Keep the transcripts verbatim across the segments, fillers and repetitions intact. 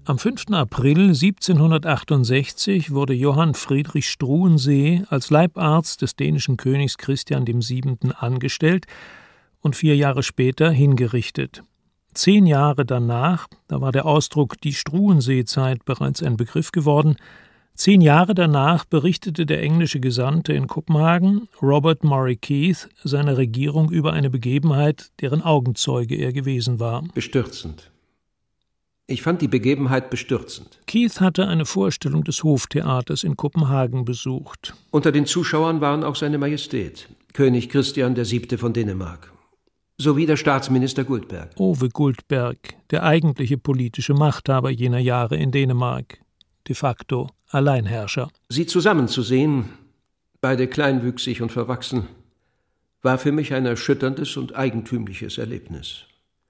Am fünften April siebzehnhundertachtundsechzig wurde Johann Friedrich Struensee als Leibarzt des dänischen Königs Christian der Siebente angestellt und vier Jahre später hingerichtet. Zehn Jahre danach, da war der Ausdruck die Struensee-Zeit bereits ein Begriff geworden, zehn Jahre danach berichtete der englische Gesandte in Kopenhagen, Robert Murray Keith, seiner Regierung über eine Begebenheit, deren Augenzeuge er gewesen war. Bestürzend. Ich fand die Begebenheit bestürzend. Keith hatte eine Vorstellung des Hoftheaters in Kopenhagen besucht. Unter den Zuschauern waren auch seine Majestät, König Christian der Siebte von Dänemark, sowie der Staatsminister Guldberg. Ove Guldberg, der eigentliche politische Machthaber jener Jahre in Dänemark, de facto Alleinherrscher. Sie zusammenzusehen, beide kleinwüchsig und verwachsen, war für mich ein erschütterndes und eigentümliches Erlebnis.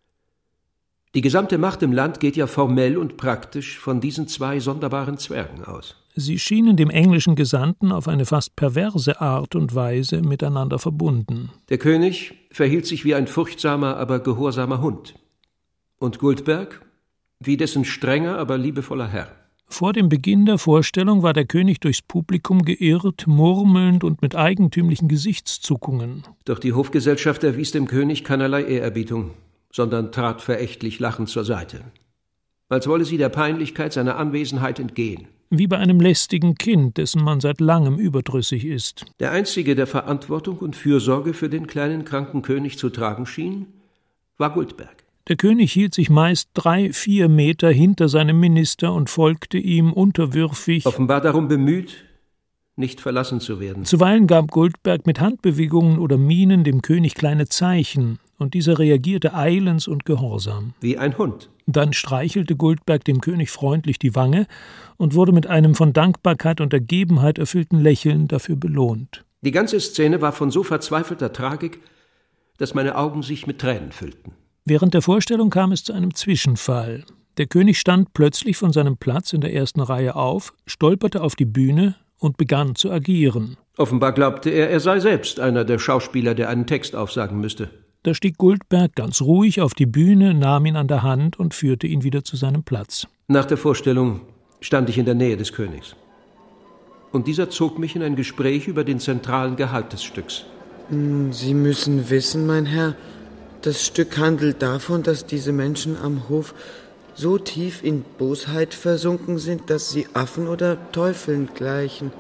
Die gesamte Macht im Land geht ja formell und praktisch von diesen zwei sonderbaren Zwergen aus. Sie schienen dem englischen Gesandten auf eine fast perverse Art und Weise miteinander verbunden. Der König verhielt sich wie ein furchtsamer, aber gehorsamer Hund. Und Guldberg wie dessen strenger, aber liebevoller Herr. Vor dem Beginn der Vorstellung war der König durchs Publikum geirrt, murmelnd und mit eigentümlichen Gesichtszuckungen. Doch die Hofgesellschaft erwies dem König keinerlei Ehrerbietung, sondern trat verächtlich lachend zur Seite, als wolle sie der Peinlichkeit seiner Anwesenheit entgehen. Wie bei einem lästigen Kind, dessen man seit langem überdrüssig ist. Der Einzige, der Verantwortung und Fürsorge für den kleinen kranken König zu tragen schien, war Guldberg. Der König hielt sich meist drei, vier Meter hinter seinem Minister und folgte ihm unterwürfig, offenbar darum bemüht, nicht verlassen zu werden. Zuweilen gab Guldberg mit Handbewegungen oder Mienen dem König kleine Zeichen, und dieser reagierte eilends und gehorsam. Wie ein Hund. Dann streichelte Guldberg dem König freundlich die Wange und wurde mit einem von Dankbarkeit und Ergebenheit erfüllten Lächeln dafür belohnt. Die ganze Szene war von so verzweifelter Tragik, dass meine Augen sich mit Tränen füllten. Während der Vorstellung kam es zu einem Zwischenfall. Der König stand plötzlich von seinem Platz in der ersten Reihe auf, stolperte auf die Bühne und begann zu agieren. Offenbar glaubte er, er sei selbst einer der Schauspieler, der einen Text aufsagen müsste. Da stieg Guldberg ganz ruhig auf die Bühne, nahm ihn an der Hand und führte ihn wieder zu seinem Platz. Nach der Vorstellung stand ich in der Nähe des Königs. Und dieser zog mich in ein Gespräch über den zentralen Gehalt des Stücks. Sie müssen wissen, mein Herr, das Stück handelt davon, dass diese Menschen am Hof so tief in Bosheit versunken sind, dass sie Affen oder Teufeln gleichen.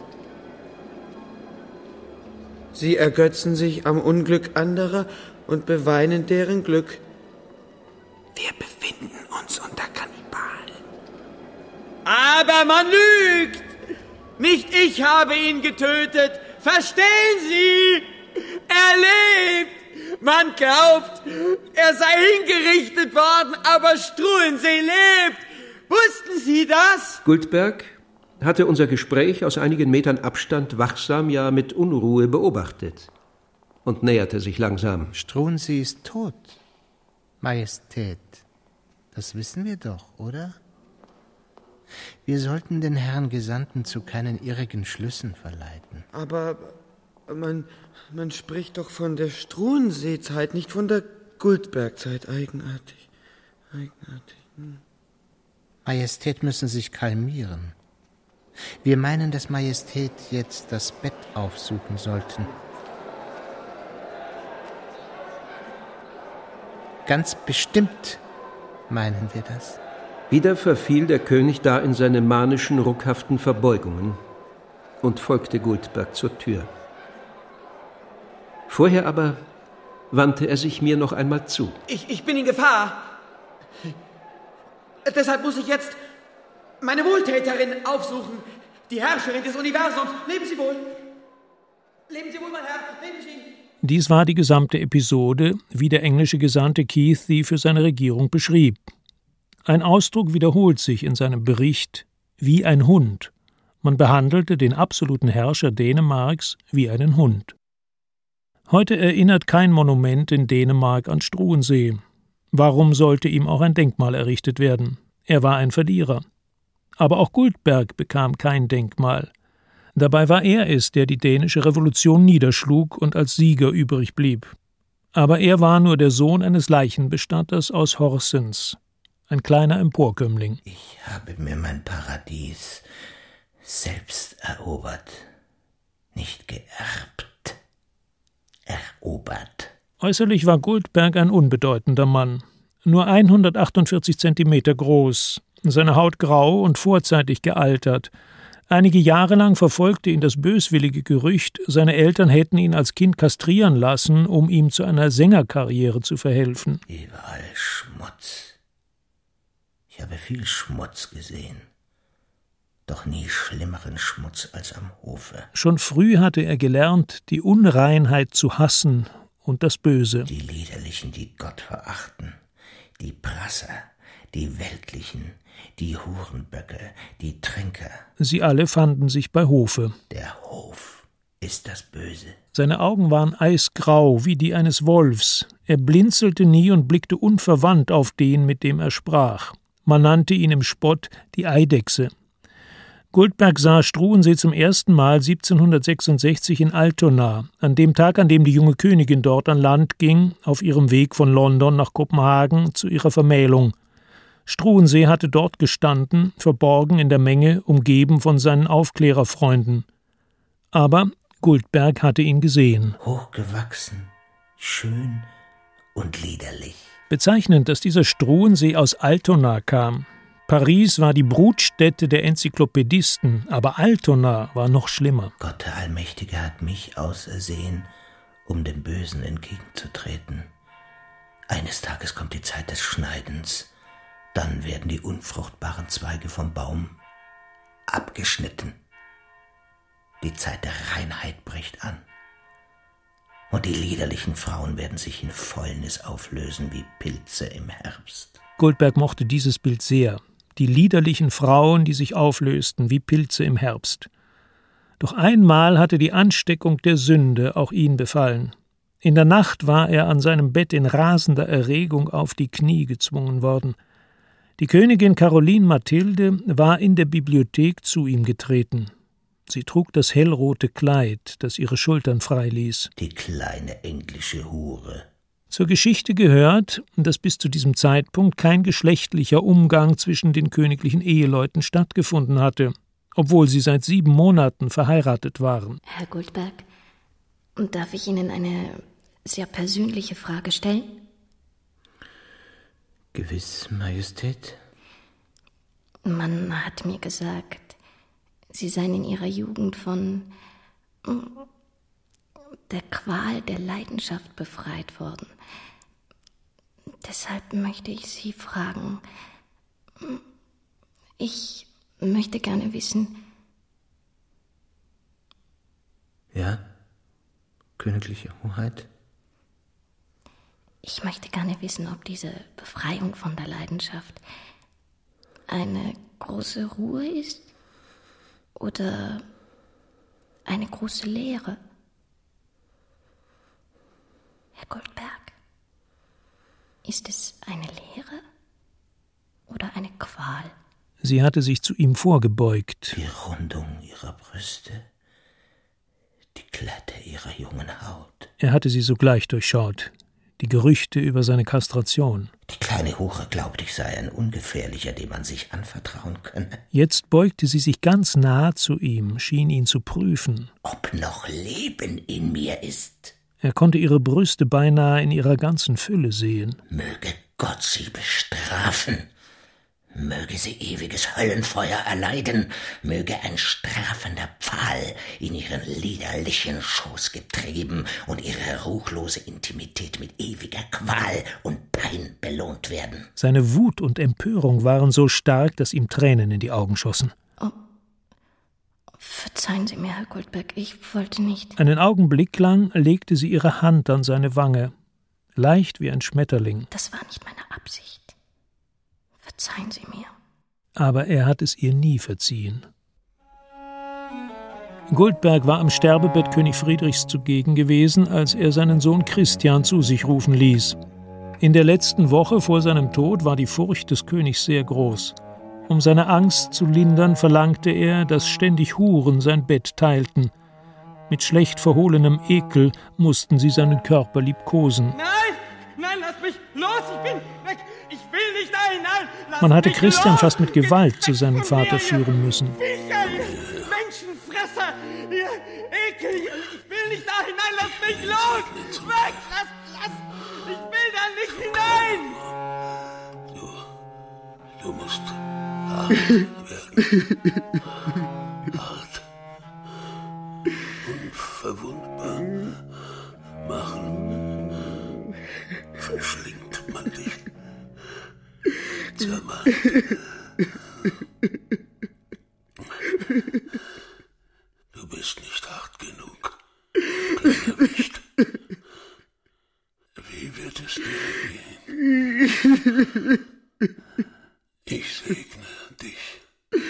Sie ergötzen sich am Unglück anderer und beweinen deren Glück. Wir befinden uns unter Kannibalen. Aber man lügt! Nicht ich habe ihn getötet! Verstehen Sie? Er lebt! Man glaubt, er sei hingerichtet worden, aber Struensee lebt! Wussten Sie das? Guldberg hatte unser Gespräch aus einigen Metern Abstand wachsam, ja mit Unruhe beobachtet und näherte sich langsam. Struensee ist tot, Majestät. Das wissen wir doch, oder? Wir sollten den Herrn Gesandten zu keinen irrigen Schlüssen verleiten. Aber man, man spricht doch von der Struensee-Zeit, nicht von der Guldberg-Zeit. Eigenartig, eigenartig. Hm. Majestät müssen sich kalmieren. Wir meinen, dass Majestät jetzt das Bett aufsuchen sollten. Ganz bestimmt meinen wir das. Wieder verfiel der König da in seine manischen, ruckhaften Verbeugungen und folgte Guldberg zur Tür. Vorher aber wandte er sich mir noch einmal zu. Ich, ich bin in Gefahr. Deshalb muss ich jetzt meine Wohltäterin aufsuchen, die Herrscherin des Universums. Leben Sie wohl. Leben Sie wohl, mein Herr. Leben Sie. Dies war die gesamte Episode, wie der englische Gesandte Keith sie für seine Regierung beschrieb. Ein Ausdruck wiederholt sich in seinem Bericht wie ein Hund. Man behandelte den absoluten Herrscher Dänemarks wie einen Hund. Heute erinnert kein Monument in Dänemark an Struensee. Warum sollte ihm auch ein Denkmal errichtet werden? Er war ein Verlierer. Aber auch Guldberg bekam kein Denkmal. Dabei war er es, der die dänische Revolution niederschlug und als Sieger übrig blieb. Aber er war nur der Sohn eines Leichenbestatters aus Horsens. ein kleiner Emporkömmling. Ich habe mir mein Paradies selbst erobert, nicht geerbt, erobert. Äußerlich war Guldberg ein unbedeutender Mann, nur hundertachtundvierzig Zentimeter groß, seine Haut grau und vorzeitig gealtert. Einige Jahre lang verfolgte ihn das böswillige Gerücht, seine Eltern hätten ihn als Kind kastrieren lassen, um ihm zu einer Sängerkarriere zu verhelfen. Überall Schmutz. Ich habe viel Schmutz gesehen, doch nie schlimmeren Schmutz als am Hofe. Schon früh hatte er gelernt, die Unreinheit zu hassen und das Böse. Die Liederlichen, die Gott verachten, die Prasser, die Weltlichen, die Hurenböcke, die Trinker. Sie alle fanden sich bei Hofe. Der Hof ist das Böse. Seine Augen waren eisgrau wie die eines Wolfs. Er blinzelte nie und blickte unverwandt auf den, mit dem er sprach. Man nannte ihn im Spott die Eidechse. Guldberg sah Struensee zum ersten Mal siebzehnhundertsechsundsechzig in Altona, an dem Tag, an dem die junge Königin dort an Land ging, auf ihrem Weg von London nach Kopenhagen zu ihrer Vermählung. Struensee hatte dort gestanden, verborgen in der Menge, umgeben von seinen Aufklärerfreunden. Aber Guldberg hatte ihn gesehen. Hochgewachsen, schön und liederlich. Bezeichnend, dass dieser Struensee aus Altona kam. Paris war die Brutstätte der Enzyklopädisten, aber Altona war noch schlimmer. Gott der Allmächtige hat mich ausersehen, um dem Bösen entgegenzutreten. Eines Tages kommt die Zeit des Schneidens. Dann werden die unfruchtbaren Zweige vom Baum abgeschnitten. Die Zeit der Reinheit bricht an. Und die liederlichen Frauen werden sich in Fäulnis auflösen wie Pilze im Herbst. Guldberg mochte dieses Bild sehr. Die liederlichen Frauen, die sich auflösten wie Pilze im Herbst. Doch einmal hatte die Ansteckung der Sünde auch ihn befallen. In der Nacht war er an seinem Bett in rasender Erregung auf die Knie gezwungen worden. Die Königin Caroline Mathilde war in der Bibliothek zu ihm getreten. Sie trug das hellrote Kleid, das ihre Schultern freiließ. Die kleine englische Hure. Zur Geschichte gehört, dass bis zu diesem Zeitpunkt kein geschlechtlicher Umgang zwischen den königlichen Eheleuten stattgefunden hatte, obwohl sie seit sieben Monaten verheiratet waren. Herr Guldberg, darf ich Ihnen eine sehr persönliche Frage stellen? Gewiss, Majestät. Man hat mir gesagt, Sie seien in Ihrer Jugend von der Qual der Leidenschaft befreit worden. Deshalb möchte ich Sie fragen, ich möchte gerne wissen... Ja, königliche Hoheit? Ich möchte gerne wissen, ob diese Befreiung von der Leidenschaft eine große Ruhe ist oder eine große Leere. Herr Guldberg, ist es eine Leere oder eine Qual? Sie hatte sich zu ihm vorgebeugt. Die Rundung ihrer Brüste, die Glätte ihrer jungen Haut. Er hatte sie sogleich durchschaut. Die Gerüchte über seine Kastration. Die kleine Hure glaubt, ich sei ein Ungefährlicher, dem man sich anvertrauen könne. Jetzt beugte sie sich ganz nah zu ihm, schien ihn zu prüfen. Ob noch Leben in mir ist? Er konnte ihre Brüste beinahe in ihrer ganzen Fülle sehen. Möge Gott sie bestrafen. Möge sie ewiges Höllenfeuer erleiden, möge ein strafender Pfahl in ihren liederlichen Schoß getrieben und ihre ruchlose Intimität mit ewiger Qual und Pein belohnt werden. Seine Wut und Empörung waren so stark, dass ihm Tränen in die Augen schossen. Oh, verzeihen Sie mir, Herr Guldberg, ich wollte nicht... Einen Augenblick lang legte sie ihre Hand an seine Wange, leicht wie ein Schmetterling. Das war nicht meine Absicht. Verzeihen Sie mir. Aber er hat es ihr nie verziehen. Guldberg war am Sterbebett König Friedrichs zugegen gewesen, als er seinen Sohn Christian zu sich rufen ließ. In der letzten Woche vor seinem Tod war die Furcht des Königs sehr groß. Um seine Angst zu lindern, verlangte er, dass ständig Huren sein Bett teilten. Mit schlecht verhohlenem Ekel mussten sie seinen Körper liebkosen. Nein, nein, lass mich los, ich bin weg. Ich will nicht dahin, nein! Lass Man hatte mich Christian los. fast mit Gewalt Geht zu weg seinem von mir, Vater ihr führen müssen. Viecher, ihr Menschenfresser! Ihr Ekel! Ich will nicht dahin, nein, lass mich los! Weg! Lass, lass! Ich will da nicht hinein! Du, du musst hart werden. Hart. Unverwundbar machen. Verschlingt man dich. Zermalmt. Du bist nicht hart genug. Kleiner Wicht. Wie wird es dir gehen? Ich segne dich.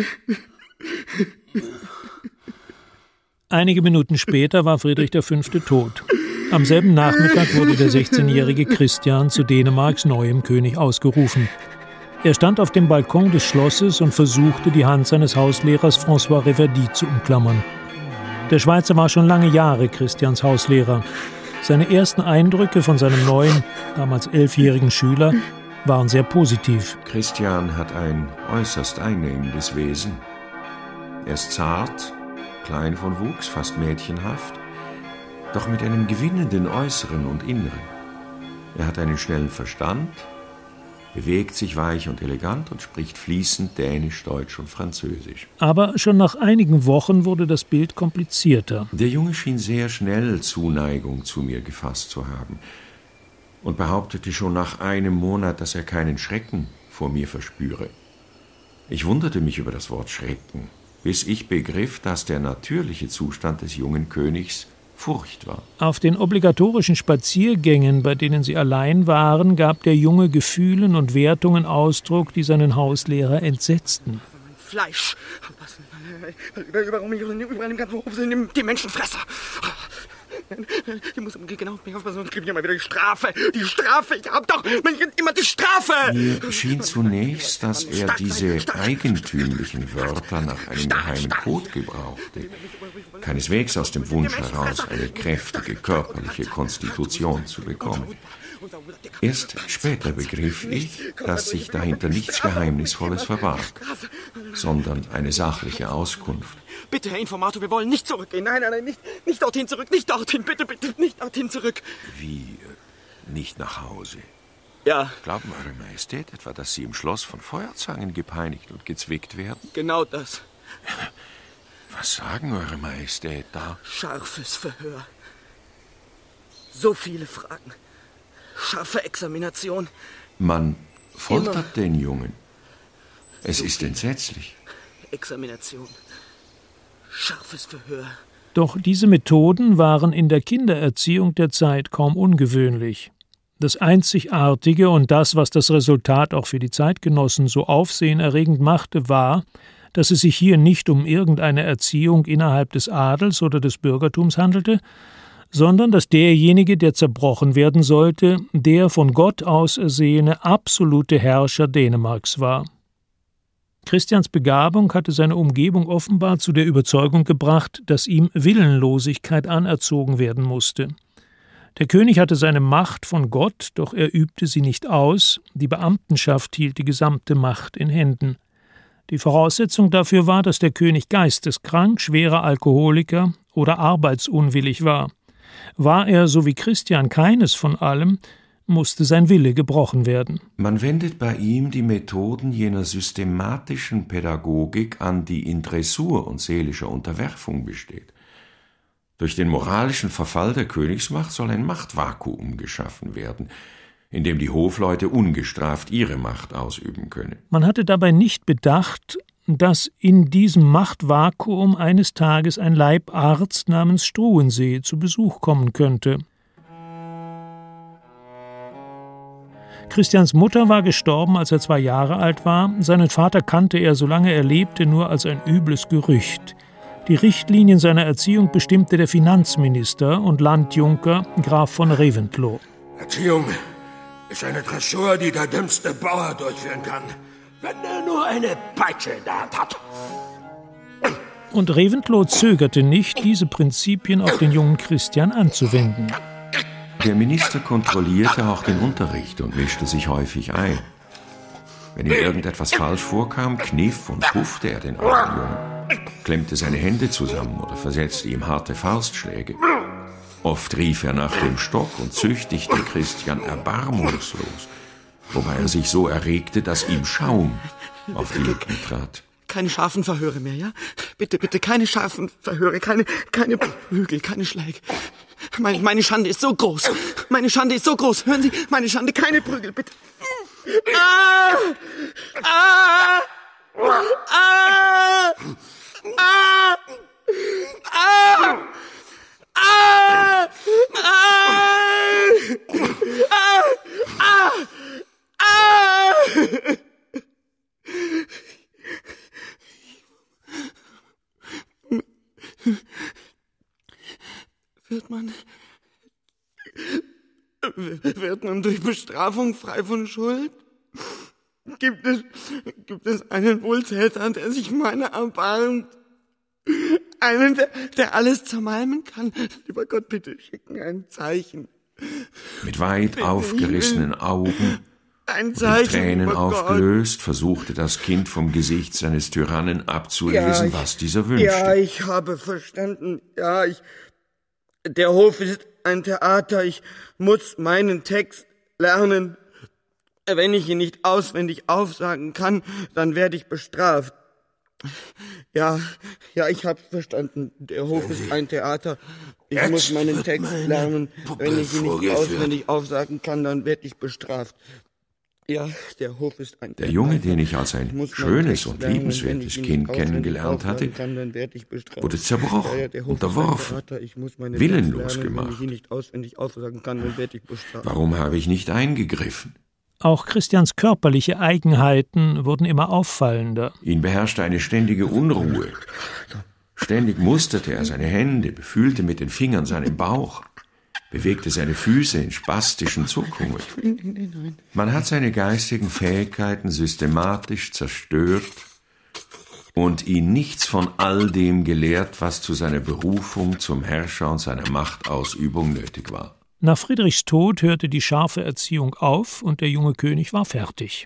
Einige Minuten später war Friedrich der Fünfte tot. Am selben Nachmittag wurde der sechzehnjährige Christian zu Dänemarks neuem König ausgerufen. Er stand auf dem Balkon des Schlosses und versuchte, die Hand seines Hauslehrers François Reverdy zu umklammern. Der Schweizer war schon lange Jahre Christians Hauslehrer. Seine ersten Eindrücke von seinem neuen, damals elfjährigen Schüler waren sehr positiv. Christian hat ein äußerst einnehmendes Wesen. Er ist zart, klein von Wuchs, fast mädchenhaft, doch mit einem gewinnenden Äußeren und Inneren. Er hat einen schnellen Verstand, bewegt sich weich und elegant und spricht fließend Dänisch, Deutsch und Französisch. Aber schon nach einigen Wochen wurde das Bild komplizierter. Der Junge schien sehr schnell Zuneigung zu mir gefasst zu haben und behauptete schon nach einem Monat, dass er keinen Schrecken vor mir verspüre. Ich wunderte mich über das Wort Schrecken, bis ich begriff, dass der natürliche Zustand des jungen Königs Furcht war. Auf den obligatorischen Spaziergängen, bei denen sie allein waren, gab der Junge Gefühlen und Wertungen Ausdruck, die seinen Hauslehrer entsetzten. Fleisch. Warum überall im ganzen Hof sind die Menschenfresser? Ich muss genau auf mich aufpassen, sonst kriege ich immer wieder die Strafe. Die Strafe, ich hab doch immer die Strafe. Mir schien zunächst, dass er diese eigentümlichen Wörter nach einem geheimen Code gebrauchte. Keineswegs aus dem Wunsch heraus, eine kräftige körperliche Konstitution zu bekommen. Erst später begriff ich, dass sich dahinter nichts Geheimnisvolles verbarg, sondern eine sachliche Auskunft. Bitte, Herr Informator, wir wollen nicht zurückgehen. Nein, nein, nein, nicht, nicht dorthin zurück, nicht dorthin, bitte, bitte, nicht dorthin zurück. Wie, äh, nicht nach Hause? Ja. Glauben Eure Majestät etwa, dass Sie im Schloss von Feuerzangen gepeinigt und gezwickt werden? Genau das. Was sagen Eure Majestät da? Scharfes Verhör. So viele Fragen. Scharfe Examination. Man foltert Immer. den Jungen. Es so ist entsetzlich. Examination. Scharfes Verhör. Doch diese Methoden waren in der Kindererziehung der Zeit kaum ungewöhnlich. Das Einzigartige und das, was das Resultat auch für die Zeitgenossen so aufsehenerregend machte, war, dass es sich hier nicht um irgendeine Erziehung innerhalb des Adels oder des Bürgertums handelte, sondern dass derjenige, der zerbrochen werden sollte, der von Gott ausersehene absolute Herrscher Dänemarks war. Christians Begabung hatte seine Umgebung offenbar zu der Überzeugung gebracht, dass ihm Willenlosigkeit anerzogen werden musste. Der König hatte seine Macht von Gott, doch er übte sie nicht aus, die Beamtenschaft hielt die gesamte Macht in Händen. Die Voraussetzung dafür war, dass der König geisteskrank, schwerer Alkoholiker oder arbeitsunwillig war. War er, so wie Christian, keines von allem, musste sein Wille gebrochen werden. Man wendet bei ihm die Methoden jener systematischen Pädagogik an, die in Dressur und seelischer Unterwerfung besteht. Durch den moralischen Verfall der Königsmacht soll ein Machtvakuum geschaffen werden, in dem die Hofleute ungestraft ihre Macht ausüben können. Man hatte dabei nicht bedacht, dass in diesem Machtvakuum eines Tages ein Leibarzt namens Struensee zu Besuch kommen könnte. Christians Mutter war gestorben, als er zwei Jahre alt war. Seinen Vater kannte er, solange er lebte, nur als ein übles Gerücht. Die Richtlinien seiner Erziehung bestimmte der Finanzminister und Landjunker Graf von Reventlow. Erziehung ist eine Dressur, die der dümmste Bauer durchführen kann, wenn er nur eine Peitsche in der Hand hat. Und Reventlow zögerte nicht, diese Prinzipien auf den jungen Christian anzuwenden. Der Minister kontrollierte auch den Unterricht und mischte sich häufig ein. Wenn ihm irgendetwas falsch vorkam, kniff und puffte er den armen Jungen, klemmte seine Hände zusammen oder versetzte ihm harte Faustschläge. Oft rief er nach dem Stock und züchtigte Christian erbarmungslos, wobei er sich so erregte, dass ihm Schaum auf die Lippen trat. Keine scharfen Verhöre mehr, ja? Bitte, bitte, keine scharfen Verhöre, keine, keine Prügel, keine Schläge. Meine, meine Schande ist so groß. Meine Schande ist so groß. Hören Sie, meine Schande, keine Prügel, bitte. Ah! Ah! Ah! Ah! Ah! Ah! Ah! Ah! Ah! Wird man, wird man durch Bestrafung frei von Schuld? Gibt es, gibt es einen Wohltäter, der sich meiner erbarmt? Einen, der, der alles zermalmen kann? Lieber Gott, bitte schicken ein Zeichen. Mit weit bitte aufgerissenen Augen, ein Zeichen, Tränen aufgelöst, versuchte das Kind vom Gesicht seines Tyrannen abzulesen, ja, ich, was dieser wünschte. Ja, ich habe verstanden. Ja, ich... Der Hof ist ein Theater. Ich muss meinen Text lernen. Wenn ich ihn nicht auswendig aufsagen kann, dann werde ich bestraft. Ja, ja, ich habe verstanden. Der Hof ist ein Theater. Ich Jetzt muss meinen Text lernen. Wenn ich ihn nicht auswendig aufsagen kann, dann werde ich bestraft. Ja, der Hof ist ein Der Junge, den ich als ein schönes und liebenswertes Kind kennengelernt hatte, wurde zerbrochen, unterworfen, willenlos gemacht. Warum habe ich nicht eingegriffen? Auch Christians körperliche Eigenheiten wurden immer auffallender. Ihn beherrschte eine ständige Unruhe. Ständig musterte er seine Hände, befühlte mit den Fingern seinen Bauch, bewegte seine Füße in spastischen Zuckungen. Man hat seine geistigen Fähigkeiten systematisch zerstört und ihn nichts von all dem gelehrt, was zu seiner Berufung zum Herrscher und seiner Machtausübung nötig war. Nach Friedrichs Tod hörte die scharfe Erziehung auf und der junge König war fertig.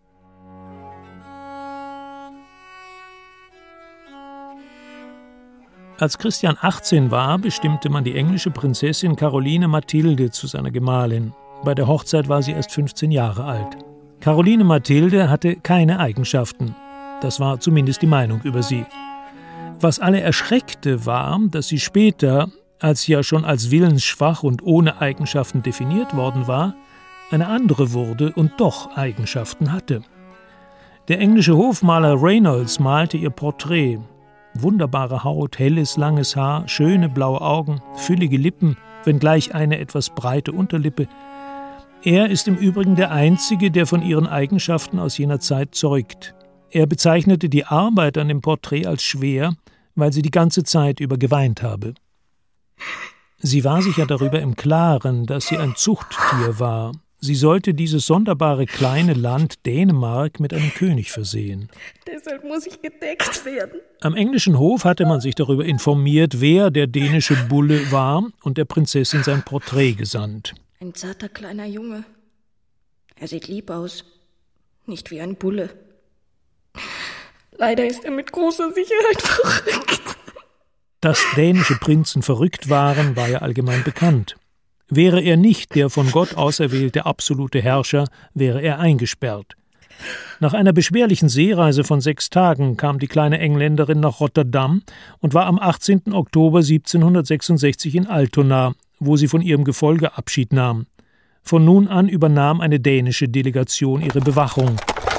Als Christian achtzehn war, bestimmte man die englische Prinzessin Caroline Mathilde zu seiner Gemahlin. Bei der Hochzeit war sie erst fünfzehn Jahre alt. Caroline Mathilde hatte keine Eigenschaften. Das war zumindest die Meinung über sie. Was alle erschreckte, war, dass sie später, als sie ja schon als willensschwach und ohne Eigenschaften definiert worden war, eine andere wurde und doch Eigenschaften hatte. Der englische Hofmaler Reynolds malte ihr Porträt. Wunderbare Haut, helles, langes Haar, schöne blaue Augen, füllige Lippen, wenngleich eine etwas breite Unterlippe. Er ist im Übrigen der Einzige, der von ihren Eigenschaften aus jener Zeit zeugt. Er bezeichnete die Arbeit an dem Porträt als schwer, weil sie die ganze Zeit über geweint habe. Sie war sich ja darüber im Klaren, dass sie ein Zuchttier war. Sie sollte dieses sonderbare kleine Land Dänemark mit einem König versehen. Deshalb muss ich gedeckt werden. Am englischen Hof hatte man sich darüber informiert, wer der dänische Bulle war und der Prinzessin sein Porträt gesandt. Ein zarter kleiner Junge. Er sieht lieb aus, nicht wie ein Bulle. Leider ist er mit großer Sicherheit verrückt. Dass dänische Prinzen verrückt waren, war ja allgemein bekannt. Wäre er nicht der von Gott auserwählte absolute Herrscher, wäre er eingesperrt. Nach einer beschwerlichen Seereise von sechs Tagen kam die kleine Engländerin nach Rotterdam und war am achtzehnten Oktober siebzehnhundertsechsundsechzig in Altona, wo sie von ihrem Gefolge Abschied nahm. Von nun an übernahm eine dänische Delegation ihre Bewachung.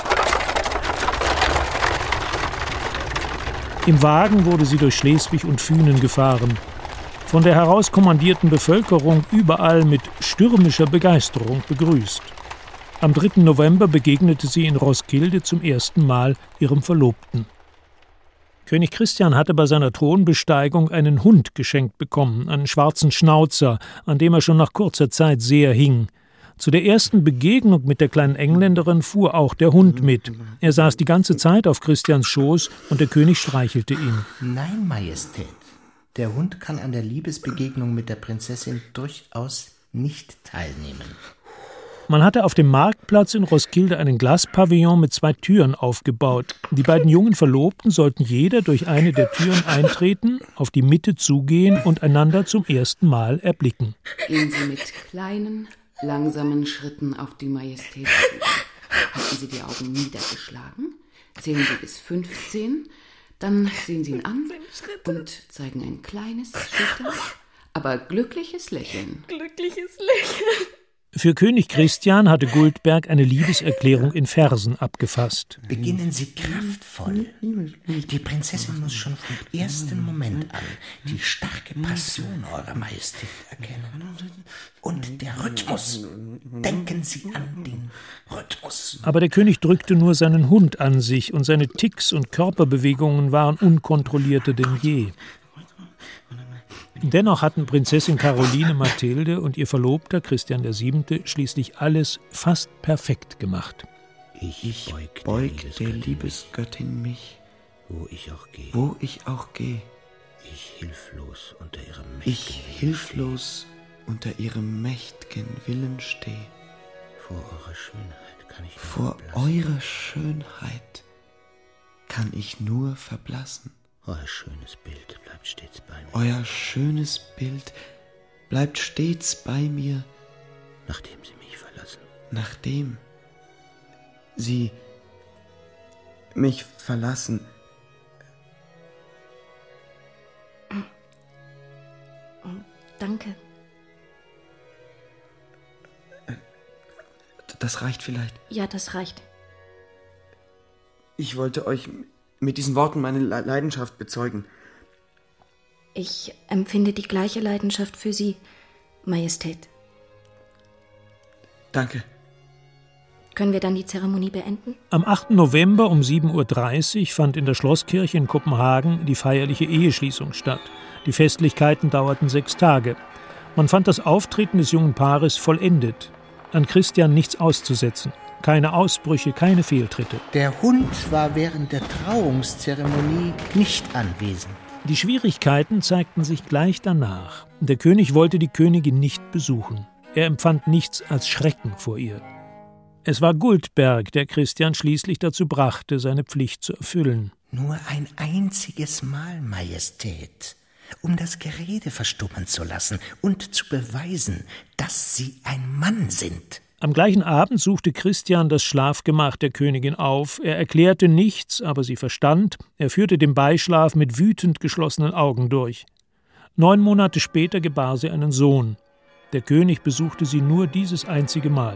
Im Wagen wurde sie durch Schleswig und Fünen gefahren. Von der herauskommandierten Bevölkerung überall mit stürmischer Begeisterung begrüßt. Am dritten November begegnete sie in Roskilde zum ersten Mal ihrem Verlobten. König Christian hatte bei seiner Thronbesteigung einen Hund geschenkt bekommen, einen schwarzen Schnauzer, an dem er schon nach kurzer Zeit sehr hing. Zu der ersten Begegnung mit der kleinen Engländerin fuhr auch der Hund mit. Er saß die ganze Zeit auf Christians Schoß und der König streichelte ihn. Nein, Majestät. Der Hund kann an der Liebesbegegnung mit der Prinzessin durchaus nicht teilnehmen. Man hatte auf dem Marktplatz in Roskilde einen Glaspavillon mit zwei Türen aufgebaut. Die beiden jungen Verlobten sollten jeder durch eine der Türen eintreten, auf die Mitte zugehen und einander zum ersten Mal erblicken. Gehen Sie mit kleinen, langsamen Schritten auf die Majestät zu. Halten Sie die Augen niedergeschlagen, zählen Sie bis fünfzehn, dann sehen Sie ihn an und zeigen ein kleines, schüchtern, aber glückliches Lächeln. Glückliches Lächeln. Für König Christian hatte Guldberg eine Liebeserklärung in Versen abgefasst. Beginnen Sie kraftvoll. Die Prinzessin muss schon vom ersten Moment an die starke Passion Eurer Majestät erkennen. Und der Rhythmus. Denken Sie an den Rhythmus. Aber der König drückte nur seinen Hund an sich und seine Ticks und Körperbewegungen waren unkontrollierter denn je. Dennoch hatten Prinzessin Caroline Mathilde und ihr Verlobter Christian der Siebente schließlich alles fast perfekt gemacht. Ich beug, beug der Liebesgöttin mich, wo ich auch gehe. Wo ich auch gehe. Ich hilflos unter ihrem mächtigen Ich hilflos unter ihrem mächtigen Willen stehe. Vor eurer Schönheit kann ich nur Vor verblassen. eurer Schönheit kann ich nur verblassen. Euer schönes Bild bleibt stets bei mir. Euer schönes Bild bleibt stets bei mir, nachdem Sie mich verlassen. Nachdem Sie mich verlassen. Danke. Das reicht vielleicht. Ja, das reicht. Ich wollte euch mit diesen Worten meine Leidenschaft bezeugen. Ich empfinde die gleiche Leidenschaft für Sie, Majestät. Danke. Können wir dann die Zeremonie beenden? Am achten November um sieben Uhr dreißig fand in der Schlosskirche in Kopenhagen die feierliche Eheschließung statt. Die Festlichkeiten dauerten sechs Tage. Man fand das Auftreten des jungen Paares vollendet. An Christian nichts auszusetzen. Keine Ausbrüche, keine Fehltritte. Der Hund war während der Trauungszeremonie nicht anwesend. Die Schwierigkeiten zeigten sich gleich danach. Der König wollte die Königin nicht besuchen. Er empfand nichts als Schrecken vor ihr. Es war Guldberg, der Christian schließlich dazu brachte, seine Pflicht zu erfüllen. Nur ein einziges Mal, Majestät, um das Gerede verstummen zu lassen und zu beweisen, dass Sie ein Mann sind. Am gleichen Abend suchte Christian das Schlafgemach der Königin auf. Er erklärte nichts, aber sie verstand. Er führte den Beischlaf mit wütend geschlossenen Augen durch. Neun Monate später gebar sie einen Sohn. Der König besuchte sie nur dieses einzige Mal.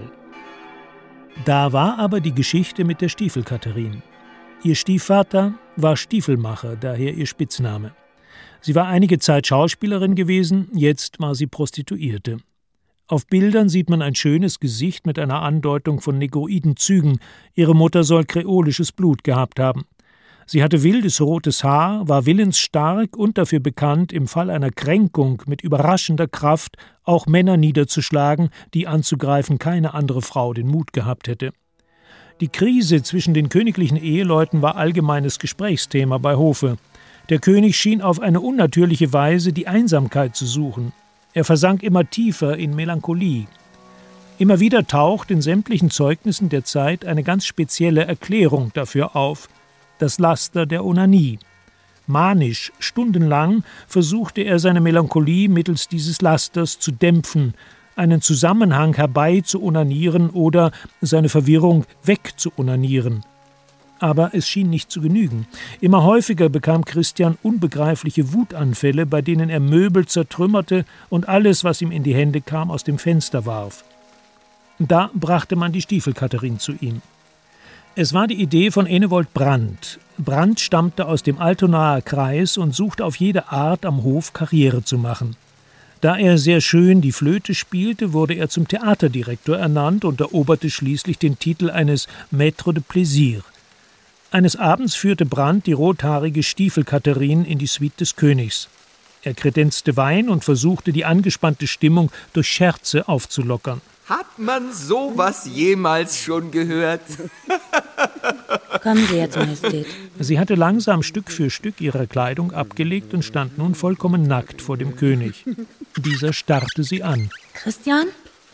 Da war aber die Geschichte mit der Stiefelkatharin. Ihr Stiefvater war Stiefelmacher, daher ihr Spitzname. Sie war einige Zeit Schauspielerin gewesen, jetzt war sie Prostituierte. Auf Bildern sieht man ein schönes Gesicht mit einer Andeutung von negroiden Zügen. Ihre Mutter soll kreolisches Blut gehabt haben. Sie hatte wildes rotes Haar, war willensstark und dafür bekannt, im Fall einer Kränkung mit überraschender Kraft auch Männer niederzuschlagen, die anzugreifen keine andere Frau den Mut gehabt hätte. Die Krise zwischen den königlichen Eheleuten war allgemeines Gesprächsthema bei Hofe. Der König schien auf eine unnatürliche Weise die Einsamkeit zu suchen. Er versank immer tiefer in Melancholie. Immer wieder taucht in sämtlichen Zeugnissen der Zeit eine ganz spezielle Erklärung dafür auf: das Laster der Onanie. Manisch, stundenlang versuchte er seine Melancholie mittels dieses Lasters zu dämpfen, einen Zusammenhang herbei zu onanieren oder seine Verwirrung weg zu onanieren. Aber es schien nicht zu genügen. Immer häufiger bekam Christian unbegreifliche Wutanfälle, bei denen er Möbel zertrümmerte und alles, was ihm in die Hände kam, aus dem Fenster warf. Da brachte man die Stiefelkatharin zu ihm. Es war die Idee von Enevold Brandt. Brandt stammte aus dem Altonaer Kreis und suchte auf jede Art am Hof Karriere zu machen. Da er sehr schön die Flöte spielte, wurde er zum Theaterdirektor ernannt und eroberte schließlich den Titel eines Maître de Plaisir. Eines Abends führte Brandt die rothaarige Stiefelkatharin in die Suite des Königs. Er kredenzte Wein und versuchte, die angespannte Stimmung durch Scherze aufzulockern. Hat man sowas jemals schon gehört? Kommen Sie jetzt, Majestät. Sie hatte langsam Stück für Stück ihre Kleidung abgelegt und stand nun vollkommen nackt vor dem König. Dieser starrte sie an. Christian?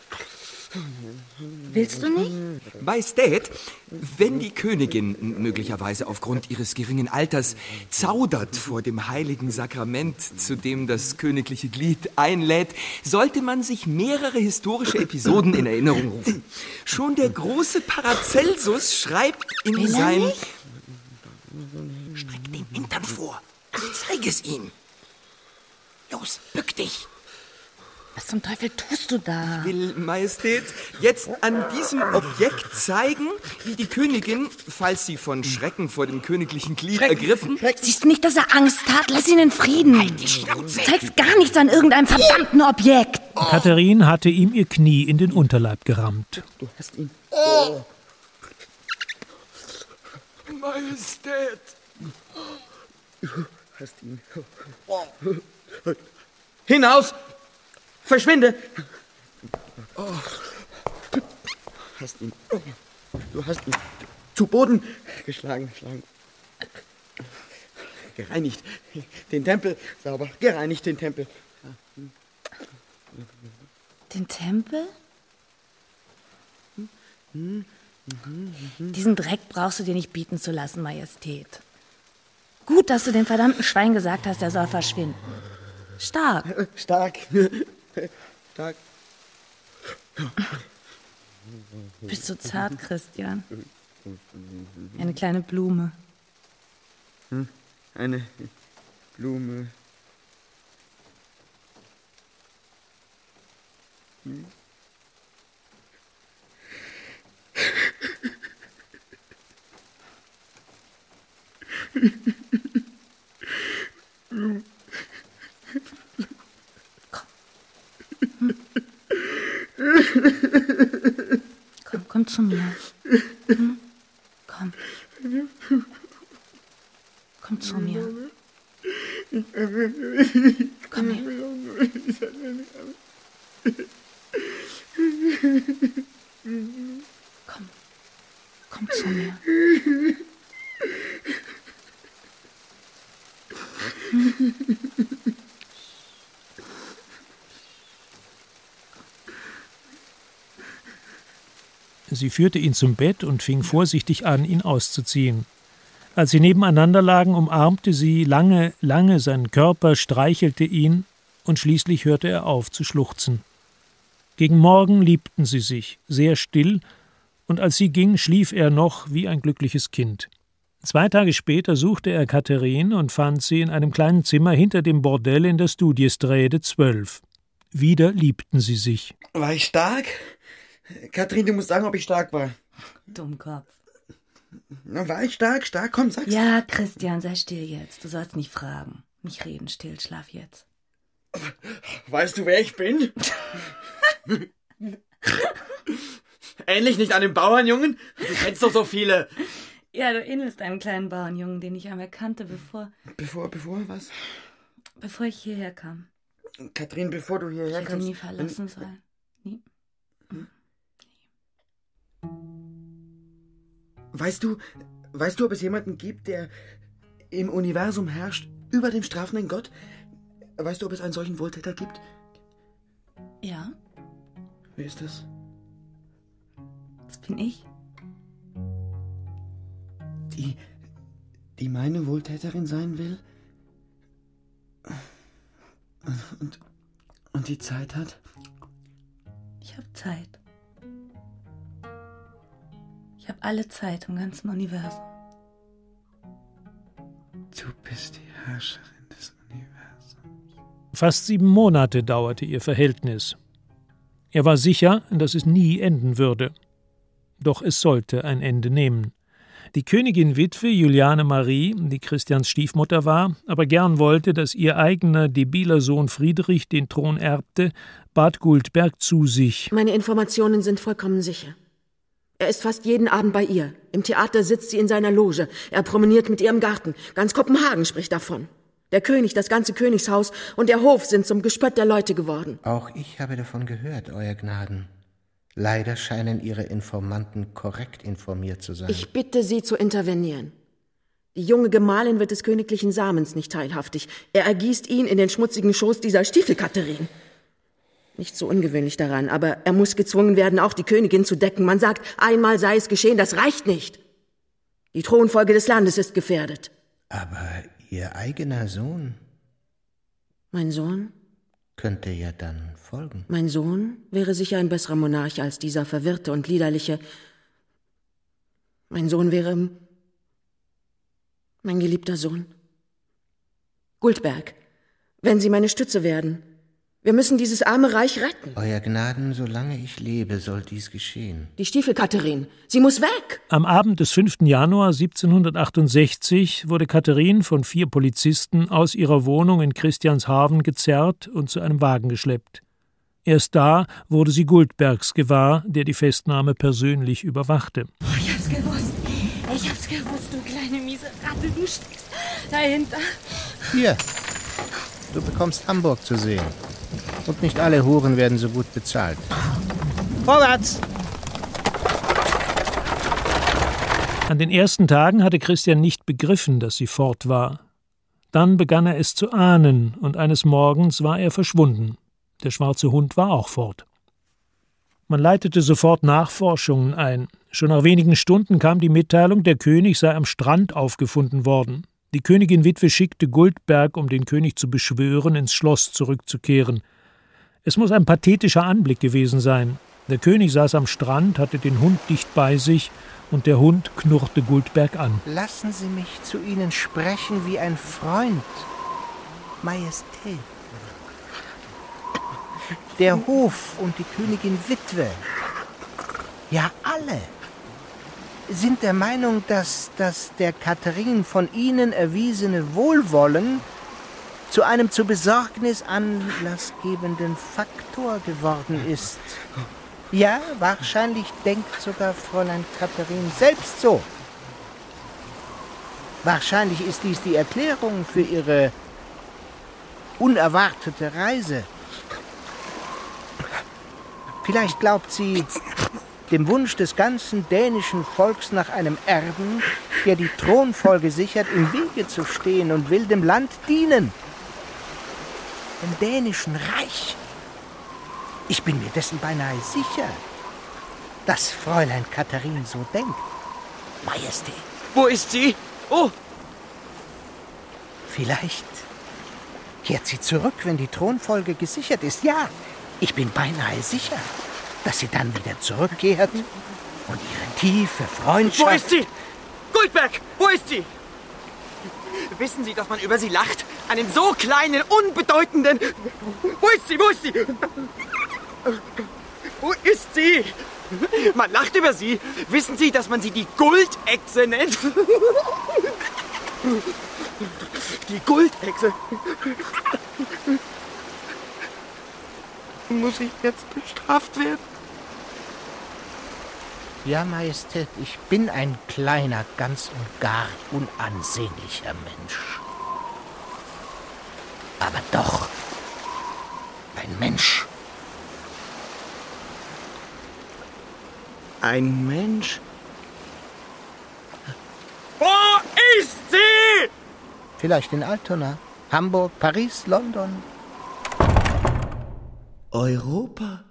Willst du nicht? Majestät, wenn die Königin möglicherweise aufgrund ihres geringen Alters zaudert vor dem heiligen Sakrament, zu dem das königliche Glied einlädt, sollte man sich mehrere historische Episoden in Erinnerung rufen. Schon der große Paracelsus schreibt in Will er seinem... nicht? Streck den Hintern vor. Ich zeige es ihm. Los, bück dich. Was zum Teufel tust du da? Ich will, Majestät, jetzt an diesem Objekt zeigen, wie die Königin, falls sie von Schrecken vor dem königlichen Glied Schreck, ergriffen... Siehst du nicht, dass er Angst hat? Lass ihn in Frieden. Halt die Schnauze. Du zeigst gar nichts an irgendeinem verdammten Objekt. Oh. Katharine hatte ihm ihr Knie in den Unterleib gerammt. Du hast ihn. Oh. Majestät. Du hast ihn. Hinaus! Verschwinde! Oh. Du hast ihn. Du hast ihn zu Boden geschlagen. geschlagen. Gereinigt. Den Tempel sauber. Gereinigt den Tempel. Den Tempel? Diesen Dreck brauchst du dir nicht bieten zu lassen, Majestät. Gut, dass du dem verdammten Schwein gesagt hast, er soll verschwinden. Stark. Stark. Stark. Bist so zart, Christian. Eine kleine Blume. Eine Blume. Hm. Komm, komm zu mir. Hm? Komm. Komm zu mir. Komm her. Komm. Komm zu mir. Hm? Sie führte ihn zum Bett und fing vorsichtig an, ihn auszuziehen. Als sie nebeneinander lagen, umarmte sie lange, lange seinen Körper, streichelte ihn, und schließlich hörte er auf zu schluchzen. Gegen Morgen liebten sie sich, sehr still, und als sie ging, schlief er noch wie ein glückliches Kind. Zwei Tage später suchte er Katharine und fand sie in einem kleinen Zimmer hinter dem Bordell in der Studiestrade zwölf. Wieder liebten sie sich. War ich stark? Katharine, du musst sagen, ob ich stark war. Dummkopf. Na, war ich stark? Stark? Komm, sag's. Ja, Christian, sei still jetzt. Du sollst nicht fragen. Nicht reden, still, schlaf jetzt. Weißt du, wer ich bin? Ähnlich nicht an dem Bauernjungen? Du kennst doch so viele. Ja, du ähnelst einem kleinen Bauernjungen, den ich einmal kannte, bevor... Bevor, bevor, was? Bevor ich hierher kam. Katharine, bevor du hierher ich kamst... Ich hätte nie verlassen sollen. Nie. Hm. Weißt du, weißt du, ob es jemanden gibt, der im Universum herrscht, über dem strafenden Gott? Weißt du, ob es einen solchen Wohltäter gibt? Ja. Wer ist das? Das bin ich. Die, die meine Wohltäterin sein will? Und, und die Zeit hat? Ich habe Zeit. Ich habe alle Zeit im ganzen Universum. Du bist die Herrscherin des Universums. Fast sieben Monate dauerte ihr Verhältnis. Er war sicher, dass es nie enden würde. Doch es sollte ein Ende nehmen. Die Königin-Witwe Juliane Marie, die Christians Stiefmutter war, aber gern wollte, dass ihr eigener, debiler Sohn Friedrich den Thron erbte, bat Guldberg zu sich. Meine Informationen sind vollkommen sicher. Er ist fast jeden Abend bei ihr. Im Theater sitzt sie in seiner Loge. Er promeniert mit ihr im Garten. Ganz Kopenhagen spricht davon. Der König, das ganze Königshaus und der Hof sind zum Gespött der Leute geworden. Auch ich habe davon gehört, Euer Gnaden. Leider scheinen Ihre Informanten korrekt informiert zu sein. Ich bitte Sie zu intervenieren. Die junge Gemahlin wird des königlichen Samens nicht teilhaftig. Er ergießt ihn in den schmutzigen Schoß dieser Stiefelkatharin. Nicht so ungewöhnlich daran, aber er muss gezwungen werden, auch die Königin zu decken. Man sagt, einmal sei es geschehen, das reicht nicht. Die Thronfolge des Landes ist gefährdet. Aber Ihr eigener Sohn? Mein Sohn? Könnte ja dann folgen. Mein Sohn wäre sicher ein besserer Monarch als dieser verwirrte und liederliche. Mein Sohn wäre mein geliebter Sohn. Guldberg, wenn Sie meine Stütze werden. Wir müssen dieses arme Reich retten. Euer Gnaden, solange ich lebe, soll dies geschehen. Die Stiefel, Katharin, sie muss weg! Am Abend des fünften Januar siebzehnhundertachtundsechzig wurde Katharin von vier Polizisten aus ihrer Wohnung in Christianshavn gezerrt und zu einem Wagen geschleppt. Erst da wurde sie Guldbergs gewahr, der die Festnahme persönlich überwachte. Oh, ich hab's gewusst. Ich hab's gewusst, du kleine miese Ratte. Du steckst dahinter. Hier, du bekommst Hamburg zu sehen. Und nicht alle Huren werden so gut bezahlt. Vorwärts! An den ersten Tagen hatte Christian nicht begriffen, dass sie fort war. Dann begann er es zu ahnen, und eines Morgens war er verschwunden. Der schwarze Hund war auch fort. Man leitete sofort Nachforschungen ein. Schon nach wenigen Stunden kam die Mitteilung, der König sei am Strand aufgefunden worden. Die Königin-Witwe schickte Guldberg, um den König zu beschwören, ins Schloss zurückzukehren. Es muss ein pathetischer Anblick gewesen sein. Der König saß am Strand, hatte den Hund dicht bei sich, und der Hund knurrte Guldberg an. Lassen Sie mich zu Ihnen sprechen wie ein Freund, Majestät. Der Hof und die Königin-Witwe, ja alle, sind der Meinung, dass, dass der Katharin von Ihnen erwiesene Wohlwollen zu einem zur Besorgnis anlassgebenden Faktor geworden ist. Ja, wahrscheinlich denkt sogar Fräulein Katharin selbst so. Wahrscheinlich ist dies die Erklärung für ihre unerwartete Reise. Vielleicht glaubt sie, dem Wunsch des ganzen dänischen Volks nach einem Erben, der die Thronfolge sichert, im Wege zu stehen und will dem Land dienen. Dem dänischen Reich. Ich bin mir dessen beinahe sicher, dass Fräulein Katharin so denkt. Majestät. Wo ist sie? Oh! Vielleicht kehrt sie zurück, wenn die Thronfolge gesichert ist. Ja, ich bin beinahe sicher, dass sie dann wieder zurückkehrt und ihre tiefe Freundschaft... Wo ist sie? Guldberg, wo ist sie? Wissen Sie, dass man über sie lacht? Einen so kleinen, unbedeutenden... Wo ist sie? Wo ist sie? Wo ist sie? Man lacht über sie. Wissen Sie, dass man sie die Guldechse nennt? Die Guldechse. Muss ich jetzt bestraft werden? Ja, Majestät, ich bin ein kleiner, ganz und gar unansehnlicher Mensch. Aber doch ein Mensch. Ein Mensch? Wo ist sie? Vielleicht in Altona, Hamburg, Paris, London. Europa?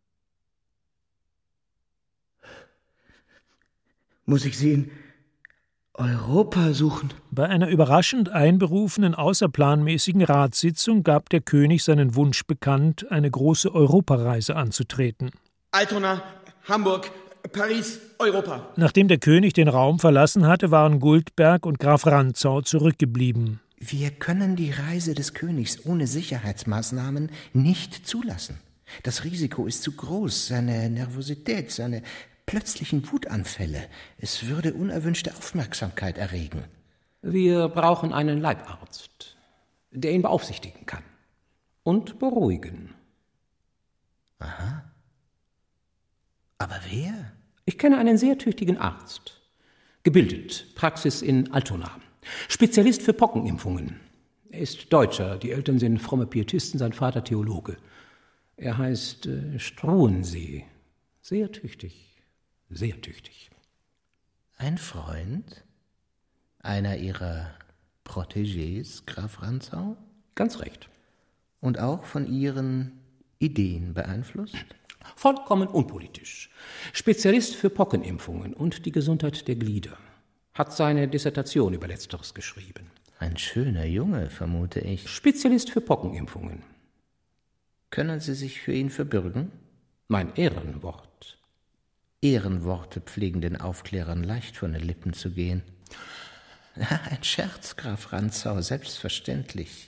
Muss ich sie in Europa suchen? Bei einer überraschend einberufenen außerplanmäßigen Ratssitzung gab der König seinen Wunsch bekannt, eine große Europareise anzutreten. Altona, Hamburg, Paris, Europa. Nachdem der König den Raum verlassen hatte, waren Guldberg und Graf Rantzau zurückgeblieben. Wir können die Reise des Königs ohne Sicherheitsmaßnahmen nicht zulassen. Das Risiko ist zu groß, seine Nervosität, seine plötzlichen Wutanfälle. Es würde unerwünschte Aufmerksamkeit erregen. Wir brauchen einen Leibarzt, der ihn beaufsichtigen kann und beruhigen. Aha. Aber wer? Ich kenne einen sehr tüchtigen Arzt. Gebildet, Praxis in Altona. Spezialist für Pockenimpfungen. Er ist Deutscher, die Eltern sind fromme Pietisten, sein Vater Theologe. Er heißt äh, Struensee. Sehr tüchtig, sehr tüchtig. Ein Freund? Einer Ihrer Protégés, Graf Rantzau? Ganz recht. Und auch von Ihren Ideen beeinflusst? Vollkommen unpolitisch. Spezialist für Pockenimpfungen und die Gesundheit der Glieder. Hat seine Dissertation über Letzteres geschrieben. Ein schöner Junge, vermute ich. Spezialist für Pockenimpfungen. Können Sie sich für ihn verbürgen? Mein Ehrenwort. Ehrenworte pflegen den Aufklärern leicht von den Lippen zu gehen. Ein Scherz, Graf Rantzau, selbstverständlich.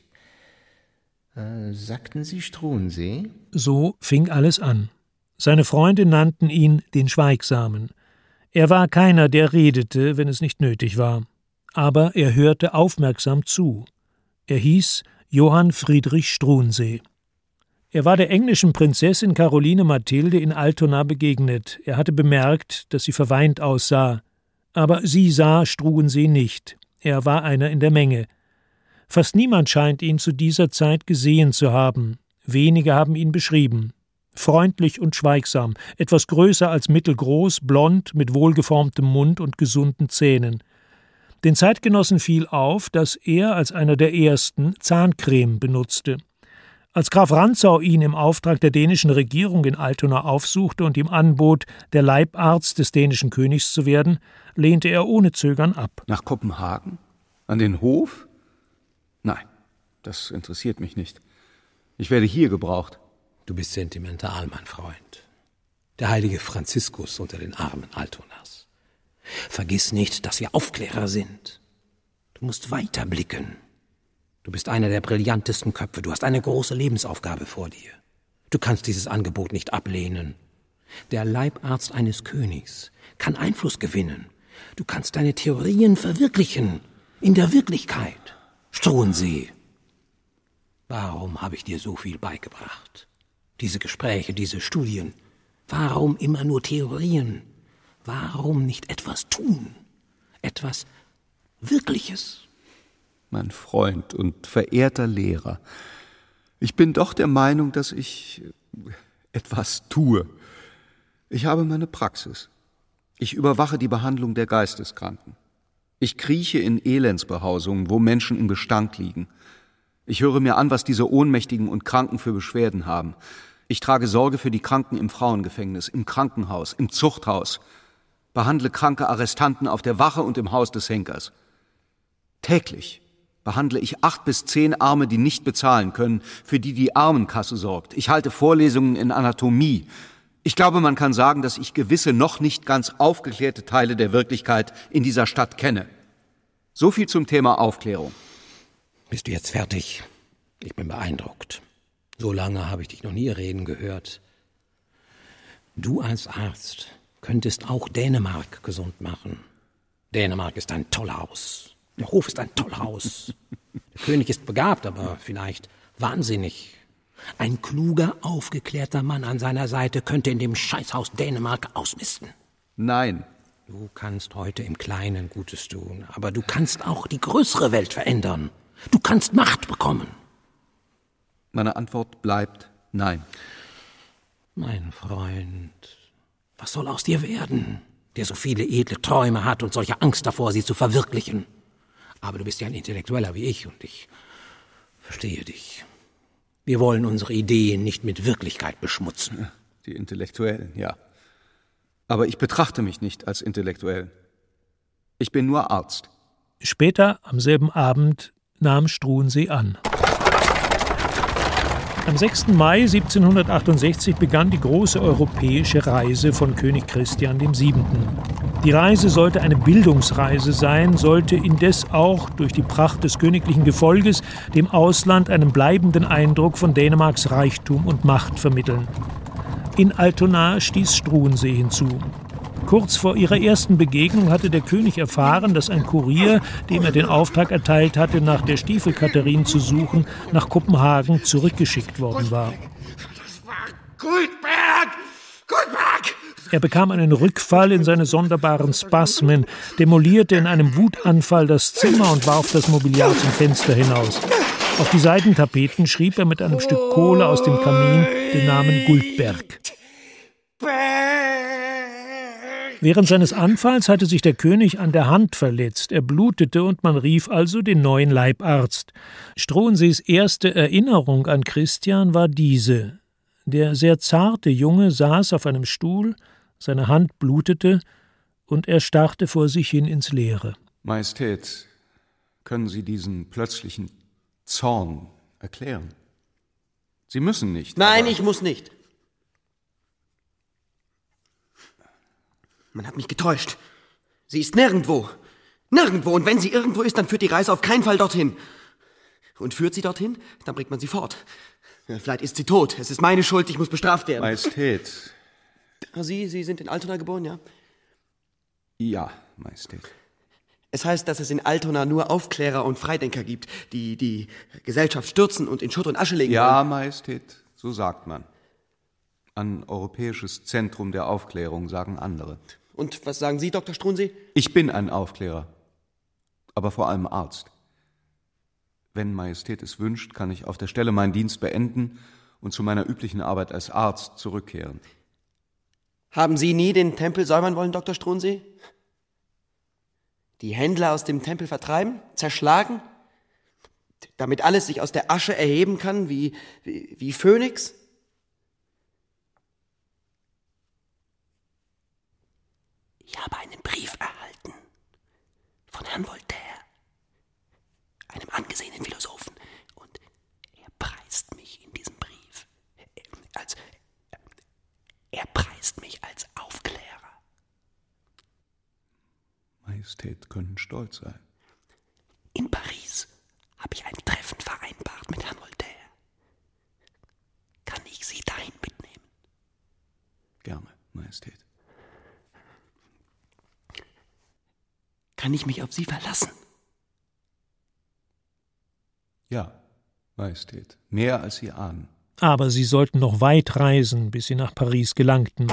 Äh, sagten Sie Struensee? So fing alles an. Seine Freunde nannten ihn den Schweigsamen. Er war keiner, der redete, wenn es nicht nötig war. Aber er hörte aufmerksam zu. Er hieß Johann Friedrich Struensee. Er war der englischen Prinzessin Caroline Mathilde in Altona begegnet. Er hatte bemerkt, dass sie verweint aussah. Aber sie sah Struensee nicht. Er war einer in der Menge. Fast niemand scheint ihn zu dieser Zeit gesehen zu haben. Wenige haben ihn beschrieben. Freundlich und schweigsam, etwas größer als mittelgroß, blond, mit wohlgeformtem Mund und gesunden Zähnen. Den Zeitgenossen fiel auf, dass er als einer der ersten Zahncreme benutzte. Als Graf Rantzau ihn im Auftrag der dänischen Regierung in Altona aufsuchte und ihm anbot, der Leibarzt des dänischen Königs zu werden, lehnte er ohne Zögern ab. Nach Kopenhagen? An den Hof? Nein, das interessiert mich nicht. Ich werde hier gebraucht. Du bist sentimental, mein Freund. Der heilige Franziskus unter den Armen Altonas. Vergiss nicht, dass wir Aufklärer sind. Du musst weiter blicken. Du bist einer der brillantesten Köpfe. Du hast eine große Lebensaufgabe vor dir. Du kannst dieses Angebot nicht ablehnen. Der Leibarzt eines Königs kann Einfluss gewinnen. Du kannst deine Theorien verwirklichen. In der Wirklichkeit. Struensee. Warum habe ich dir so viel beigebracht? Diese Gespräche, diese Studien. Warum immer nur Theorien? Warum nicht etwas tun? Etwas Wirkliches? Mein Freund und verehrter Lehrer, ich bin doch der Meinung, dass ich etwas tue. Ich habe meine Praxis. Ich überwache die Behandlung der Geisteskranken. Ich krieche in Elendsbehausungen, wo Menschen im Gestank liegen. Ich höre mir an, was diese Ohnmächtigen und Kranken für Beschwerden haben. Ich trage Sorge für die Kranken im Frauengefängnis, im Krankenhaus, im Zuchthaus. Behandle kranke Arrestanten auf der Wache und im Haus des Henkers. Täglich behandle ich acht bis zehn Arme, die nicht bezahlen können, für die die Armenkasse sorgt. Ich halte Vorlesungen in Anatomie. Ich glaube, man kann sagen, dass ich gewisse noch nicht ganz aufgeklärte Teile der Wirklichkeit in dieser Stadt kenne. So viel zum Thema Aufklärung. Bist du jetzt fertig? Ich bin beeindruckt. So lange habe ich dich noch nie reden gehört. Du als Arzt könntest auch Dänemark gesund machen. Dänemark ist ein Tollhaus. Der Hof ist ein Tollhaus. Der König ist begabt, aber vielleicht wahnsinnig. Ein kluger, aufgeklärter Mann an seiner Seite könnte in dem Scheißhaus Dänemark ausmisten. Nein. Du kannst heute im Kleinen Gutes tun, aber du kannst auch die größere Welt verändern. Du kannst Macht bekommen. Meine Antwort bleibt nein. Mein Freund, was soll aus dir werden, der so viele edle Träume hat und solche Angst davor, sie zu verwirklichen? Aber du bist ja ein Intellektueller wie ich und ich verstehe dich. Wir wollen unsere Ideen nicht mit Wirklichkeit beschmutzen. Die Intellektuellen, ja. Aber ich betrachte mich nicht als intellektuell. Ich bin nur Arzt. Später, am selben Abend, nahm Struensee an. Am sechsten Mai siebzehnhundertachtundsechzig begann die große europäische Reise von König Christian der Siebente. Die Reise sollte eine Bildungsreise sein, sollte indes auch durch die Pracht des königlichen Gefolges dem Ausland einen bleibenden Eindruck von Dänemarks Reichtum und Macht vermitteln. In Altona stieß Struensee hinzu. Kurz vor ihrer ersten Begegnung hatte der König erfahren, dass ein Kurier, dem er den Auftrag erteilt hatte, nach der Stiefelkatharin zu suchen, nach Kopenhagen zurückgeschickt worden war. Das war Guldberg! Guldberg! Er bekam einen Rückfall in seine sonderbaren Spasmen, demolierte in einem Wutanfall das Zimmer und warf das Mobiliar zum Fenster hinaus. Auf die Seidentapeten schrieb er mit einem Stück Kohle aus dem Kamin den Namen Guldberg. Während seines Anfalls hatte sich der König an der Hand verletzt. Er blutete und man rief also den neuen Leibarzt. Struensees erste Erinnerung an Christian war diese. Der sehr zarte Junge saß auf einem Stuhl, seine Hand blutete, und er starrte vor sich hin ins Leere. Majestät, können Sie diesen plötzlichen Zorn erklären? Sie müssen nicht. Nein, ich muss nicht. Man hat mich getäuscht. Sie ist nirgendwo. Nirgendwo. Und wenn sie irgendwo ist, dann führt die Reise auf keinen Fall dorthin. Und führt sie dorthin, dann bringt man sie fort. Vielleicht ist sie tot. Es ist meine Schuld, ich muss bestraft werden. Majestät. Sie, Sie sind in Altona geboren, ja? Ja, Majestät. Es heißt, dass es in Altona nur Aufklärer und Freidenker gibt, die die Gesellschaft stürzen und in Schutt und Asche legen Ja, wollen. Majestät, so sagt man. An Europäisches Zentrum der Aufklärung sagen andere. Und was sagen Sie, Doktor Struensee? Ich bin ein Aufklärer, aber vor allem Arzt. Wenn Majestät es wünscht, kann ich auf der Stelle meinen Dienst beenden und zu meiner üblichen Arbeit als Arzt zurückkehren. Haben Sie nie den Tempel säubern wollen, Doktor Struensee? Die Händler aus dem Tempel vertreiben, zerschlagen, damit alles sich aus der Asche erheben kann, wie, wie, wie Phönix? Ich habe einen Brief erhalten von Herrn Voltaire, einem angesehenen Philosophen, und er preist mich in diesem Brief als er preist mich als Aufklärer. Majestät können stolz sein. In Paris habe ich ein Treffen vereinbart mit Herrn Voltaire. Kann ich Sie dahin mitnehmen? Gerne, Majestät. Kann ich mich auf Sie verlassen? Ja, Majestät. Mehr als Sie ahnen. Aber sie sollten noch weit reisen, bis sie nach Paris gelangten.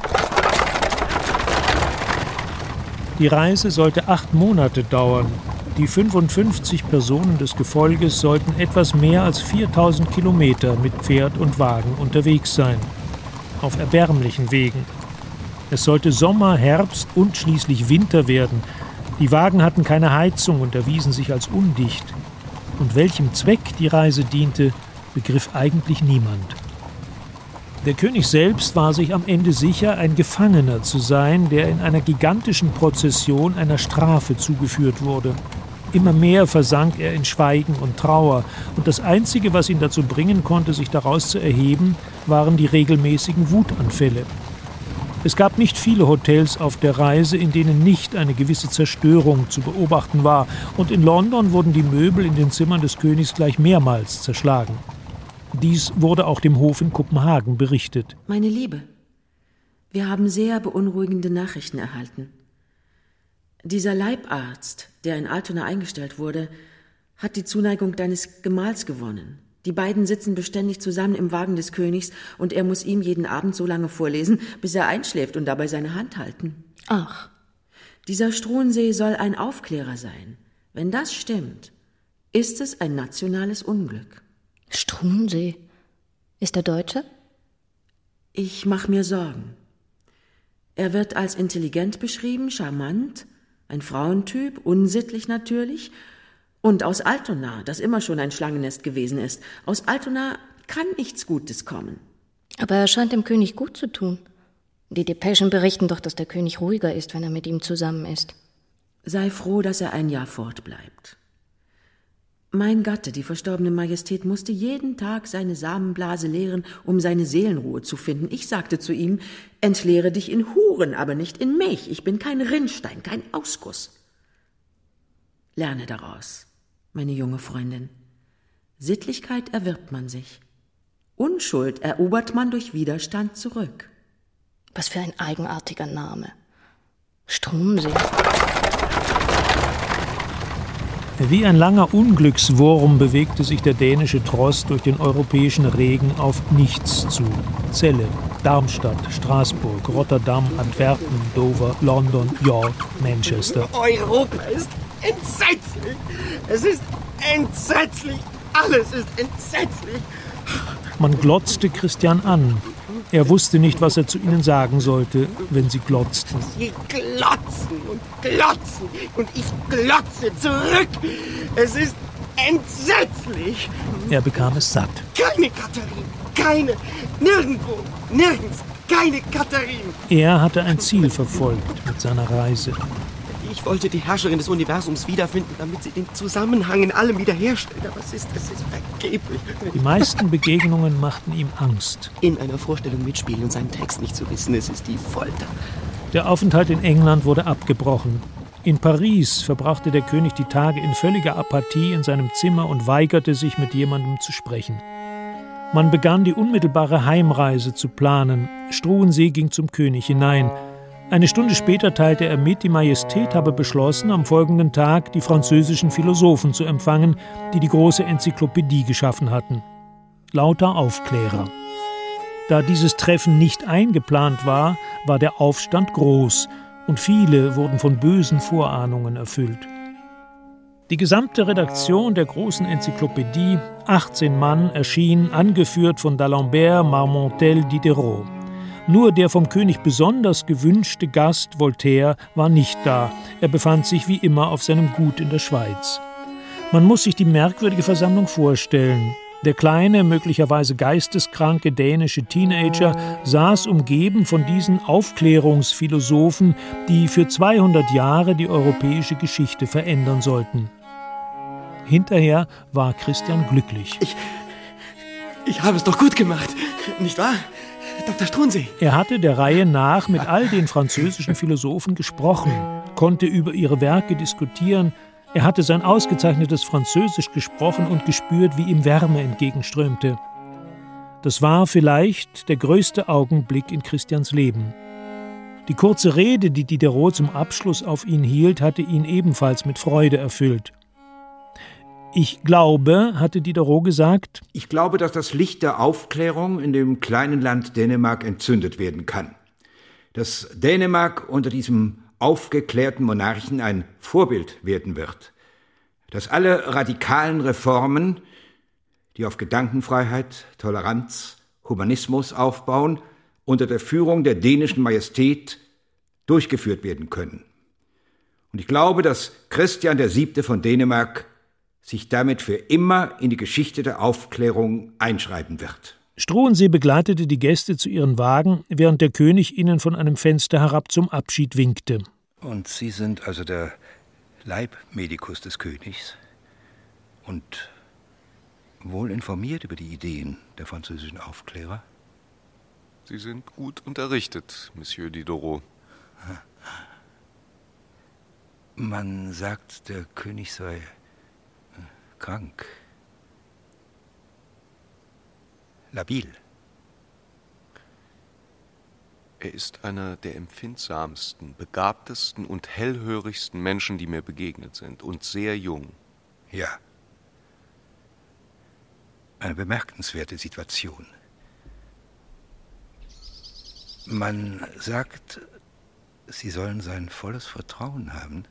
Die Reise sollte acht Monate dauern. Die fünfundfünfzig Personen des Gefolges sollten etwas mehr als viertausend Kilometer mit Pferd und Wagen unterwegs sein. Auf erbärmlichen Wegen. Es sollte Sommer, Herbst und schließlich Winter werden. Die Wagen hatten keine Heizung und erwiesen sich als undicht. Und welchem Zweck die Reise diente, begriff eigentlich niemand. Der König selbst war sich am Ende sicher, ein Gefangener zu sein, der in einer gigantischen Prozession einer Strafe zugeführt wurde. Immer mehr versank er in Schweigen und Trauer, und das Einzige, was ihn dazu bringen konnte, sich daraus zu erheben, waren die regelmäßigen Wutanfälle. Es gab nicht viele Hotels auf der Reise, in denen nicht eine gewisse Zerstörung zu beobachten war, und in London wurden die Möbel in den Zimmern des Königs gleich mehrmals zerschlagen. Dies wurde auch dem Hof in Kopenhagen berichtet. Meine Liebe, wir haben sehr beunruhigende Nachrichten erhalten. Dieser Leibarzt, der in Altona eingestellt wurde, hat die Zuneigung deines Gemahls gewonnen. Die beiden sitzen beständig zusammen im Wagen des Königs, und er muss ihm jeden Abend so lange vorlesen, bis er einschläft, und dabei seine Hand halten. Ach. Dieser Struensee soll ein Aufklärer sein. Wenn das stimmt, ist es ein nationales Unglück. Struensee? Ist er Deutscher? Ich mache mir Sorgen. Er wird als intelligent beschrieben, charmant, ein Frauentyp, unsittlich natürlich, und aus Altona, das immer schon ein Schlangennest gewesen ist. Aus Altona kann nichts Gutes kommen. Aber er scheint dem König gut zu tun. Die Depeschen berichten doch, dass der König ruhiger ist, wenn er mit ihm zusammen ist. Sei froh, dass er ein Jahr fortbleibt. Mein Gatte, die verstorbene Majestät, musste jeden Tag seine Samenblase leeren, um seine Seelenruhe zu finden. Ich sagte zu ihm, entleere dich in Huren, aber nicht in Milch. Ich bin kein Rinnstein, kein Ausguss. Lerne daraus, meine junge Freundin. Sittlichkeit erwirbt man sich. Unschuld erobert man durch Widerstand zurück. Was für ein eigenartiger Name. Struensee. Wie ein langer Unglückswurm bewegte sich der dänische Tross durch den europäischen Regen auf nichts zu. Celle, Darmstadt, Straßburg, Rotterdam, Antwerpen, Dover, London, York, Manchester. Europa ist entsetzlich! Es ist entsetzlich! Alles ist entsetzlich! Man glotzte Christian an. Er wusste nicht, was er zu ihnen sagen sollte, wenn sie glotzten. Sie glotzen und glotzen und ich glotze zurück. Es ist Entsetzlich! Er bekam es satt. Keine Katharine! Keine! Nirgendwo! Nirgends! Keine Katharine! Er hatte ein Ziel verfolgt mit seiner Reise. Ich wollte die Herrscherin des Universums wiederfinden, damit sie den Zusammenhang in allem wiederherstellt. Aber es ist, es ist vergeblich. Die meisten Begegnungen machten ihm Angst. In einer Vorstellung mitspielen und seinen Text nicht zu wissen, es ist die Folter. Der Aufenthalt in England wurde abgebrochen. In Paris verbrachte der König die Tage in völliger Apathie in seinem Zimmer und weigerte sich, mit jemandem zu sprechen. Man begann die unmittelbare Heimreise zu planen. Struensee ging zum König hinein. Eine Stunde später teilte er mit, die Majestät habe beschlossen, am folgenden Tag die französischen Philosophen zu empfangen, die die große Enzyklopädie geschaffen hatten. Lauter Aufklärer. Da dieses Treffen nicht eingeplant war, war der Aufstand groß und viele wurden von bösen Vorahnungen erfüllt. Die gesamte Redaktion der großen Enzyklopädie, achtzehn Mann, erschien, angeführt von d'Alembert, Marmontel, Diderot. Nur der vom König besonders gewünschte Gast, Voltaire, war nicht da. Er befand sich wie immer auf seinem Gut in der Schweiz. Man muss sich die merkwürdige Versammlung vorstellen. Der kleine, möglicherweise geisteskranke dänische Teenager saß umgeben von diesen Aufklärungsphilosophen, die für zweihundert Jahre die europäische Geschichte verändern sollten. Hinterher war Christian glücklich. Ich, ich habe es doch gut gemacht, nicht wahr? Doktor Struensee. Er hatte der Reihe nach mit all den französischen Philosophen gesprochen, konnte über ihre Werke diskutieren. Er hatte sein ausgezeichnetes Französisch gesprochen und gespürt, wie ihm Wärme entgegenströmte. Das war vielleicht der größte Augenblick in Christians Leben. Die kurze Rede, die Diderot zum Abschluss auf ihn hielt, hatte ihn ebenfalls mit Freude erfüllt. Ich glaube, hatte Diderot gesagt, ich glaube, dass das Licht der Aufklärung in dem kleinen Land Dänemark entzündet werden kann. Dass Dänemark unter diesem aufgeklärten Monarchen ein Vorbild werden wird. Dass alle radikalen Reformen, die auf Gedankenfreiheit, Toleranz, Humanismus aufbauen, unter der Führung der dänischen Majestät durchgeführt werden können. Und ich glaube, dass Christian der Siebte von Dänemark sich damit für immer in die Geschichte der Aufklärung einschreiben wird. Struensee begleitete die Gäste zu ihren Wagen, während der König ihnen von einem Fenster herab zum Abschied winkte. Und Sie sind also der Leibmedikus des Königs und wohl informiert über die Ideen der französischen Aufklärer? Sie sind gut unterrichtet, Monsieur Diderot. Man sagt, der König sei krank. Labil. Er ist einer der empfindsamsten, begabtesten und hellhörigsten Menschen, die mir begegnet sind, und sehr jung. Ja. Eine bemerkenswerte Situation. Man sagt, Sie sollen sein volles Vertrauen haben.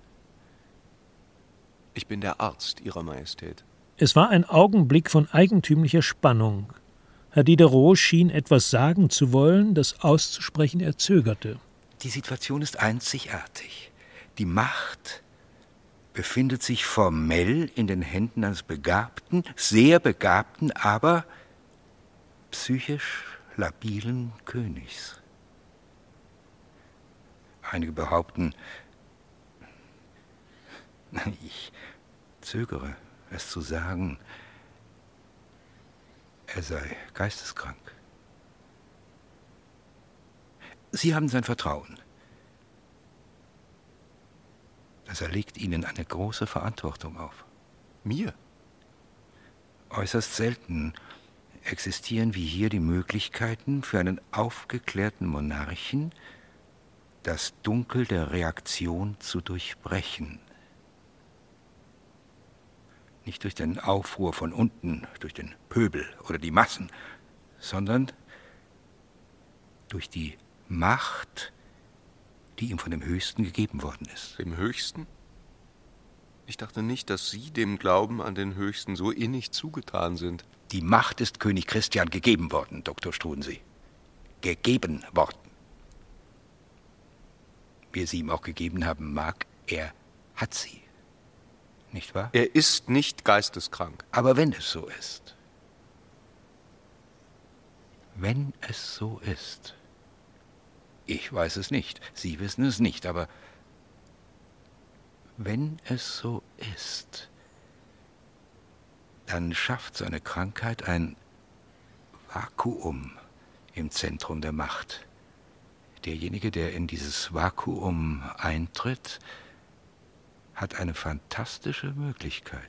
Ich bin der Arzt Ihrer Majestät. Es war ein Augenblick von eigentümlicher Spannung. Herr Diderot schien etwas sagen zu wollen, das auszusprechen er zögerte. Die Situation ist einzigartig. Die Macht befindet sich formell in den Händen eines begabten, sehr begabten, aber psychisch labilen Königs. Einige behaupten, ich zögere, es zu sagen, er sei geisteskrank. Sie haben sein Vertrauen. Das erlegt Ihnen eine große Verantwortung auf. Mir? Äußerst selten existieren wie hier die Möglichkeiten für einen aufgeklärten Monarchen, das Dunkel der Reaktion zu durchbrechen. Nicht durch den Aufruhr von unten, durch den Pöbel oder die Massen, sondern durch die Macht, die ihm von dem Höchsten gegeben worden ist. Dem Höchsten? Ich dachte nicht, dass Sie dem Glauben an den Höchsten so innig zugetan sind. Die Macht ist König Christian gegeben worden, Doktor Struensee. Gegeben worden. Wie er sie ihm auch gegeben haben mag, er hat sie. nicht wahr? Er ist nicht geisteskrank. Aber wenn es so ist, wenn es so ist, ich weiß es nicht, Sie wissen es nicht, aber wenn es so ist, dann schafft seine Krankheit ein Vakuum im Zentrum der Macht. Derjenige, der in dieses Vakuum eintritt, hat eine fantastische Möglichkeit.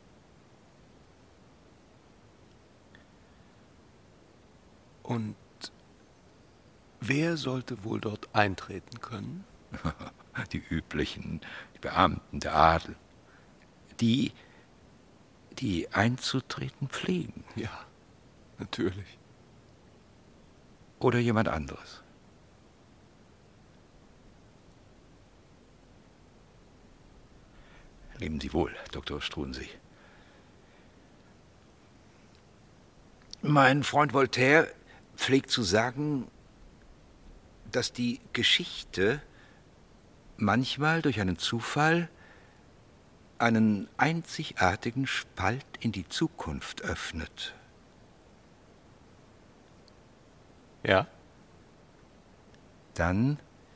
Und wer sollte wohl dort eintreten können? Die üblichen, die Beamten, der Adel. Die, die einzutreten pflegen. Ja, natürlich. Oder jemand anderes. Leben Sie wohl, Doktor Struensee. Mein Freund Voltaire pflegt zu sagen, dass die Geschichte manchmal durch einen Zufall einen einzigartigen Spalt in die Zukunft öffnet. Ja? Dann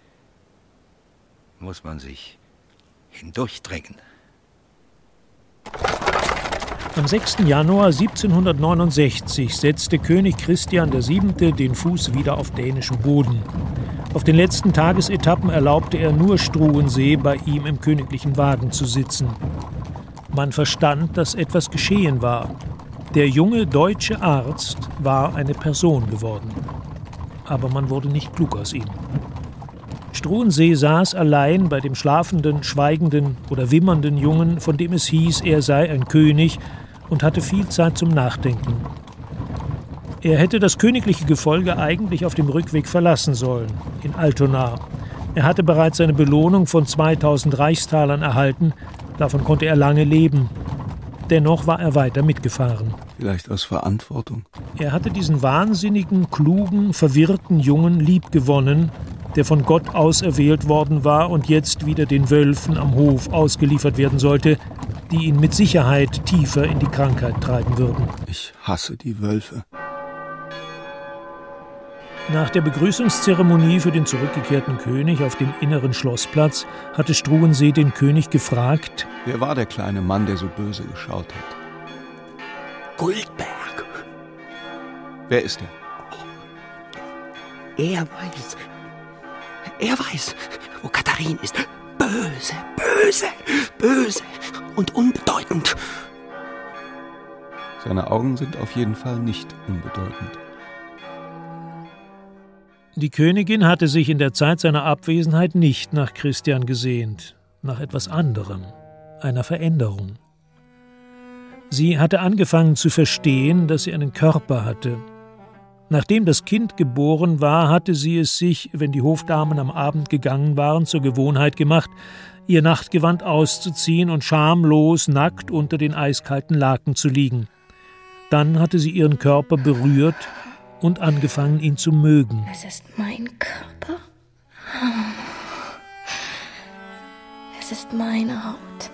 muss man sich hindurchdrängen. Am sechsten Januar siebzehnhundertneunundsechzig setzte König Christian der Siebente den Fuß wieder auf dänischem Boden. Auf den letzten Tagesetappen erlaubte er nur Struensee, bei ihm im königlichen Wagen zu sitzen. Man verstand, dass etwas geschehen war. Der junge deutsche Arzt war eine Person geworden. Aber man wurde nicht klug aus ihm. Struensee saß allein bei dem schlafenden, schweigenden oder wimmernden Jungen, von dem es hieß, er sei ein König, und hatte viel Zeit zum Nachdenken. Er hätte das königliche Gefolge eigentlich auf dem Rückweg verlassen sollen, in Altona. Er hatte bereits seine Belohnung von zweitausend Reichstalern erhalten, davon konnte er lange leben. Dennoch war er weiter mitgefahren. Vielleicht aus Verantwortung. Er hatte diesen wahnsinnigen, klugen, verwirrten Jungen liebgewonnen, der von Gott auserwählt worden war und jetzt wieder den Wölfen am Hof ausgeliefert werden sollte, die ihn mit Sicherheit tiefer in die Krankheit treiben würden. Ich hasse die Wölfe. Nach der Begrüßungszeremonie für den zurückgekehrten König auf dem inneren Schlossplatz hatte Struensee den König gefragt: Wer war der kleine Mann, der so böse geschaut hat? Guldberg. Wer ist er? Er weiß. Er weiß, wo Katharin ist. Böse, böse, böse und unbedeutend. Seine Augen sind auf jeden Fall nicht unbedeutend. Die Königin hatte sich in der Zeit seiner Abwesenheit nicht nach Christian gesehnt, nach etwas anderem, einer Veränderung. Sie hatte angefangen zu verstehen, dass sie einen Körper hatte. Nachdem das Kind geboren war, hatte sie es sich, wenn die Hofdamen am Abend gegangen waren, zur Gewohnheit gemacht, ihr Nachtgewand auszuziehen und schamlos nackt unter den eiskalten Laken zu liegen. Dann hatte sie ihren Körper berührt und angefangen, ihn zu mögen. Es ist mein Körper. Es ist meine Haut.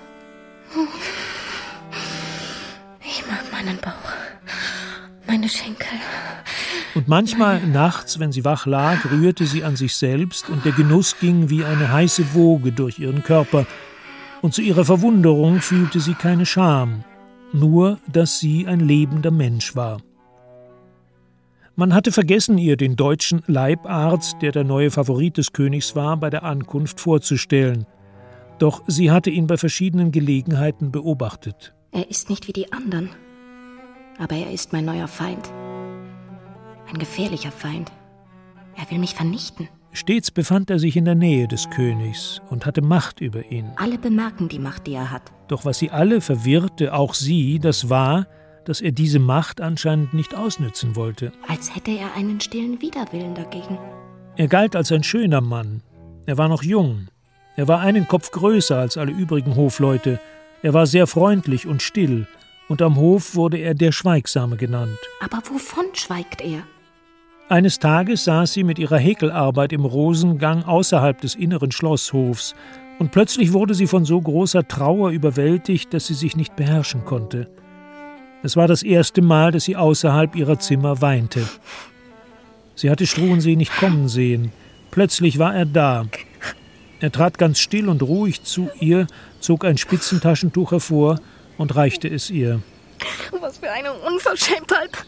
Ich mag meinen Bauch, meine Schenkel. Und manchmal nachts, wenn sie wach lag, rührte sie an sich selbst und der Genuss ging wie eine heiße Woge durch ihren Körper. Und zu ihrer Verwunderung fühlte sie keine Scham, nur dass sie ein lebender Mensch war. Man hatte vergessen, ihr den deutschen Leibarzt, der der neue Favorit des Königs war, bei der Ankunft vorzustellen. Doch sie hatte ihn bei verschiedenen Gelegenheiten beobachtet. Er ist nicht wie die anderen, aber er ist mein neuer Feind. Ein gefährlicher Feind. Er will mich vernichten. Stets befand er sich in der Nähe des Königs und hatte Macht über ihn. Alle bemerken die Macht, die er hat. Doch was sie alle verwirrte, auch sie, das war, dass er diese Macht anscheinend nicht ausnützen wollte. Als hätte er einen stillen Widerwillen dagegen. Er galt als ein schöner Mann. Er war noch jung. Er war einen Kopf größer als alle übrigen Hofleute. Er war sehr freundlich und still. Und am Hof wurde er der Schweigsame genannt. Aber wovon schweigt er? Eines Tages saß sie mit ihrer Häkelarbeit im Rosengang außerhalb des inneren Schlosshofs Und plötzlich wurde sie von so großer Trauer überwältigt, dass sie sich nicht beherrschen konnte. Es war das erste Mal, dass sie außerhalb ihrer Zimmer weinte. Sie hatte Struensee nicht kommen sehen. Plötzlich war er da. Er trat ganz still und ruhig zu ihr, zog ein Spitzentaschentuch hervor und reichte es ihr. Was für eine Unverschämtheit!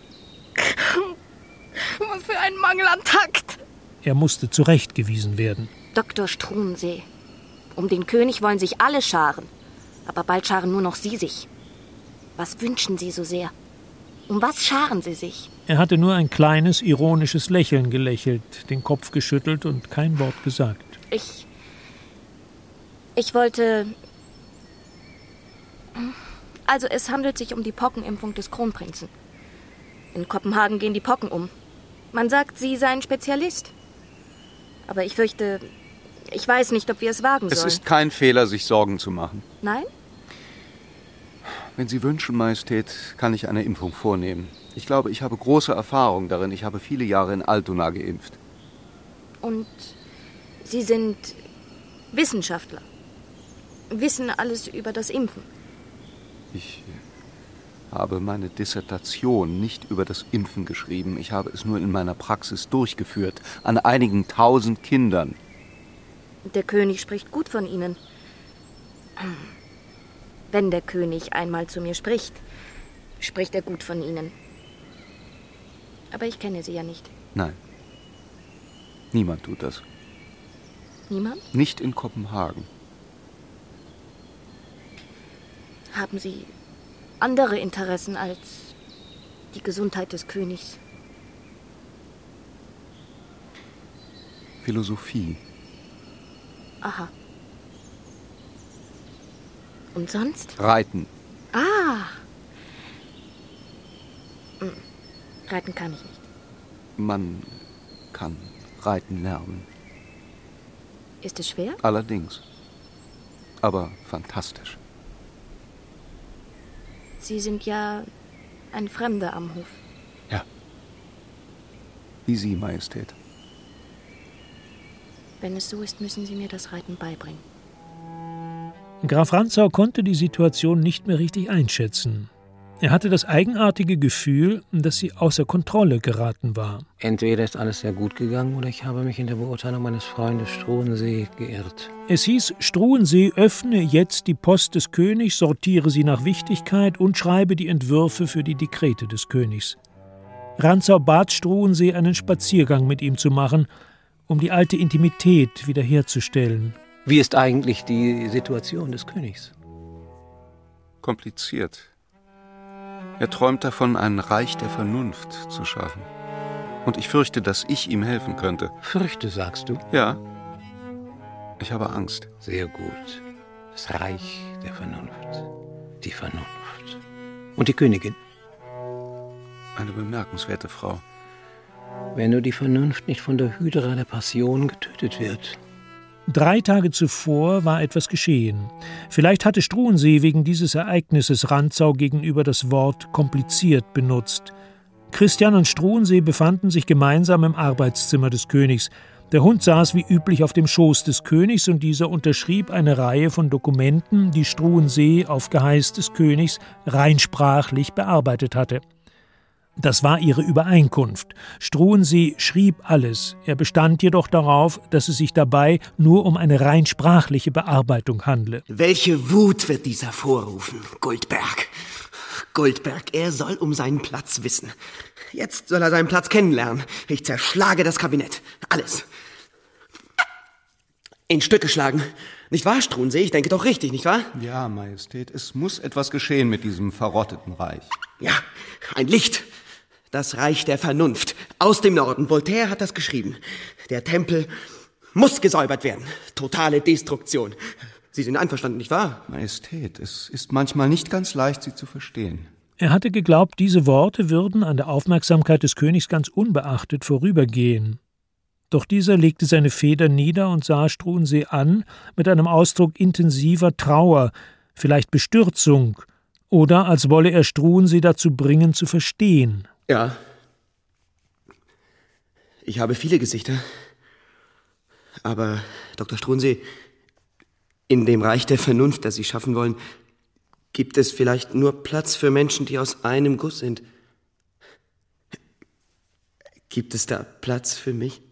Was für ein Mangel an Takt! Er musste zurechtgewiesen werden. Doktor Struensee, um den König wollen sich alle scharen, aber bald scharen nur noch Sie sich. Was wünschen Sie so sehr? Um was scharen Sie sich? Er hatte nur ein kleines, ironisches Lächeln gelächelt, den Kopf geschüttelt und kein Wort gesagt. Ich... Ich wollte... Also es handelt sich um die Pockenimpfung des Kronprinzen. In Kopenhagen gehen die Pocken um. Man sagt, Sie seien Spezialist. Aber ich fürchte, ich weiß nicht, ob wir es wagen sollen. Es ist kein Fehler, sich Sorgen zu machen. Nein? Wenn Sie wünschen, Majestät, kann ich eine Impfung vornehmen. Ich glaube, ich habe große Erfahrung darin. Ich habe viele Jahre in Altona geimpft. Und Sie sind Wissenschaftler. Wissen alles über das Impfen. Ich habe meine Dissertation nicht über das Impfen geschrieben. Ich habe es nur in meiner Praxis durchgeführt, an einigen tausend Kindern. Der König spricht gut von Ihnen. Wenn der König einmal zu mir spricht, spricht er gut von Ihnen. Aber ich kenne Sie ja nicht. Nein. Niemand tut das. Niemand? Nicht in Kopenhagen. Haben Sie andere Interessen als die Gesundheit des Königs? Philosophie. Aha. Und sonst? Reiten. Ah. Hm. Reiten kann ich nicht. Man kann reiten lernen. Ist es schwer? Allerdings. Aber fantastisch. Sie sind ja ein Fremder am Hof. Ja. Wie Sie, Majestät. Wenn es so ist, müssen Sie mir das Reiten beibringen. Graf Rantzau konnte die Situation nicht mehr richtig einschätzen. Er hatte das eigenartige Gefühl, dass sie außer Kontrolle geraten war. Entweder ist alles sehr gut gegangen oder ich habe mich in der Beurteilung meines Freundes Struensee geirrt. Es hieß, Struensee öffne jetzt die Post des Königs, sortiere sie nach Wichtigkeit und schreibe die Entwürfe für die Dekrete des Königs. Rantzau bat Struensee, einen Spaziergang mit ihm zu machen, um die alte Intimität wiederherzustellen. Wie ist eigentlich die Situation des Königs? Kompliziert. Er träumt davon, ein Reich der Vernunft zu schaffen. Und ich fürchte, dass ich ihm helfen könnte. Fürchte, sagst du? Ja. Ich habe Angst. Sehr gut. Das Reich der Vernunft. Die Vernunft. Und die Königin? Eine bemerkenswerte Frau. Wenn nur die Vernunft nicht von der Hydra der Passion getötet wird. Drei Tage zuvor war etwas geschehen. Vielleicht hatte Struensee wegen dieses Ereignisses Rantzau gegenüber das Wort kompliziert benutzt. Christian und Struensee befanden sich gemeinsam im Arbeitszimmer des Königs. Der Hund saß wie üblich auf dem Schoß des Königs und dieser unterschrieb eine Reihe von Dokumenten, die Struensee auf Geheiß des Königs rein sprachlich bearbeitet hatte. Das war ihre Übereinkunft. Struensee schrieb alles. Er bestand jedoch darauf, dass es sich dabei nur um eine rein sprachliche Bearbeitung handle. Welche Wut wird dieser vorrufen, Goldberg? Goldberg, er soll um seinen Platz wissen. Jetzt soll er seinen Platz kennenlernen. Ich zerschlage das Kabinett. Alles. In Stücke schlagen. Nicht wahr, Struensee? Ich denke doch richtig, nicht wahr? Ja, Majestät, es muss etwas geschehen mit diesem verrotteten Reich. Ja, ein Licht. Das Reich der Vernunft. Aus dem Norden. Voltaire hat das geschrieben. Der Tempel muss gesäubert werden. Totale Destruktion. Sie sind einverstanden, nicht wahr? Majestät, es ist manchmal nicht ganz leicht, sie zu verstehen. Er hatte geglaubt, diese Worte würden an der Aufmerksamkeit des Königs ganz unbeachtet vorübergehen. Doch dieser legte seine Feder nieder und sah Struensee an mit einem Ausdruck intensiver Trauer, vielleicht Bestürzung, oder als wolle er Struensee dazu bringen, zu verstehen. Ja. Ich habe viele Gesichter. Aber, Doktor Struensee, In dem Reich der Vernunft, das Sie schaffen wollen, gibt es vielleicht nur Platz für Menschen, die aus einem Guss sind. Gibt es da Platz für mich?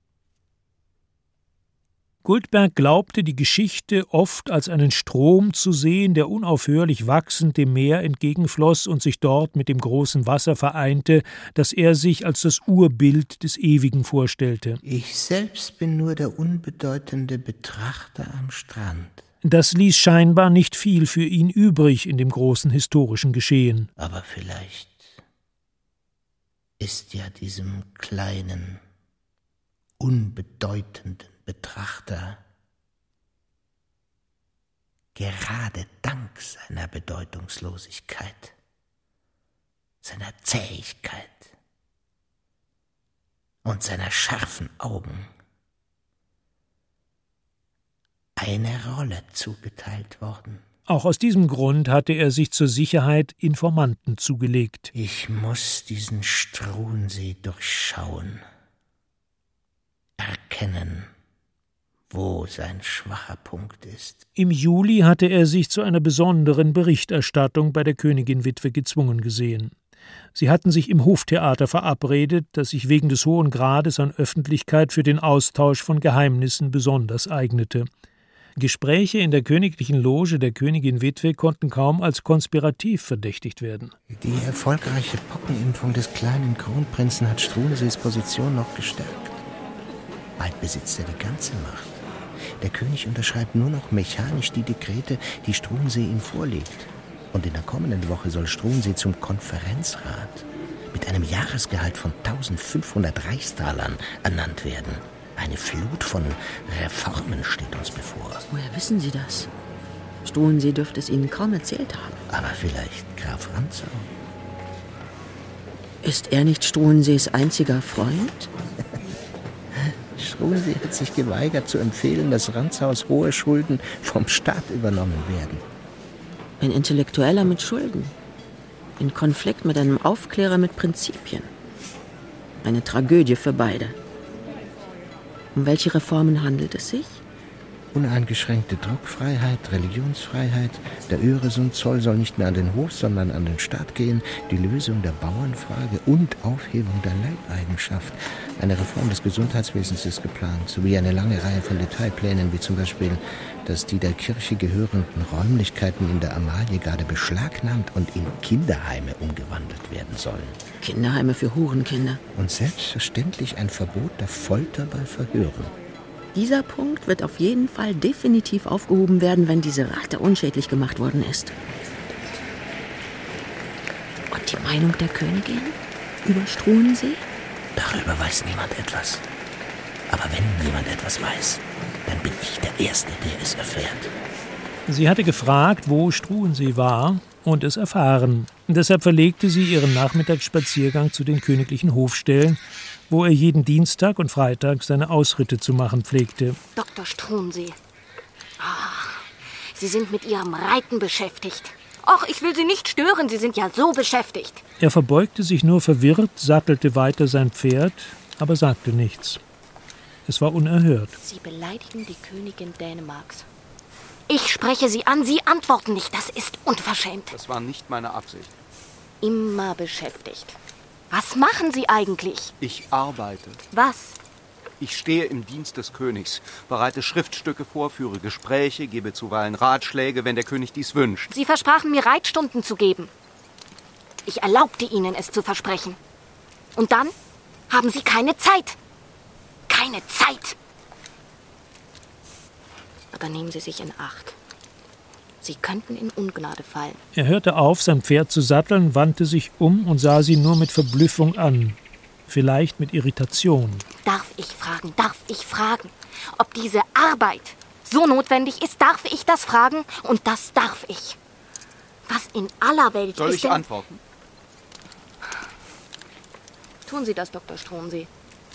Guldberg glaubte, die Geschichte oft als einen Strom zu sehen, der unaufhörlich wachsend dem Meer entgegenfloss und sich dort mit dem großen Wasser vereinte, das er sich als das Urbild des Ewigen vorstellte. Ich selbst bin nur der unbedeutende Betrachter am Strand. Das ließ scheinbar nicht viel für ihn übrig in dem großen historischen Geschehen. Aber vielleicht ist ja diesem kleinen, unbedeutenden Betrachter gerade dank seiner Bedeutungslosigkeit, seiner Zähigkeit und seiner scharfen Augen eine Rolle zugeteilt worden. Auch aus diesem Grund hatte er sich zur Sicherheit Informanten zugelegt. Ich muss diesen Struensee durchschauen, erkennen, wo sein schwacher Punkt ist. Im Juli hatte er sich zu einer besonderen Berichterstattung bei der Königin-Witwe gezwungen gesehen. Sie hatten sich im Hoftheater verabredet, das sich wegen des hohen Grades an Öffentlichkeit für den Austausch von Geheimnissen besonders eignete. Gespräche in der königlichen Loge der Königin-Witwe konnten kaum als konspirativ verdächtigt werden. Die erfolgreiche Pockenimpfung des kleinen Kronprinzen hat Struensees Position noch gestärkt. Bald besitzt er die ganze Macht. Der König unterschreibt nur noch mechanisch die Dekrete, die Struensee ihm vorlegt. Und in der kommenden Woche soll Struensee zum Konferenzrat mit einem Jahresgehalt von eintausendfünfhundert Reichstalern ernannt werden. Eine Flut von Reformen steht uns bevor. Woher wissen Sie das? Struensee dürfte es Ihnen kaum erzählt haben. Aber vielleicht Graf Rantzau. Ist er nicht Struensees einziger Freund? Struensee hat sich geweigert zu empfehlen, dass Rantzaus hohe Schulden vom Staat übernommen werden. Ein Intellektueller mit Schulden. In Konflikt mit einem Aufklärer mit Prinzipien. Eine Tragödie für beide. Um welche Reformen handelt es sich? Uneingeschränkte Druckfreiheit, Religionsfreiheit, der Öresundzoll soll nicht mehr an den Hof, sondern an den Staat gehen, die Lösung der Bauernfrage und Aufhebung der Leibeigenschaft. Eine Reform des Gesundheitswesens ist geplant, sowie eine lange Reihe von Detailplänen, wie zum Beispiel, dass die der Kirche gehörenden Räumlichkeiten in der Amaliegarde beschlagnahmt und in Kinderheime umgewandelt werden sollen. Kinderheime für Hurenkinder. Und selbstverständlich ein Verbot der Folter bei Verhören. Dieser Punkt wird auf jeden Fall definitiv aufgehoben werden, wenn diese Rate unschädlich gemacht worden ist. Und die Meinung der Königin über Struensee? Darüber weiß niemand etwas. Aber wenn jemand etwas weiß, dann bin ich der Erste, der es erfährt. Sie hatte gefragt, wo Struensee war, und es erfahren. Deshalb verlegte sie ihren Nachmittagsspaziergang zu den königlichen Hofställen, wo er jeden Dienstag und Freitag seine Ausritte zu machen pflegte. Doktor Struensee. Ach, Sie sind mit Ihrem Reiten beschäftigt. Ach, ich will Sie nicht stören, Sie sind ja so beschäftigt. Er verbeugte sich nur verwirrt, sattelte weiter sein Pferd, aber sagte nichts. Es war unerhört. Sie beleidigen die Königin Dänemarks. Ich spreche Sie an, Sie antworten nicht. Das ist unverschämt. Das war nicht meine Absicht. Immer beschäftigt. Was machen Sie eigentlich? Ich arbeite. Was? Ich stehe im Dienst des Königs, bereite Schriftstücke vor, führe Gespräche, gebe zuweilen Ratschläge, wenn der König dies wünscht. Sie versprachen mir, Reitstunden zu geben. Ich erlaubte Ihnen, es zu versprechen. Und dann haben Sie keine Zeit. Keine Zeit. Aber nehmen Sie sich in Acht. Sie könnten in Ungnade fallen. Er hörte auf, sein Pferd zu satteln, wandte sich um und sah sie nur mit Verblüffung an. Vielleicht mit Irritation. Darf ich fragen, darf ich fragen, ob diese Arbeit so notwendig ist? Darf ich das fragen? Und das darf ich. Was in aller Welt Soll ist ich denn... antworten? Tun Sie das, Doktor Struensee.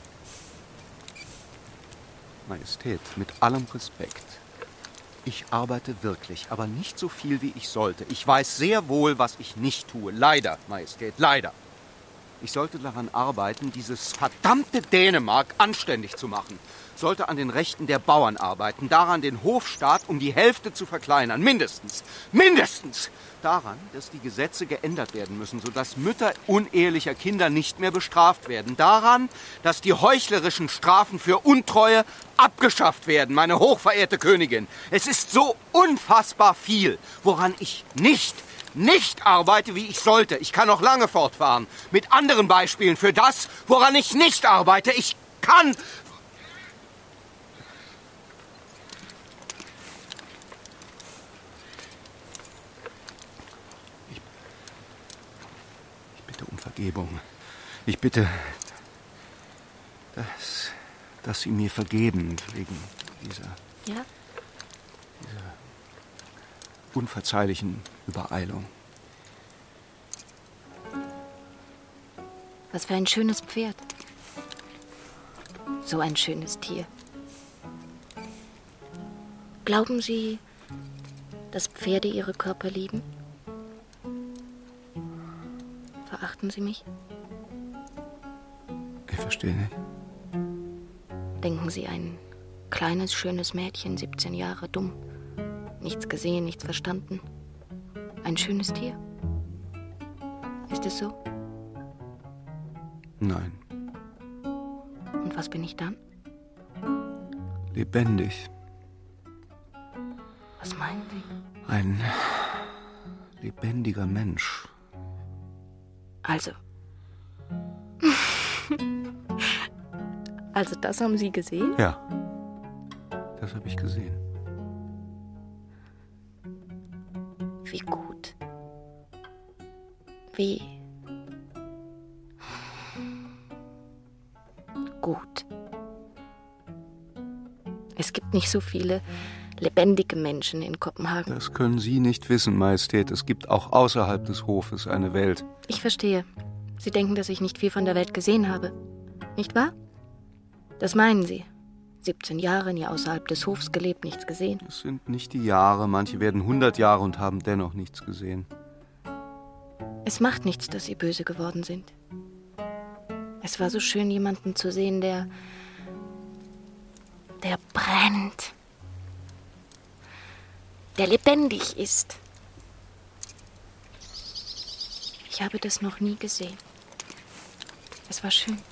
Majestät, mit allem Respekt. Ich arbeite wirklich, aber nicht so viel, wie ich sollte. Ich weiß sehr wohl, was ich nicht tue. Leider, Majestät, leider. Ich sollte daran arbeiten, dieses verdammte Dänemark anständig zu machen. Sollte an den Rechten der Bauern arbeiten, daran den Hofstaat um die Hälfte zu verkleinern, mindestens, mindestens. Daran, dass die Gesetze geändert werden müssen, sodass Mütter unehelicher Kinder nicht mehr bestraft werden. Daran, dass die heuchlerischen Strafen für Untreue abgeschafft werden, meine hochverehrte Königin. Es ist so unfassbar viel, woran ich nicht, nicht arbeite, wie ich sollte. Ich kann noch lange fortfahren mit anderen Beispielen für das, woran ich nicht arbeite. Ich kann... Um Vergebung. Ich bitte, dass, dass Sie mir vergeben wegen dieser, ja? dieser unverzeihlichen Übereilung. Was für ein schönes Pferd. So ein schönes Tier. Glauben Sie, dass Pferde ihre Körper lieben? Verachten Sie mich? Ich verstehe nicht. Denken Sie, ein kleines, schönes Mädchen, siebzehn Jahre, dumm, nichts gesehen, nichts verstanden. Ein schönes Tier? Ist es so? Nein. Und was bin ich dann? Lebendig. Was meinen Sie? Ein lebendiger Mensch. Also. Also das haben Sie gesehen? Ja. Das habe ich gesehen. Wie gut. Wie gut. Es gibt nicht so viele lebendige Menschen in Kopenhagen. Das können Sie nicht wissen, Majestät. Es gibt auch außerhalb des Hofes eine Welt. Ich verstehe. Sie denken, dass ich nicht viel von der Welt gesehen habe. Nicht wahr? Das meinen Sie. siebzehn Jahre nie außerhalb des Hofs gelebt, nichts gesehen. Es sind nicht die Jahre. Manche werden hundert Jahre und haben dennoch nichts gesehen. Es macht nichts, dass Sie böse geworden sind. Es war so schön, jemanden zu sehen, der... der brennt. Der lebendig ist. Ich habe das noch nie gesehen. Es war schön.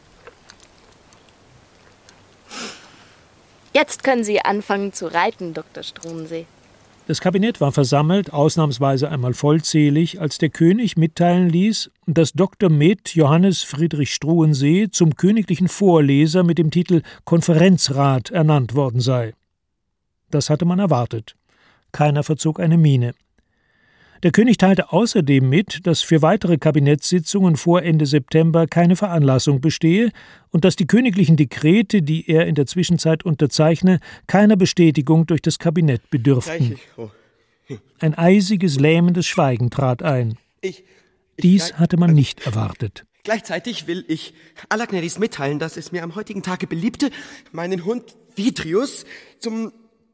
Jetzt können Sie anfangen zu reiten, Doktor Struensee. Das Kabinett war versammelt, ausnahmsweise einmal vollzählig, als der König mitteilen ließ, dass Doktor med. Johannes Friedrich Struensee zum königlichen Vorleser mit dem Titel Konferenzrat ernannt worden sei. Das hatte man erwartet. Keiner verzog eine Miene. Der König teilte außerdem mit, dass für weitere Kabinettssitzungen vor Ende September keine Veranlassung bestehe und dass die königlichen Dekrete, die er in der Zwischenzeit unterzeichne, keiner Bestätigung durch das Kabinett bedürften. Ein eisiges, lähmendes Schweigen trat ein. Ich, ich Dies hatte man nicht erwartet. Gleichzeitig will ich Allergnädigst mitteilen, dass es mir am heutigen Tage beliebte, meinen Hund Vitrius zum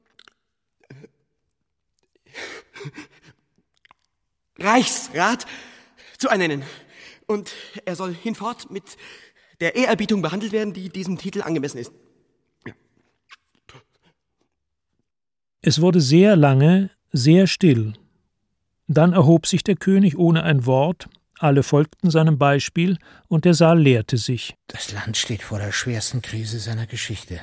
Reichsrat zu ernennen. Und er soll hinfort mit der Ehrerbietung behandelt werden, die diesem Titel angemessen ist. Ja. Es wurde sehr lange, sehr still. Dann erhob sich der König ohne ein Wort, alle folgten seinem Beispiel, und der Saal leerte sich. Das Land steht vor der schwersten Krise seiner Geschichte.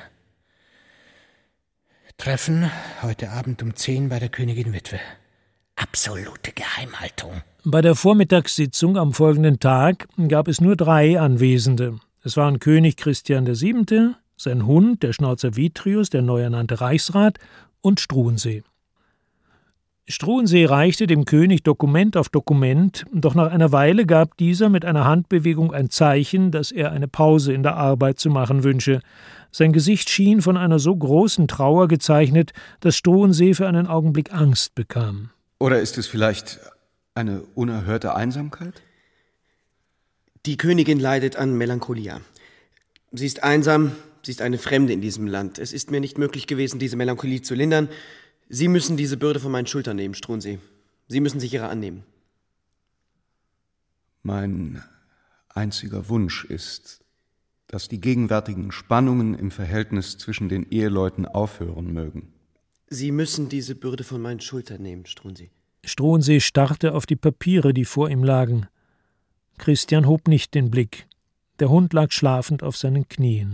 Treffen heute Abend um zehn bei der Königin Witwe. Absolute Geheimhaltung. Bei der Vormittagssitzung am folgenden Tag gab es nur drei Anwesende. Es waren König Christian der Siebente, sein Hund, der Schnauzer Vitrius, der neu ernannte Reichsrat, und Struensee. Struensee reichte dem König Dokument auf Dokument, doch nach einer Weile gab dieser mit einer Handbewegung ein Zeichen, dass er eine Pause in der Arbeit zu machen wünsche. Sein Gesicht schien von einer so großen Trauer gezeichnet, dass Struensee für einen Augenblick Angst bekam. Oder ist es vielleicht eine unerhörte Einsamkeit? Die Königin leidet an Melancholia. Sie ist einsam, sie ist eine Fremde in diesem Land. Es ist mir nicht möglich gewesen, diese Melancholie zu lindern. Sie müssen diese Bürde von meinen Schultern nehmen, Struensee. Sie müssen sich ihrer annehmen. Mein einziger Wunsch ist, dass die gegenwärtigen Spannungen im Verhältnis zwischen den Eheleuten aufhören mögen. Sie müssen diese Bürde von meinen Schultern nehmen, Struensee. Struensee starrte auf die Papiere, die vor ihm lagen. Christian hob nicht den Blick. Der Hund lag schlafend auf seinen Knien.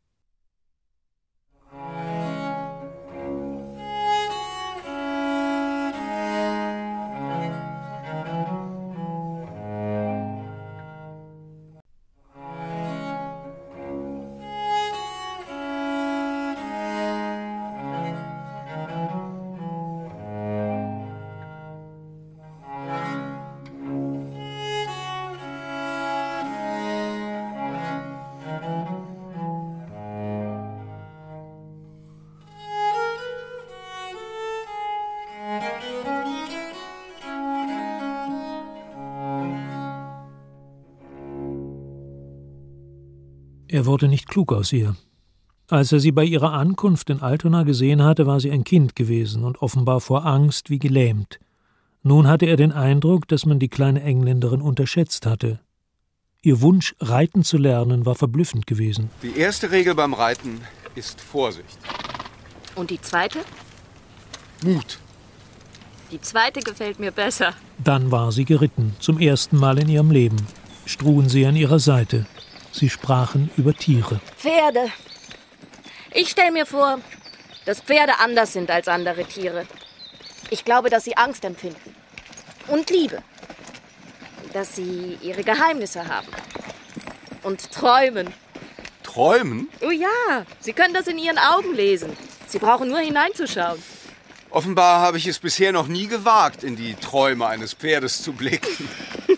Er wurde nicht klug aus ihr. Als er sie bei ihrer Ankunft in Altona gesehen hatte, war sie ein Kind gewesen und offenbar vor Angst wie gelähmt. Nun hatte er den Eindruck, dass man die kleine Engländerin unterschätzt hatte. Ihr Wunsch, reiten zu lernen, war verblüffend gewesen. Die erste Regel beim Reiten ist Vorsicht. Und die zweite? Mut. Die zweite gefällt mir besser. Dann war sie geritten, zum ersten Mal in ihrem Leben. Struensee an ihrer Seite. Sie sprachen über Tiere. Pferde. Ich stelle mir vor, dass Pferde anders sind als andere Tiere. Ich glaube, dass sie Angst empfinden. Und Liebe. Dass sie ihre Geheimnisse haben. Und träumen. Träumen? Oh ja, Sie können das in ihren Augen lesen. Sie brauchen nur hineinzuschauen. Offenbar habe ich es bisher noch nie gewagt, in die Träume eines Pferdes zu blicken.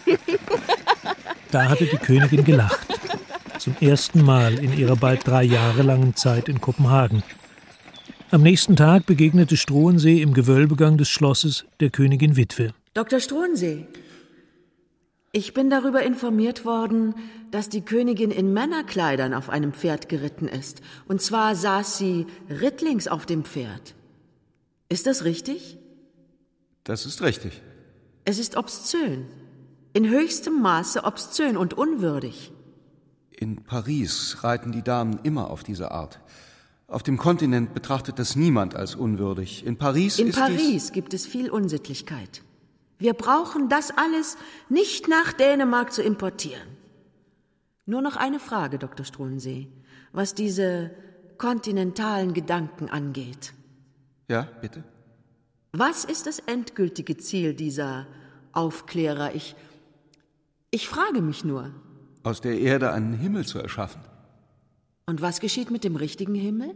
Da hatte die Königin gelacht. Zum ersten Mal in ihrer bald drei Jahre langen Zeit in Kopenhagen. Am nächsten Tag begegnete Struensee im Gewölbegang des Schlosses der Königin Witwe. Doktor Struensee, ich bin darüber informiert worden, dass die Königin in Männerkleidern auf einem Pferd geritten ist. Und zwar saß sie rittlings auf dem Pferd. Ist das richtig? Das ist richtig. Es ist obszön. In höchstem Maße obszön und unwürdig. In Paris reiten die Damen immer auf diese Art. Auf dem Kontinent betrachtet das niemand als unwürdig. In Paris In ist Paris dies gibt es viel Unsittlichkeit. Wir brauchen das alles nicht nach Dänemark zu importieren. Nur noch eine Frage, Doktor Struensee, was diese kontinentalen Gedanken angeht. Ja, bitte? Was ist das endgültige Ziel dieser Aufklärer? Ich, ich frage mich nur. Aus der Erde einen Himmel zu erschaffen. Und was geschieht mit dem richtigen Himmel?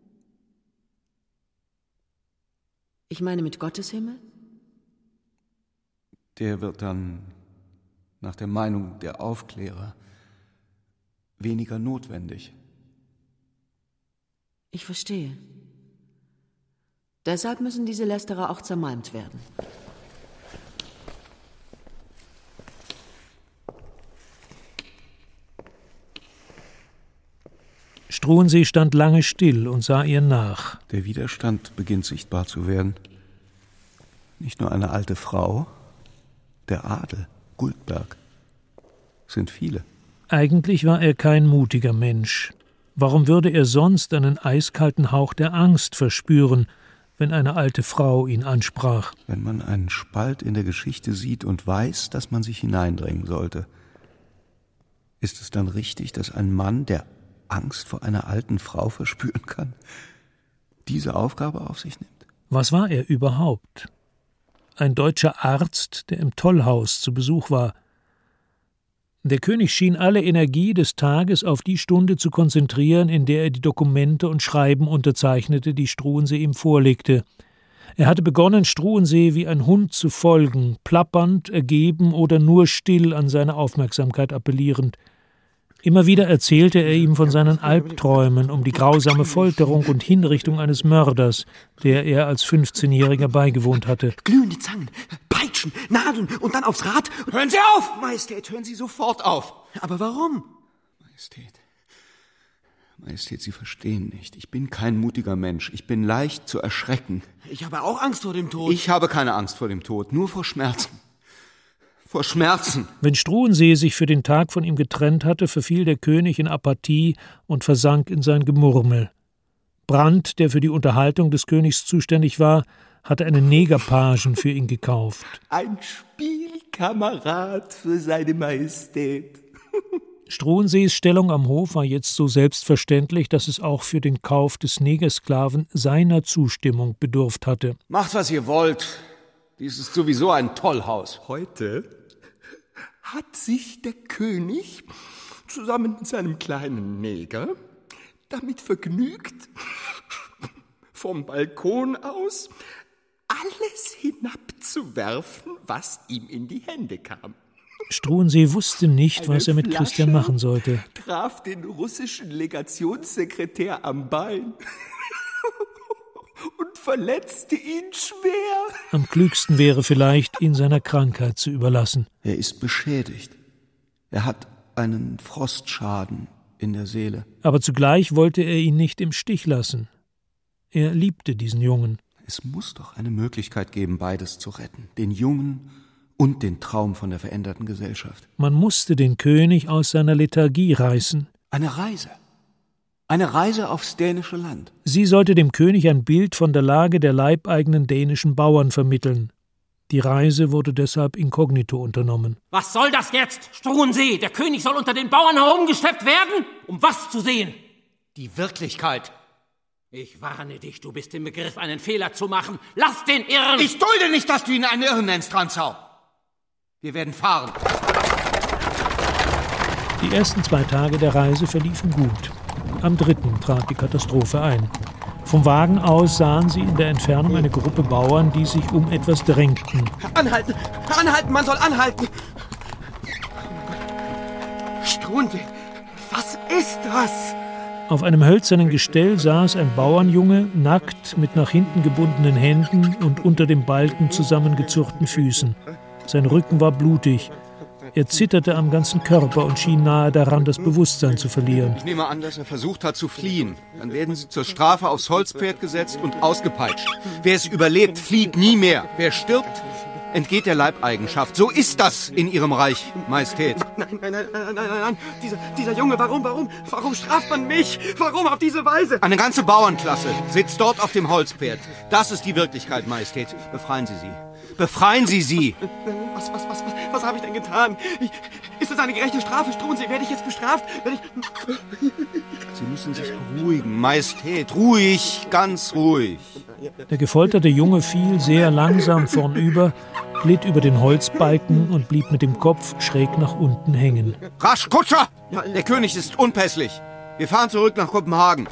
Ich meine mit Gottes Himmel? Der wird dann, nach der Meinung der Aufklärer, weniger notwendig. Ich verstehe. Deshalb müssen diese Lästerer auch zermalmt werden. Struensee stand lange still und sah ihr nach. Der Widerstand beginnt sichtbar zu werden. Nicht nur eine alte Frau, der Adel, Guldberg, sind viele. Eigentlich war er kein mutiger Mensch. Warum würde er sonst einen eiskalten Hauch der Angst verspüren, wenn eine alte Frau ihn ansprach? Wenn man einen Spalt in der Geschichte sieht und weiß, dass man sich hineindrängen sollte, ist es dann richtig, dass ein Mann, der Angst vor einer alten Frau verspüren kann, diese Aufgabe auf sich nimmt? Was war er überhaupt? Ein deutscher Arzt, der im Tollhaus zu Besuch war. Der König schien alle Energie des Tages auf die Stunde zu konzentrieren, in der er die Dokumente und Schreiben unterzeichnete, die Struensee ihm vorlegte. Er hatte begonnen, Struensee wie ein Hund zu folgen, plappernd, ergeben oder nur still an seine Aufmerksamkeit appellierend. Immer wieder erzählte er ihm von seinen Albträumen um die grausame Folterung und Hinrichtung eines Mörders, der er als fünfzehnjähriger beigewohnt hatte. Glühende Zangen, Peitschen, Nadeln und dann aufs Rad. Hören Sie auf, Majestät, hören Sie sofort auf. Aber warum? Majestät, Majestät, Sie verstehen nicht. Ich bin kein mutiger Mensch. Ich bin leicht zu erschrecken. Ich habe auch Angst vor dem Tod. Ich habe keine Angst vor dem Tod, nur vor Schmerzen. vor Schmerzen. Wenn Struensee sich für den Tag von ihm getrennt hatte, verfiel der König in Apathie und versank in sein Gemurmel. Brand, der für die Unterhaltung des Königs zuständig war, hatte einen Negerpagen für ihn gekauft. Ein Spielkamerad für seine Majestät. Struensees Stellung am Hof war jetzt so selbstverständlich, dass es auch für den Kauf des Negersklaven seiner Zustimmung bedurft hatte. Macht, was ihr wollt. Dies ist sowieso ein Tollhaus. Heute hat sich der König zusammen mit seinem kleinen Neger damit vergnügt, vom Balkon aus alles hinabzuwerfen, was ihm in die Hände kam. Struensee wusste nicht, Eine was er mit Flasche Christian machen sollte. Traf den russischen Legationssekretär am Bein und verletzte ihn schwer. Am klügsten wäre vielleicht, ihn seiner Krankheit zu überlassen. Er ist beschädigt. Er hat einen Frostschaden in der Seele. Aber zugleich wollte er ihn nicht im Stich lassen. Er liebte diesen Jungen. Es muss doch eine Möglichkeit geben, beides zu retten. Den Jungen und den Traum von der veränderten Gesellschaft. Man musste den König aus seiner Lethargie reißen. Eine Reise. Eine Reise aufs dänische Land. Sie sollte dem König ein Bild von der Lage der leibeigenen dänischen Bauern vermitteln. Die Reise wurde deshalb inkognito unternommen. Was soll das jetzt, Struensee? Der König soll unter den Bauern herumgeschleppt werden? Um was zu sehen? Die Wirklichkeit. Ich warne dich, du bist im Begriff, einen Fehler zu machen. Lass den irren! Ich dulde nicht, dass du ihn einen Irren nennst, Rantzau. Wir werden fahren. Die ersten zwei Tage der Reise verliefen gut. Am dritten trat die Katastrophe ein. Vom Wagen aus sahen sie in der Entfernung eine Gruppe Bauern, die sich um etwas drängten. Anhalten! Anhalten! Man soll anhalten! Struensee, was ist das? Auf einem hölzernen Gestell saß ein Bauernjunge, nackt, mit nach hinten gebundenen Händen und unter dem Balken zusammengezurrten Füßen. Sein Rücken war blutig. Er zitterte am ganzen Körper und schien nahe daran, das Bewusstsein zu verlieren. Ich nehme an, dass er versucht hat zu fliehen. Dann werden sie zur Strafe aufs Holzpferd gesetzt und ausgepeitscht. Wer es überlebt, flieht nie mehr. Wer stirbt, entgeht der Leibeigenschaft. So ist das in Ihrem Reich, Majestät. Nein, nein, nein, nein, nein, nein, nein. Dieser, dieser Junge, warum, warum, warum straft man mich? Warum auf diese Weise? Eine ganze Bauernklasse sitzt dort auf dem Holzpferd. Das ist die Wirklichkeit, Majestät. Befreien Sie sie. Befreien Sie sie! Was, was, was, was, was habe ich denn getan? Ich, ist das eine gerechte Strafe, Struensee? Werde ich jetzt bestraft? Werde ich... Sie müssen sich beruhigen, Majestät. Ruhig, ganz ruhig. Der gefolterte Junge fiel sehr langsam vornüber, glitt über den Holzbalken und blieb mit dem Kopf schräg nach unten hängen. Rasch, Kutscher! Der König ist unpässlich. Wir fahren zurück nach Kopenhagen.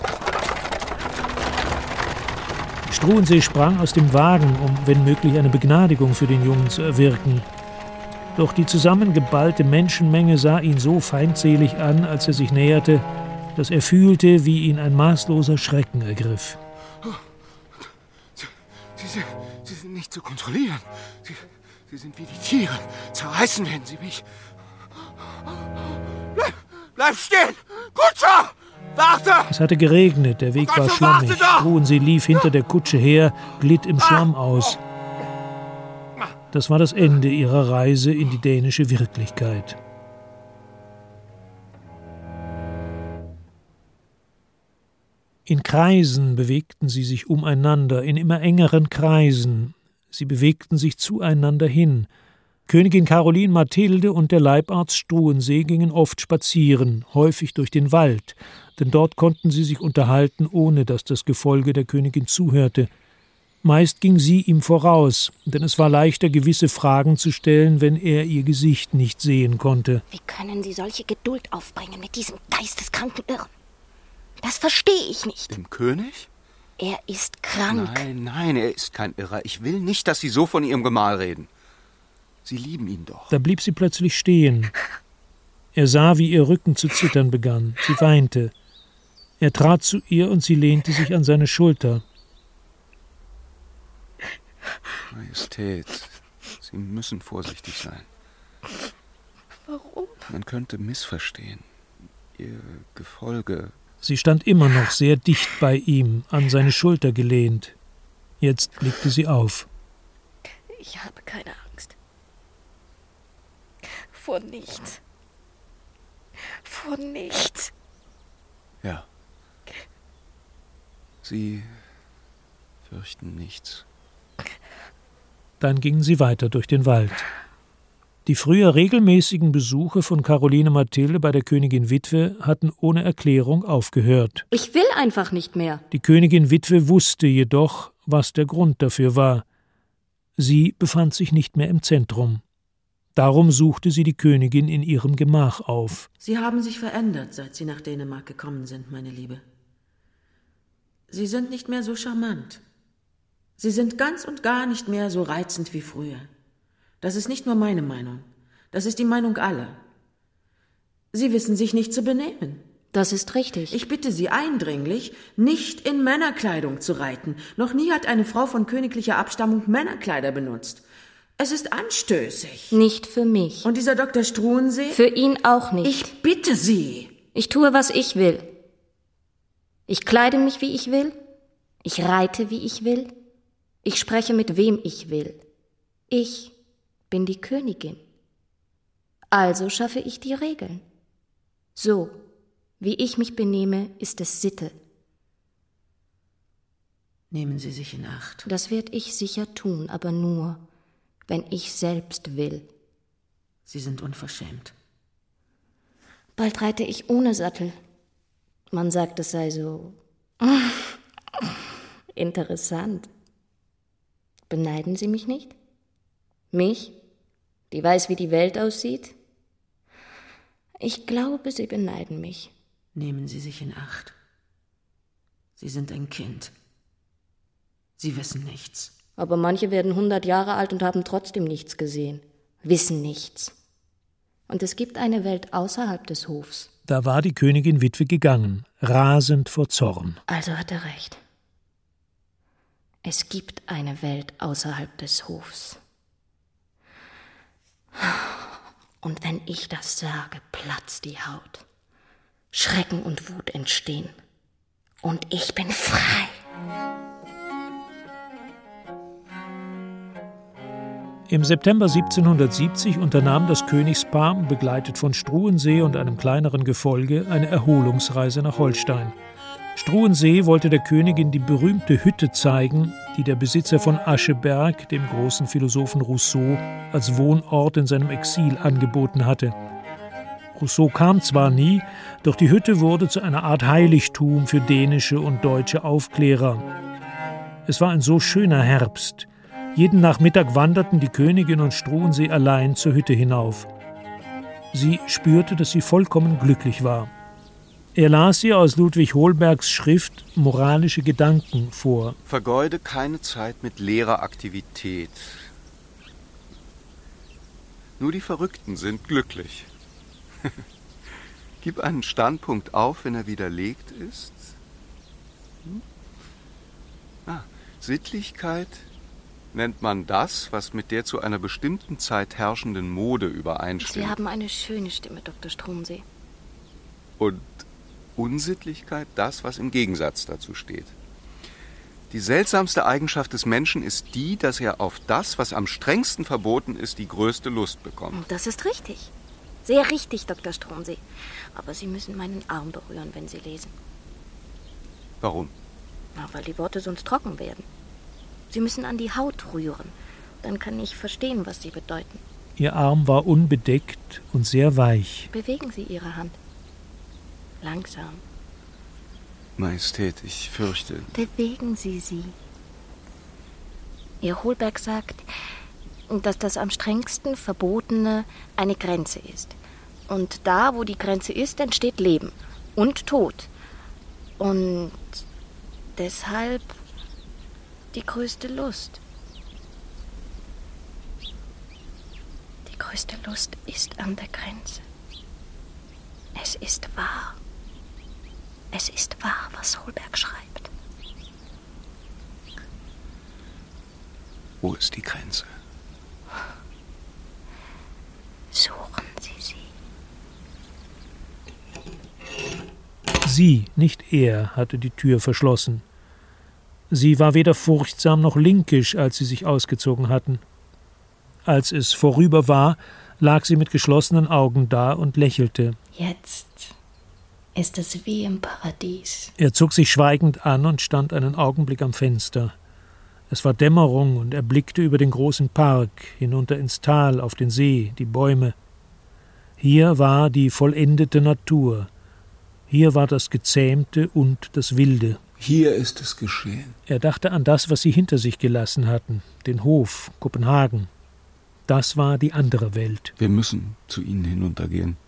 Struensee sprang aus dem Wagen, um wenn möglich eine Begnadigung für den Jungen zu erwirken. Doch die zusammengeballte Menschenmenge sah ihn so feindselig an, als er sich näherte, dass er fühlte, wie ihn ein maßloser Schrecken ergriff. Sie, Sie, sind, Sie sind nicht zu kontrollieren. Sie, Sie sind wie die Tiere. Zerreißen werden Sie mich. Bleib, bleib stehen! Kutscher! Warte! Es hatte geregnet, der Weg war schlammig. Struensee lief hinter der Kutsche her, glitt im Schlamm aus. Das war das Ende ihrer Reise in die dänische Wirklichkeit. In Kreisen bewegten sie sich umeinander, in immer engeren Kreisen. Sie bewegten sich zueinander hin. Königin Caroline Mathilde und der Leibarzt Struensee gingen oft spazieren, häufig durch den Wald, denn dort konnten sie sich unterhalten, ohne dass das Gefolge der Königin zuhörte. Meist ging sie ihm voraus, denn es war leichter, gewisse Fragen zu stellen, wenn er ihr Gesicht nicht sehen konnte. Wie können Sie solche Geduld aufbringen mit diesem geisteskranken Irren? Das verstehe ich nicht. Dem König? Er ist krank. Nein, nein, er ist kein Irrer. Ich will nicht, dass Sie so von Ihrem Gemahl reden. Sie lieben ihn doch. Da blieb sie plötzlich stehen. Er sah, wie ihr Rücken zu zittern begann. Sie weinte. Er trat zu ihr und sie lehnte sich an seine Schulter. Majestät, Sie müssen vorsichtig sein. Warum? Man könnte missverstehen. Ihr Gefolge... Sie stand immer noch sehr dicht bei ihm, an seine Schulter gelehnt. Jetzt blickte sie auf. Ich habe keine Angst. Vor nichts. Vor nichts. Ja. Sie fürchten nichts. Dann gingen sie weiter durch den Wald. Die früher regelmäßigen Besuche von Caroline Mathilde bei der Königin Witwe hatten ohne Erklärung aufgehört. Ich will einfach nicht mehr. Die Königin Witwe wusste jedoch, was der Grund dafür war. Sie befand sich nicht mehr im Zentrum. Darum suchte sie die Königin in ihrem Gemach auf. Sie haben sich verändert, seit Sie nach Dänemark gekommen sind, meine Liebe. Sie sind nicht mehr so charmant. Sie sind ganz und gar nicht mehr so reizend wie früher. Das ist nicht nur meine Meinung. Das ist die Meinung aller. Sie wissen sich nicht zu benehmen. Das ist richtig. Ich bitte Sie eindringlich, nicht in Männerkleidung zu reiten. Noch nie hat eine Frau von königlicher Abstammung Männerkleider benutzt. Es ist anstößig. Nicht für mich. Und dieser Doktor Struensee? Für ihn auch nicht. Ich bitte Sie. Ich tue, was ich will. Ich kleide mich, wie ich will. Ich reite, wie ich will. Ich spreche, mit wem ich will. Ich bin die Königin. Also schaffe ich die Regeln. So, wie ich mich benehme, ist es Sitte. Nehmen Sie sich in Acht. Das werd ich sicher tun, aber nur, wenn ich selbst will. Sie sind unverschämt. Bald reite ich ohne Sattel. Man sagt, es sei so interessant. Beneiden Sie mich nicht? Mich, die weiß, wie die Welt aussieht? Ich glaube, Sie beneiden mich. Nehmen Sie sich in Acht. Sie sind ein Kind. Sie wissen nichts. Aber manche werden hundert Jahre alt und haben trotzdem nichts gesehen, wissen nichts. Und es gibt eine Welt außerhalb des Hofs. Da war die Königin Witwe gegangen, rasend vor Zorn. Also hat er recht. Es gibt eine Welt außerhalb des Hofs. Und wenn ich das sage, platzt die Haut. Schrecken und Wut entstehen. Und ich bin frei. Im September siebzehnhundertsiebzig unternahm das Königspaar, begleitet von Struensee und einem kleineren Gefolge, eine Erholungsreise nach Holstein. Struensee wollte der Königin die berühmte Hütte zeigen, die der Besitzer von Ascheberg, dem großen Philosophen Rousseau, als Wohnort in seinem Exil angeboten hatte. Rousseau kam zwar nie, doch die Hütte wurde zu einer Art Heiligtum für dänische und deutsche Aufklärer. Es war ein so schöner Herbst. Jeden Nachmittag wanderten die Königin und Struensee allein zur Hütte hinauf. Sie spürte, dass sie vollkommen glücklich war. Er las ihr aus Ludwig Holbergs Schrift Moralische Gedanken vor. Vergeude keine Zeit mit leerer Aktivität. Nur die Verrückten sind glücklich. Gib einen Standpunkt auf, wenn er widerlegt ist. Hm? Ah, Sittlichkeit nennt man das, was mit der zu einer bestimmten Zeit herrschenden Mode übereinstimmt. Sie haben eine schöne Stimme, Doktor Struensee. Und Unsittlichkeit das, was im Gegensatz dazu steht. Die seltsamste Eigenschaft des Menschen ist die, dass er auf das, was am strengsten verboten ist, die größte Lust bekommt. Das ist richtig. Sehr richtig, Doktor Struensee. Aber Sie müssen meinen Arm berühren, wenn Sie lesen. Warum? Na, weil die Worte sonst trocken werden. Sie müssen an die Haut rühren. Dann kann ich verstehen, was sie bedeuten. Ihr Arm war unbedeckt und sehr weich. Bewegen Sie Ihre Hand. Langsam. Majestät, ich fürchte... Bewegen Sie sie. Ihr Holberg sagt, dass das am strengsten Verbotene eine Grenze ist. Und da, wo die Grenze ist, entsteht Leben und Tod. Und deshalb die größte Lust. Die größte Lust ist an der Grenze. Es ist wahr. Es ist wahr, was Holberg schreibt. Wo ist die Grenze? Suchen Sie sie. Sie, nicht er, hatte die Tür verschlossen. Sie war weder furchtsam noch linkisch, als sie sich ausgezogen hatten. Als es vorüber war, lag sie mit geschlossenen Augen da und lächelte. Jetzt ist es wie im Paradies. Er zog sich schweigend an und stand einen Augenblick am Fenster. Es war Dämmerung und er blickte über den großen Park, hinunter ins Tal, auf den See, die Bäume. Hier war die vollendete Natur. Hier war das Gezähmte und das Wilde. Hier ist es geschehen. Er dachte an das, was sie hinter sich gelassen hatten, den Hof, Kopenhagen. Das war die andere Welt. Wir müssen zu ihnen hinuntergehen.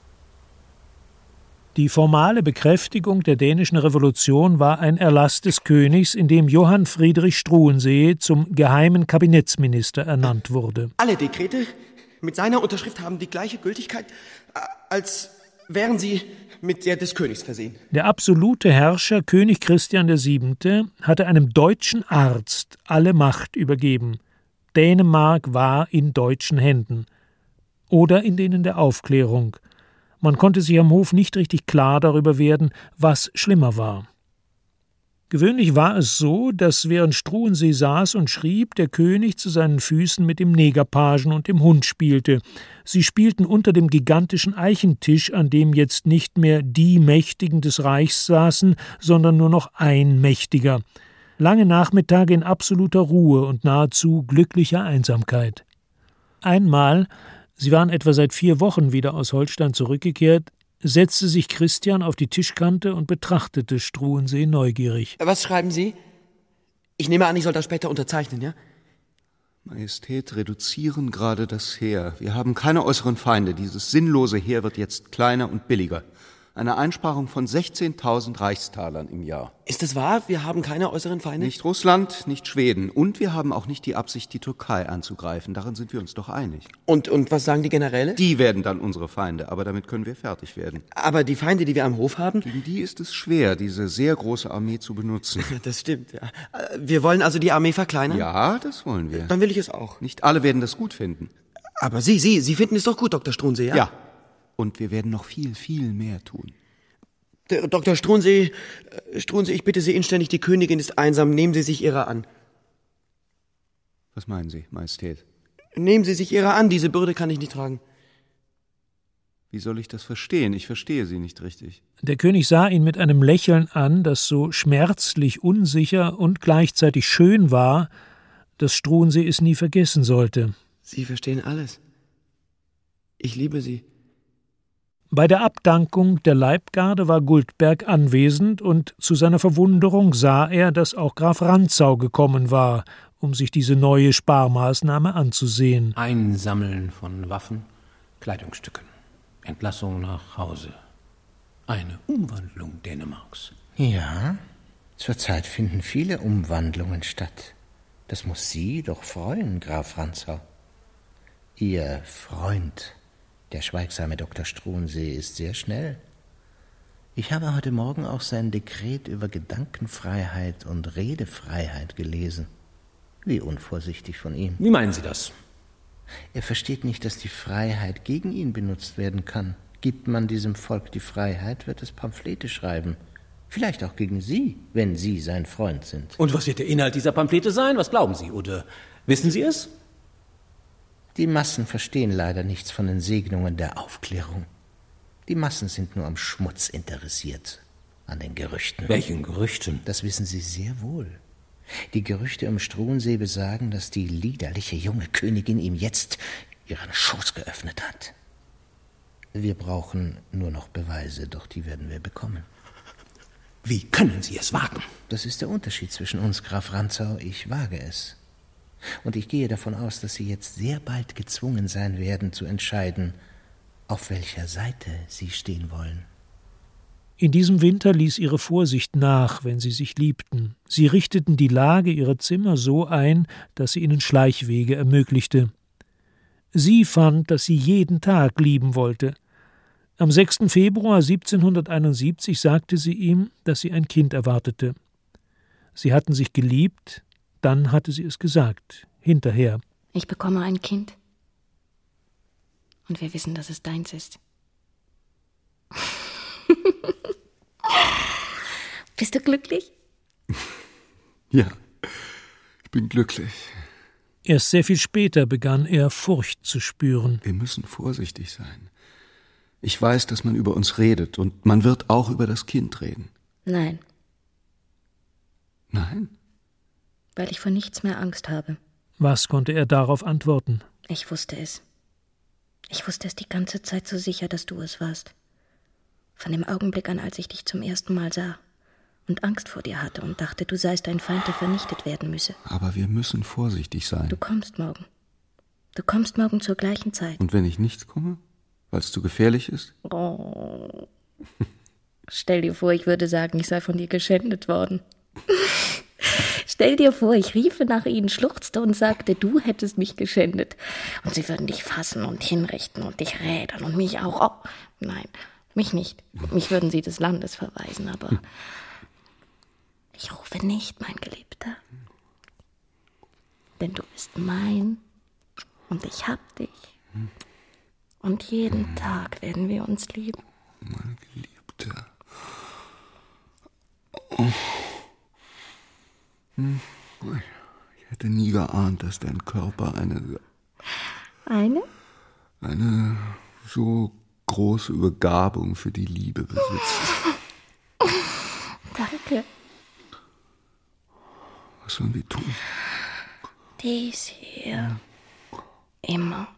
Die formale Bekräftigung der dänischen Revolution war ein Erlass des Königs, in dem Johann Friedrich Struensee zum geheimen Kabinettsminister ernannt wurde. Alle Dekrete mit seiner Unterschrift haben die gleiche Gültigkeit, als wären sie mit der des Königs versehen. Der absolute Herrscher, König Christian der Siebente, hatte einem deutschen Arzt alle Macht übergeben. Dänemark war in deutschen Händen. Oder in denen der Aufklärung. Man konnte sich am Hof nicht richtig klar darüber werden, was schlimmer war. Gewöhnlich war es so, dass während Struensee saß und schrieb, der König zu seinen Füßen mit dem Negerpagen und dem Hund spielte. Sie spielten unter dem gigantischen Eichentisch, an dem jetzt nicht mehr die Mächtigen des Reichs saßen, sondern nur noch ein Mächtiger. Lange Nachmittage in absoluter Ruhe und nahezu glücklicher Einsamkeit. Einmal, sie waren etwa seit vier Wochen wieder aus Holstein zurückgekehrt, setzte sich Christian auf die Tischkante und betrachtete Struensee neugierig. Was schreiben Sie? Ich nehme an, ich soll das später unterzeichnen, ja? Majestät, reduzieren gerade das Heer. Wir haben keine äußeren Feinde. Dieses sinnlose Heer wird jetzt kleiner und billiger. Eine Einsparung von sechzehntausend Reichstalern im Jahr. Ist es wahr? Wir haben keine äußeren Feinde? Nicht Russland, nicht Schweden. Und wir haben auch nicht die Absicht, die Türkei anzugreifen. Darin sind wir uns doch einig. Und, und was sagen die Generäle? Die werden dann unsere Feinde, aber damit können wir fertig werden. Aber die Feinde, die wir am Hof haben? Gegen die ist es schwer, diese sehr große Armee zu benutzen. Das stimmt, ja. Wir wollen also die Armee verkleinern? Ja, das wollen wir. Dann will ich es auch. Nicht alle werden das gut finden. Aber Sie, Sie, Sie finden es doch gut, Doktor Struensee, ja? Ja. Und wir werden noch viel, viel mehr tun. Der Doktor Struensee, Struensee, ich bitte Sie inständig, die Königin ist einsam, nehmen Sie sich ihrer an. Was meinen Sie, Majestät? Nehmen Sie sich ihrer an, diese Bürde kann ich nicht tragen. Wie soll ich das verstehen? Ich verstehe Sie nicht richtig. Der König sah ihn mit einem Lächeln an, das so schmerzlich unsicher und gleichzeitig schön war, dass Struensee es nie vergessen sollte. Sie verstehen alles. Ich liebe Sie. Bei der Abdankung der Leibgarde war Guldberg anwesend, und zu seiner Verwunderung sah er, dass auch Graf Rantzau gekommen war, um sich diese neue Sparmaßnahme anzusehen. Einsammeln von Waffen, Kleidungsstücken, Entlassung nach Hause. Eine Umwandlung Dänemarks. Ja, zurzeit finden viele Umwandlungen statt. Das muss Sie doch freuen, Graf Rantzau. Ihr Freund, der schweigsame Doktor Struensee, ist sehr schnell. Ich habe heute Morgen auch sein Dekret über Gedankenfreiheit und Redefreiheit gelesen. Wie unvorsichtig von ihm. Wie meinen Sie das? Er versteht nicht, dass die Freiheit gegen ihn benutzt werden kann. Gibt man diesem Volk die Freiheit, wird es Pamphlete schreiben. Vielleicht auch gegen Sie, wenn Sie sein Freund sind. Und was wird der Inhalt dieser Pamphlete sein? Was glauben Sie? Oder wissen Sie es? Die Massen verstehen leider nichts von den Segnungen der Aufklärung. Die Massen sind nur am Schmutz interessiert, an den Gerüchten. Welchen Gerüchten? Das wissen Sie sehr wohl. Die Gerüchte um Struensee besagen, dass die liederliche junge Königin ihm jetzt ihren Schoß geöffnet hat. Wir brauchen nur noch Beweise, doch die werden wir bekommen. Wie können Sie es wagen? Das ist der Unterschied zwischen uns, Graf Rantzau. Ich wage es. Und ich gehe davon aus, dass Sie jetzt sehr bald gezwungen sein werden, zu entscheiden, auf welcher Seite Sie stehen wollen. In diesem Winter ließ ihre Vorsicht nach, wenn sie sich liebten. Sie richteten die Lage ihrer Zimmer so ein, dass sie ihnen Schleichwege ermöglichte. Sie fand, dass sie jeden Tag lieben wollte. Am sechsten Februar siebzehnhunderteinundsiebzig sagte sie ihm, dass sie ein Kind erwartete. Sie hatten sich geliebt, dann hatte sie es gesagt, hinterher. Ich bekomme ein Kind. Und wir wissen, dass es deins ist. Bist du glücklich? Ja, ich bin glücklich. Erst sehr viel später begann er, Furcht zu spüren. Wir müssen vorsichtig sein. Ich weiß, dass man über uns redet und man wird auch über das Kind reden. Nein. Nein? Weil ich vor nichts mehr Angst habe. Was konnte er darauf antworten? Ich wusste es. Ich wusste es die ganze Zeit so sicher, dass du es warst. Von dem Augenblick an, als ich dich zum ersten Mal sah und Angst vor dir hatte und dachte, du seist ein Feind, der vernichtet werden müsse. Aber wir müssen vorsichtig sein. Du kommst morgen. Du kommst morgen zur gleichen Zeit. Und wenn ich nicht komme? Weil es zu gefährlich ist? Oh. Stell dir vor, ich würde sagen, ich sei von dir geschändet worden. Stell dir vor, ich riefe nach ihnen, schluchzte und sagte, du hättest mich geschändet. Und sie würden dich fassen und hinrichten und dich rädern und mich auch. Oh, nein, mich nicht. Mich würden sie des Landes verweisen, aber ich rufe nicht, mein Geliebter. Denn du bist mein und ich hab dich. Und jeden Tag werden wir uns lieben. Mein Geliebter. Oh. Ich hätte nie geahnt, dass dein Körper eine... Eine? Eine so große Begabung für die Liebe besitzt. Danke. Was sollen wir tun? Dies hier. Immer.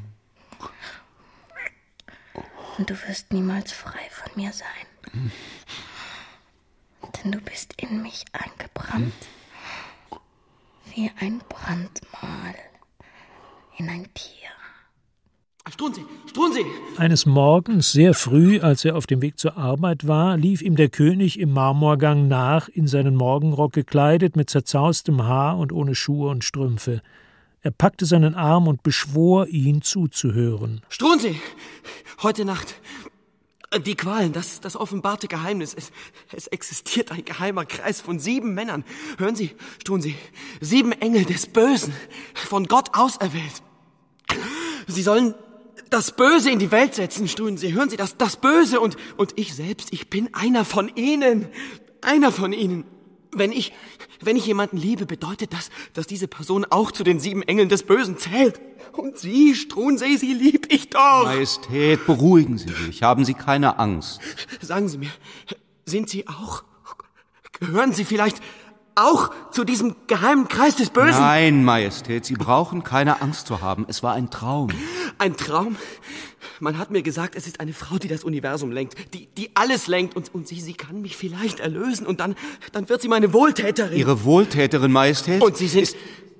Und du wirst niemals frei von mir sein. Denn du bist in mich eingebrannt. Wie ein Brandmal in ein Tier. Struensee, Struensee! Eines Morgens, sehr früh, als er auf dem Weg zur Arbeit war, lief ihm der König im Marmorgang nach, in seinen Morgenrock gekleidet, mit zerzaustem Haar und ohne Schuhe und Strümpfe. Er packte seinen Arm und beschwor, ihn zuzuhören. Struensee! Heute Nacht. Die Qualen, das, das offenbarte Geheimnis. Es, es existiert ein geheimer Kreis von sieben Männern. Hören Sie, Struensee, sieben Engel des Bösen, von Gott auserwählt. Sie sollen das Böse in die Welt setzen, Struensee. Hören Sie, das, das Böse und, und ich selbst, ich bin einer von ihnen. Einer von ihnen. Wenn ich, wenn ich jemanden liebe, bedeutet das, dass diese Person auch zu den sieben Engeln des Bösen zählt. Und Sie, Struensee, Sie lieb ich doch. Majestät, beruhigen Sie sich. Haben Sie keine Angst. Sagen Sie mir, sind Sie auch, gehören Sie vielleicht auch zu diesem geheimen Kreis des Bösen? Nein, Majestät, Sie brauchen keine Angst zu haben. Es war ein Traum. Ein Traum? Man hat mir gesagt, es ist eine Frau, die das Universum lenkt, die, die alles lenkt. Und, und sie, sie kann mich vielleicht erlösen. Und dann, dann wird sie meine Wohltäterin. Ihre Wohltäterin, Majestät? Und Sie sind...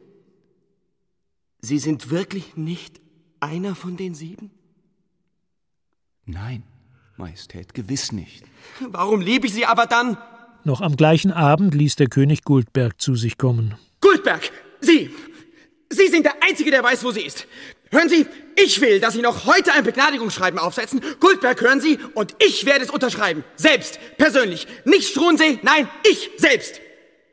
Sie sind wirklich nicht einer von den sieben? Nein, Majestät, gewiss nicht. Warum liebe ich Sie aber dann? Noch am gleichen Abend ließ der König Guldberg zu sich kommen. Guldberg, Sie! Sie sind der Einzige, der weiß, wo sie ist. Hören Sie, ich will, dass Sie noch heute ein Begnadigungsschreiben aufsetzen. Guldberg, hören Sie, und ich werde es unterschreiben. Selbst, persönlich. Nicht Struensee, nein, ich selbst.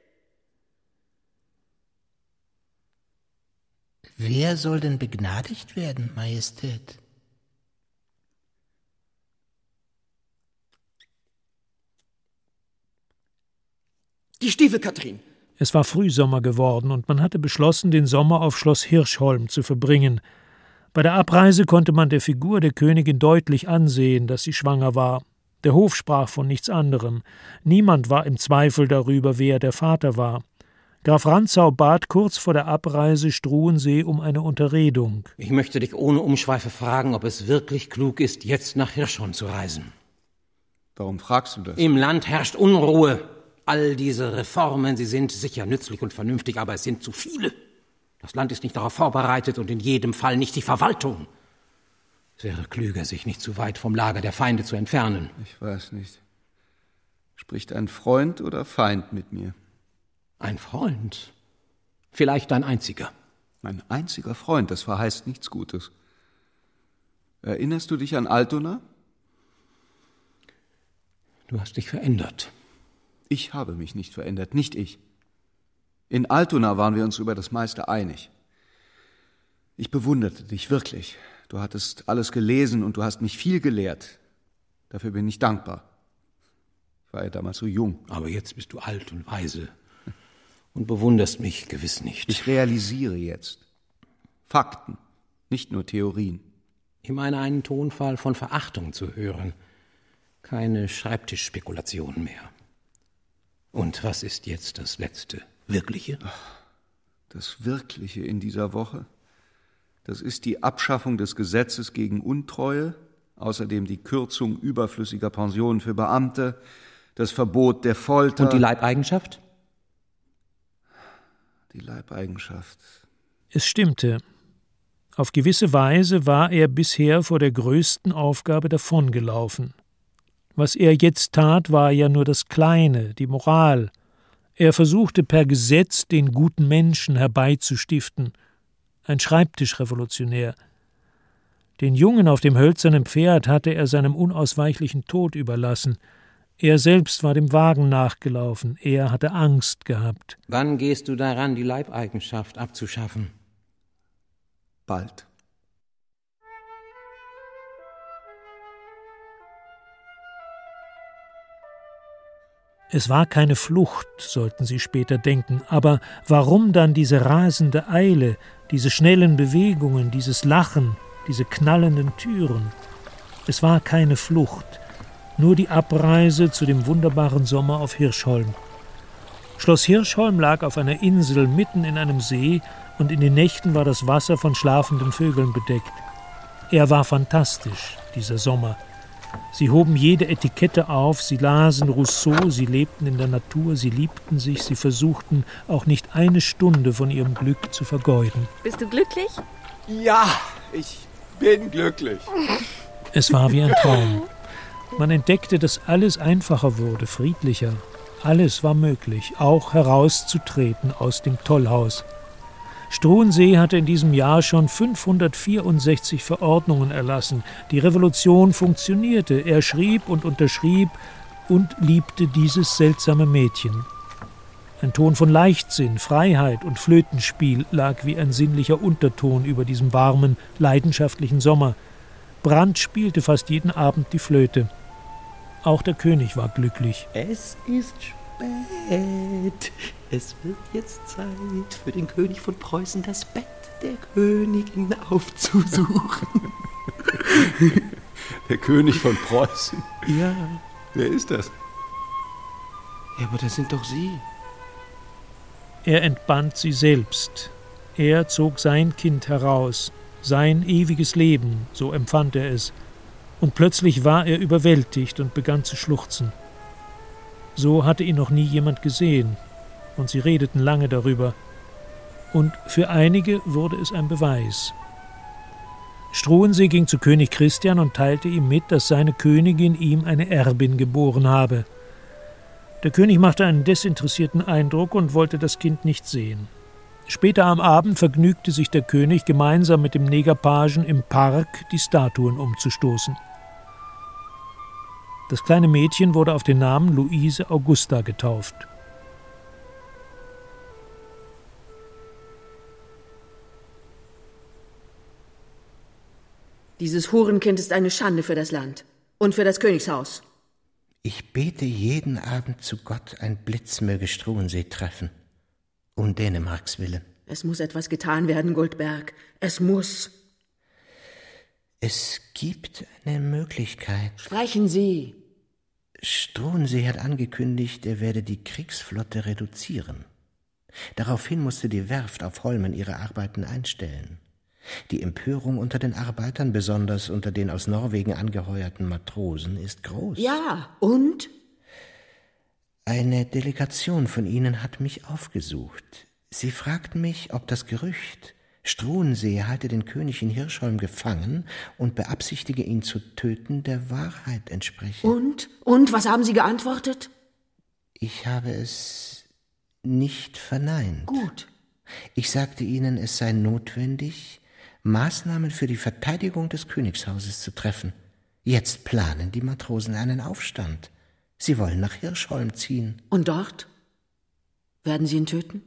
Wer soll denn begnadigt werden, Majestät? Die Stiefel-Kathrin. Es war Frühsommer geworden und man hatte beschlossen, den Sommer auf Schloss Hirschholm zu verbringen. Bei der Abreise konnte man der Figur der Königin deutlich ansehen, dass sie schwanger war. Der Hof sprach von nichts anderem. Niemand war im Zweifel darüber, wer der Vater war. Graf Rantzau bat kurz vor der Abreise Struensee um eine Unterredung. Ich möchte dich ohne Umschweife fragen, ob es wirklich klug ist, jetzt nach Hirschholm zu reisen. Warum fragst du das? Im Land herrscht Unruhe. All diese Reformen, sie sind sicher nützlich und vernünftig, aber es sind zu viele. Das Land ist nicht darauf vorbereitet und in jedem Fall nicht die Verwaltung. Es wäre klüger, sich nicht zu weit vom Lager der Feinde zu entfernen. Ich weiß nicht. Spricht ein Freund oder Feind mit mir? Ein Freund? Vielleicht ein einziger. Ein einziger Freund, das verheißt nichts Gutes. Erinnerst du dich an Altona? Du hast dich verändert. Ich habe mich nicht verändert, nicht ich. In Altona waren wir uns über das meiste einig. Ich bewunderte dich wirklich. Du hattest alles gelesen und du hast mich viel gelehrt. Dafür bin ich dankbar. Ich war ja damals so jung. Aber jetzt bist du alt und weise und bewunderst mich gewiss nicht. Ich realisiere jetzt, Fakten, nicht nur Theorien. Ich meine einen Tonfall von Verachtung zu hören. Keine Schreibtischspekulationen mehr. Und was ist jetzt das Letzte, Wirkliche? Das Wirkliche in dieser Woche, das ist die Abschaffung des Gesetzes gegen Untreue, außerdem die Kürzung überflüssiger Pensionen für Beamte, das Verbot der Folter. Und die Leibeigenschaft? Die Leibeigenschaft. Es stimmte. Auf gewisse Weise war er bisher vor der größten Aufgabe davongelaufen. Was er jetzt tat, war ja nur das Kleine, die Moral. Er versuchte per Gesetz den guten Menschen herbeizustiften. Ein Schreibtischrevolutionär. Den Jungen auf dem hölzernen Pferd hatte er seinem unausweichlichen Tod überlassen. Er selbst war dem Wagen nachgelaufen. Er hatte Angst gehabt. Wann gehst du daran, die Leibeigenschaft abzuschaffen? Bald. Es war keine Flucht, sollten Sie später denken, aber warum dann diese rasende Eile, diese schnellen Bewegungen, dieses Lachen, diese knallenden Türen? Es war keine Flucht, nur die Abreise zu dem wunderbaren Sommer auf Hirschholm. Schloss Hirschholm lag auf einer Insel mitten in einem See, und in den Nächten war das Wasser von schlafenden Vögeln bedeckt. Er war fantastisch, dieser Sommer. Sie hoben jede Etikette auf, sie lasen Rousseau, sie lebten in der Natur, sie liebten sich, sie versuchten auch nicht eine Stunde von ihrem Glück zu vergeuden. Bist du glücklich? Ja, ich bin glücklich. Es war wie ein Traum. Man entdeckte, dass alles einfacher wurde, friedlicher. Alles war möglich, auch herauszutreten aus dem Tollhaus. Struensee hatte in diesem Jahr schon fünfhundertvierundsechzig Verordnungen erlassen. Die Revolution funktionierte. Er schrieb und unterschrieb und liebte dieses seltsame Mädchen. Ein Ton von Leichtsinn, Freiheit und Flötenspiel lag wie ein sinnlicher Unterton über diesem warmen, leidenschaftlichen Sommer. Brandt spielte fast jeden Abend die Flöte. Auch der König war glücklich. Es ist spät. Es wird jetzt Zeit für den König von Preußen, das Bett der Königin aufzusuchen. Der König von Preußen? Ja. Wer ist das? Ja, aber das sind doch Sie. Er entband sie selbst. Er zog sein Kind heraus, sein ewiges Leben, so empfand er es. Und plötzlich war er überwältigt und begann zu schluchzen. So hatte ihn noch nie jemand gesehen. Und sie redeten lange darüber. Und für einige wurde es ein Beweis. Struensee ging zu König Christian und teilte ihm mit, dass seine Königin ihm eine Erbin geboren habe. Der König machte einen desinteressierten Eindruck und wollte das Kind nicht sehen. Später am Abend vergnügte sich der König, gemeinsam mit dem Negerpagen im Park die Statuen umzustoßen. Das kleine Mädchen wurde auf den Namen Luise Augusta getauft. Dieses Hurenkind ist eine Schande für das Land und für das Königshaus. Ich bete jeden Abend zu Gott, ein Blitz möge Struensee treffen. Um Dänemarks willen. Es muss etwas getan werden, Goldberg. Es muss. Es gibt eine Möglichkeit. Sprechen Sie. Struensee hat angekündigt, er werde die Kriegsflotte reduzieren. Daraufhin musste die Werft auf Holmen ihre Arbeiten einstellen. Die Empörung unter den Arbeitern, besonders unter den aus Norwegen angeheuerten Matrosen, ist groß. Ja, und? Eine Delegation von ihnen hat mich aufgesucht. Sie fragten mich, ob das Gerücht, Struensee halte den König in Hirschholm gefangen und beabsichtige, ihn zu töten, der Wahrheit entspreche. Und? Und, was haben Sie geantwortet? Ich habe es nicht verneint. Gut. Ich sagte ihnen, es sei notwendig, Maßnahmen für die Verteidigung des Königshauses zu treffen. Jetzt planen die Matrosen einen Aufstand. Sie wollen nach Hirschholm ziehen. Und dort? Werden Sie ihn töten?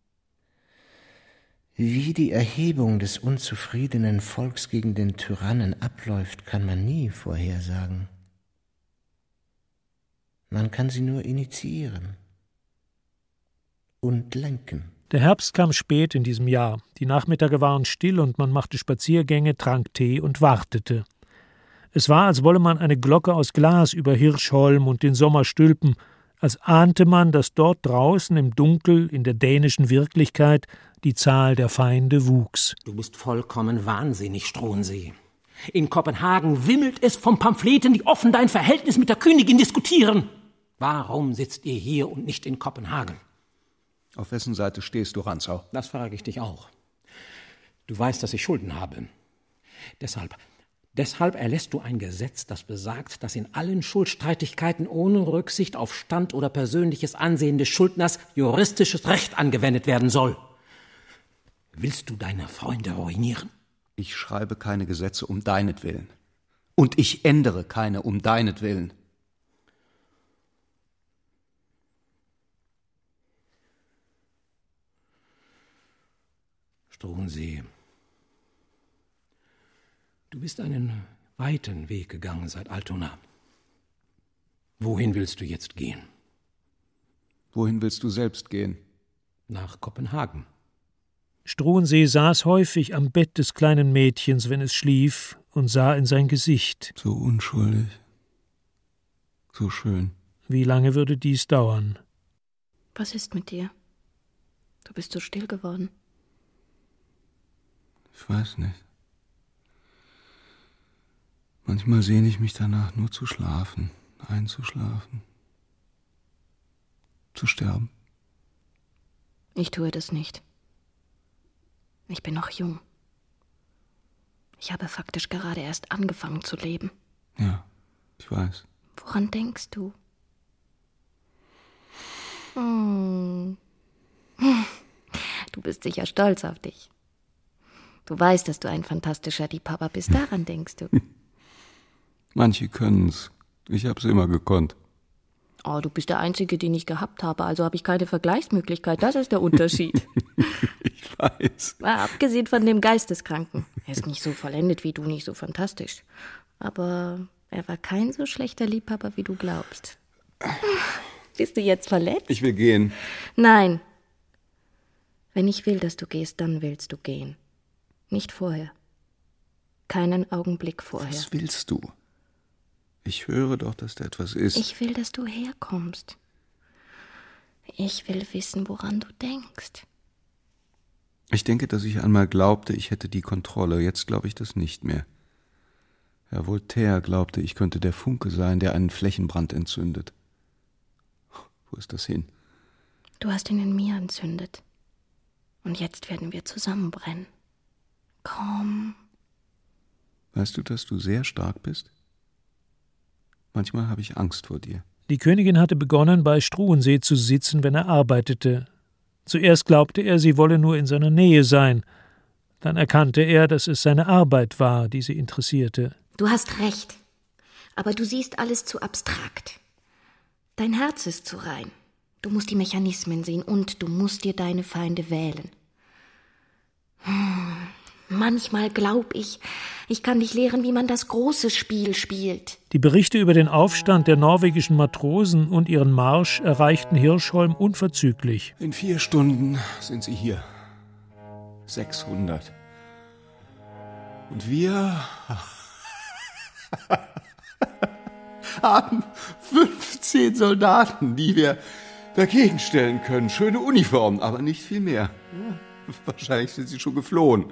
Wie die Erhebung des unzufriedenen Volks gegen den Tyrannen abläuft, kann man nie vorhersagen. Man kann sie nur initiieren und lenken. Der Herbst kam spät in diesem Jahr. Die Nachmittage waren still und man machte Spaziergänge, trank Tee und wartete. Es war, als wolle man eine Glocke aus Glas über Hirschholm und den Sommer stülpen, als ahnte man, dass dort draußen im Dunkel, in der dänischen Wirklichkeit, die Zahl der Feinde wuchs. Du bist vollkommen wahnsinnig, Struensee. In Kopenhagen wimmelt es von Pamphleten, die offen dein Verhältnis mit der Königin diskutieren. Warum sitzt ihr hier und nicht in Kopenhagen? Auf wessen Seite stehst du, Rantzau? Das frage ich dich auch. Du weißt, dass ich Schulden habe. Deshalb, deshalb erlässt du ein Gesetz, das besagt, dass in allen Schuldstreitigkeiten ohne Rücksicht auf Stand oder persönliches Ansehen des Schuldners juristisches Recht angewendet werden soll. Willst du deine Freunde ruinieren? Ich schreibe keine Gesetze um deinetwillen. Und ich ändere keine um deinetwillen. Struensee, du bist einen weiten Weg gegangen seit Altona. Wohin willst du jetzt gehen? Wohin willst du selbst gehen? Nach Kopenhagen. Struensee saß häufig am Bett des kleinen Mädchens, wenn es schlief, und sah in sein Gesicht. So unschuldig. So schön. Wie lange würde dies dauern? Was ist mit dir? Du bist so still geworden. Ich weiß nicht. Manchmal sehne ich mich danach, nur zu schlafen, einzuschlafen, zu sterben. Ich tue das nicht. Ich bin noch jung. Ich habe faktisch gerade erst angefangen zu leben. Ja, ich weiß. Woran denkst du? Hm. Du bist sicher stolz auf dich. Du weißt, dass du ein fantastischer Liebhaber bist. Daran denkst du. Manche können's. Ich hab's immer gekonnt. Oh, du bist der Einzige, den ich gehabt habe, also habe ich keine Vergleichsmöglichkeit. Das ist der Unterschied. Ich weiß. Mal abgesehen von dem Geisteskranken. Er ist nicht so vollendet wie du, nicht so fantastisch. Aber er war kein so schlechter Liebhaber, wie du glaubst. Bist du jetzt verletzt? Ich will gehen. Nein. Wenn ich will, dass du gehst, dann willst du gehen. Nicht vorher. Keinen Augenblick vorher. Was willst du? Ich höre doch, dass da etwas ist. Ich will, dass du herkommst. Ich will wissen, woran du denkst. Ich denke, dass ich einmal glaubte, ich hätte die Kontrolle. Jetzt glaube ich das nicht mehr. Herr Voltaire glaubte, ich könnte der Funke sein, der einen Flächenbrand entzündet. Wo ist das hin? Du hast ihn in mir entzündet. Und jetzt werden wir zusammenbrennen. Komm. Weißt du, dass du sehr stark bist? Manchmal habe ich Angst vor dir. Die Königin hatte begonnen, bei Struensee zu sitzen, wenn er arbeitete. Zuerst glaubte er, sie wolle nur in seiner Nähe sein. Dann erkannte er, dass es seine Arbeit war, die sie interessierte. Du hast recht. Aber du siehst alles zu abstrakt. Dein Herz ist zu rein. Du musst die Mechanismen sehen und du musst dir deine Feinde wählen. Hm. Manchmal glaub ich, ich kann dich lehren, wie man das große Spiel spielt. Die Berichte über den Aufstand der norwegischen Matrosen und ihren Marsch erreichten Hirschholm unverzüglich. In vier Stunden sind sie hier. sechshundert. Und wir haben fünfzehn Soldaten, die wir dagegen stellen können. Schöne Uniformen, aber nicht viel mehr. Wahrscheinlich sind sie schon geflohen.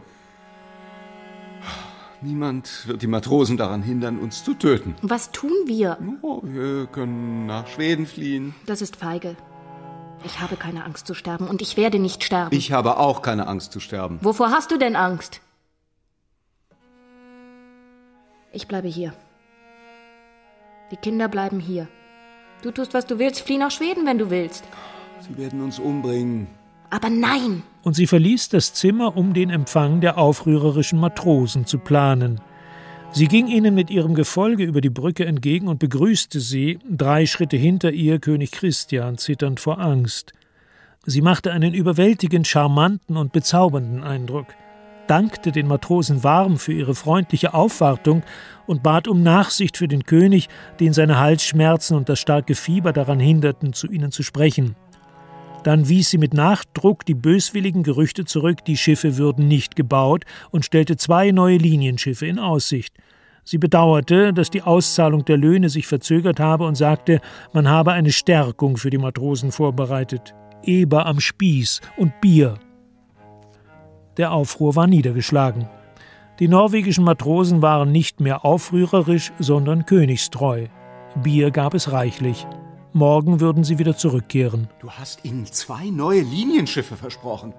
Niemand wird die Matrosen daran hindern, uns zu töten. Was tun wir? Oh, wir können nach Schweden fliehen. Das ist feige. Ich habe keine Angst zu sterben und ich werde nicht sterben. Ich habe auch keine Angst zu sterben. Wovor hast du denn Angst? Ich bleibe hier. Die Kinder bleiben hier. Du tust, was du willst. Flieh nach Schweden, wenn du willst. Sie werden uns umbringen. Aber nein! Und sie verließ das Zimmer, um den Empfang der aufrührerischen Matrosen zu planen. Sie ging ihnen mit ihrem Gefolge über die Brücke entgegen und begrüßte sie, drei Schritte hinter ihr König Christian, zitternd vor Angst. Sie machte einen überwältigend charmanten und bezaubernden Eindruck, dankte den Matrosen warm für ihre freundliche Aufwartung und bat um Nachsicht für den König, den seine Halsschmerzen und das starke Fieber daran hinderten, zu ihnen zu sprechen. Dann wies sie mit Nachdruck die böswilligen Gerüchte zurück, die Schiffe würden nicht gebaut, und stellte zwei neue Linienschiffe in Aussicht. Sie bedauerte, dass die Auszahlung der Löhne sich verzögert habe und sagte, man habe eine Stärkung für die Matrosen vorbereitet. Eber am Spieß und Bier. Der Aufruhr war niedergeschlagen. Die norwegischen Matrosen waren nicht mehr aufrührerisch, sondern königstreu. Bier gab es reichlich. Morgen würden sie wieder zurückkehren. Du hast ihnen zwei neue Linienschiffe versprochen.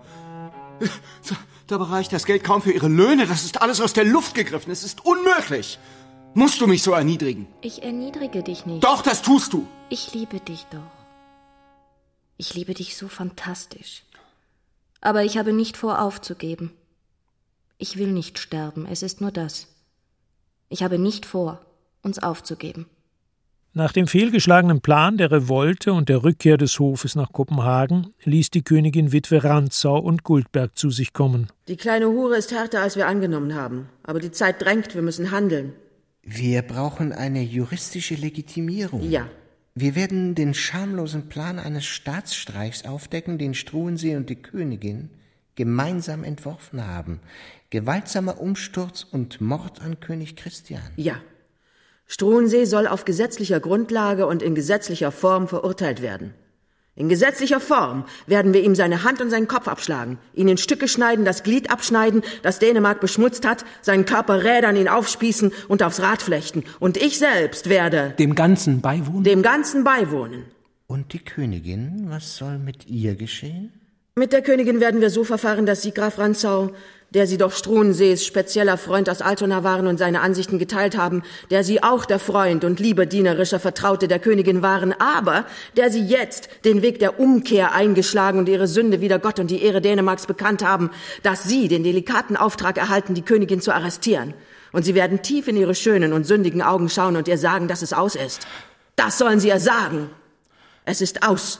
Dabei reicht das Geld kaum für ihre Löhne. Das ist alles aus der Luft gegriffen. Es ist unmöglich. Musst du mich so erniedrigen? Ich erniedrige dich nicht. Doch, das tust du. Ich liebe dich doch. Ich liebe dich so fantastisch. Aber ich habe nicht vor, aufzugeben. Ich will nicht sterben, es ist nur das. Ich habe nicht vor, uns aufzugeben. Nach dem fehlgeschlagenen Plan der Revolte und der Rückkehr des Hofes nach Kopenhagen ließ die Königin Witwe Rantzau und Guldberg zu sich kommen. Die kleine Hure ist härter, als wir angenommen haben. Aber die Zeit drängt, wir müssen handeln. Wir brauchen eine juristische Legitimierung. Ja. Wir werden den schamlosen Plan eines Staatsstreichs aufdecken, den Struensee und die Königin gemeinsam entworfen haben. Gewaltsamer Umsturz und Mord an König Christian. Ja. Struensee soll auf gesetzlicher Grundlage und in gesetzlicher Form verurteilt werden. In gesetzlicher Form werden wir ihm seine Hand und seinen Kopf abschlagen, ihn in Stücke schneiden, das Glied abschneiden, das Dänemark beschmutzt hat, seinen Körper rädern, ihn aufspießen und aufs Rad flechten. Und ich selbst werde... Dem Ganzen beiwohnen? Dem Ganzen beiwohnen. Und die Königin, was soll mit ihr geschehen? Mit der Königin werden wir so verfahren, dass sie Graf Rantzau, der sie doch Struensees spezieller Freund aus Altona waren und seine Ansichten geteilt haben, der sie auch der Freund und liebedienerischer Vertraute der Königin waren, aber der sie jetzt den Weg der Umkehr eingeschlagen und ihre Sünde wider Gott und die Ehre Dänemarks bekannt haben, dass sie den delikaten Auftrag erhalten, die Königin zu arrestieren. Und sie werden tief in ihre schönen und sündigen Augen schauen und ihr sagen, dass es aus ist. Das sollen sie ihr sagen. Es ist aus.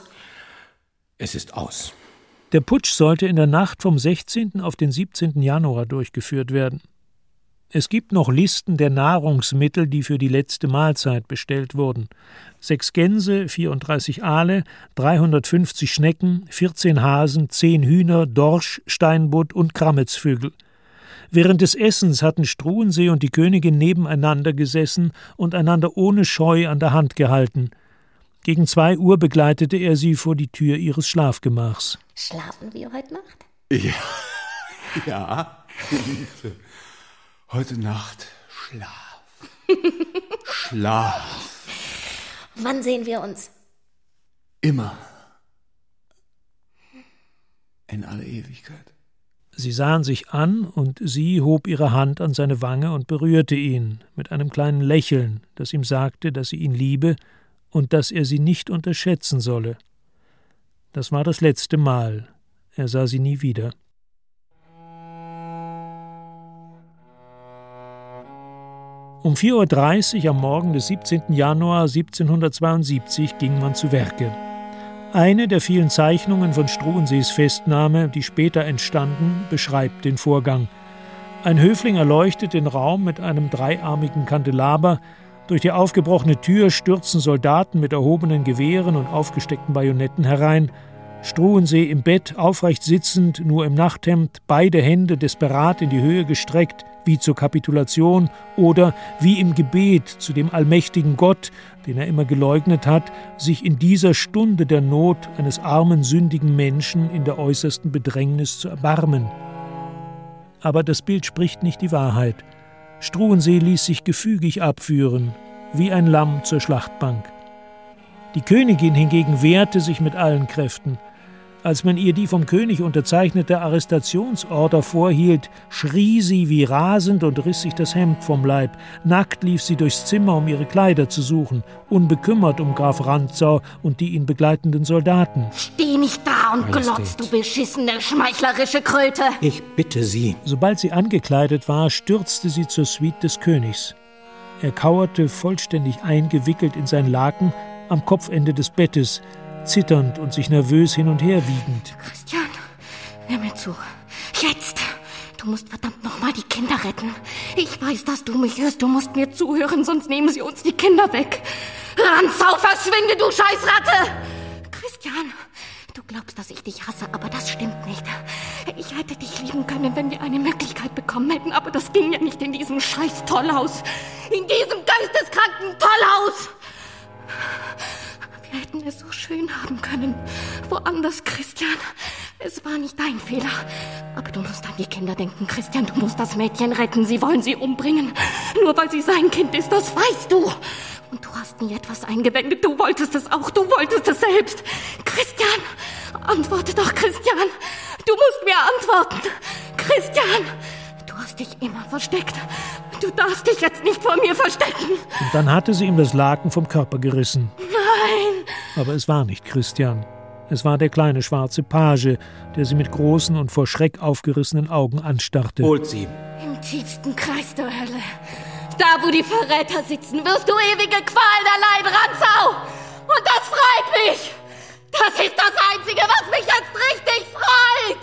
Es ist aus. Der Putsch sollte in der Nacht vom sechzehnten auf den siebzehnten Januar durchgeführt werden. Es gibt noch Listen der Nahrungsmittel, die für die letzte Mahlzeit bestellt wurden. Sechs Gänse, vierunddreißig Aale, dreihundertfünfzig Schnecken, vierzehn Hasen, zehn Hühner, Dorsch, Steinbutt und Krammetsvögel. Während des Essens hatten Struensee und die Königin nebeneinander gesessen und einander ohne Scheu an der Hand gehalten. Gegen zwei Uhr begleitete er sie vor die Tür ihres Schlafgemachs. Schlafen wir heute Nacht? Ja, ja. Heute Nacht Schlaf. Schlaf. Wann sehen wir uns? Immer. In alle Ewigkeit. Sie sahen sich an, und sie hob ihre Hand an seine Wange und berührte ihn mit einem kleinen Lächeln, das ihm sagte, dass sie ihn liebe und dass er sie nicht unterschätzen solle. Das war das letzte Mal. Er sah sie nie wieder. Um vier Uhr dreißig am Morgen des siebzehnten Januar siebzehnhundertzweiundsiebzig ging man zu Werke. Eine der vielen Zeichnungen von Struensees Festnahme, die später entstanden, beschreibt den Vorgang. Ein Höfling erleuchtet den Raum mit einem dreiarmigen Kandelaber. Durch die aufgebrochene Tür stürzen Soldaten mit erhobenen Gewehren und aufgesteckten Bajonetten herein. Struensee im Bett, aufrecht sitzend, nur im Nachthemd, beide Hände desperat in die Höhe gestreckt, wie zur Kapitulation oder wie im Gebet zu dem allmächtigen Gott, den er immer geleugnet hat, sich in dieser Stunde der Not eines armen, sündigen Menschen in der äußersten Bedrängnis zu erbarmen. Aber das Bild spricht nicht die Wahrheit. Struensee ließ sich gefügig abführen, wie ein Lamm zur Schlachtbank. Die Königin hingegen wehrte sich mit allen Kräften. Als man ihr die vom König unterzeichnete Arrestationsorder vorhielt, schrie sie wie rasend und riss sich das Hemd vom Leib. Nackt lief sie durchs Zimmer, um ihre Kleider zu suchen, unbekümmert um Graf Rantzau und die ihn begleitenden Soldaten. Steh nicht da und glotz, du beschissene, schmeichlerische Kröte! Ich bitte Sie. Sobald sie angekleidet war, stürzte sie zur Suite des Königs. Er kauerte, vollständig eingewickelt in sein Laken, am Kopfende des Bettes, zitternd und sich nervös hin und her wiegend. Christian, hör mir zu. Jetzt! Du musst verdammt nochmal die Kinder retten. Ich weiß, dass du mich hörst. Du musst mir zuhören, sonst nehmen sie uns die Kinder weg. Rantzau, verschwinde, du Scheißratte! Christian, du glaubst, dass ich dich hasse, aber das stimmt nicht. Ich hätte dich lieben können, wenn wir eine Möglichkeit bekommen hätten, aber das ging ja nicht in diesem scheiß Tollhaus. In diesem geisteskranken Tollhaus! Wir hätten es so schön haben können. Woanders, Christian. Es war nicht dein Fehler. Aber du musst an die Kinder denken, Christian. Du musst das Mädchen retten. Sie wollen sie umbringen. Nur weil sie sein Kind ist, das weißt du. Und du hast nie etwas eingewendet. Du wolltest es auch. Du wolltest es selbst. Christian, antworte doch, Christian. Du musst mir antworten. Christian, du hast dich immer versteckt. Du darfst dich jetzt nicht vor mir verstecken. Und dann hatte sie ihm das Laken vom Körper gerissen. Nein! Aber es war nicht Christian. Es war der kleine schwarze Page, der sie mit großen und vor Schreck aufgerissenen Augen anstarrte. Holt sie. Im tiefsten Kreis der Hölle. Da, wo die Verräter sitzen, wirst du ewige Qual der Leid, Ranzau! Und das freut mich! Das ist das Einzige, was mich jetzt richtig freut!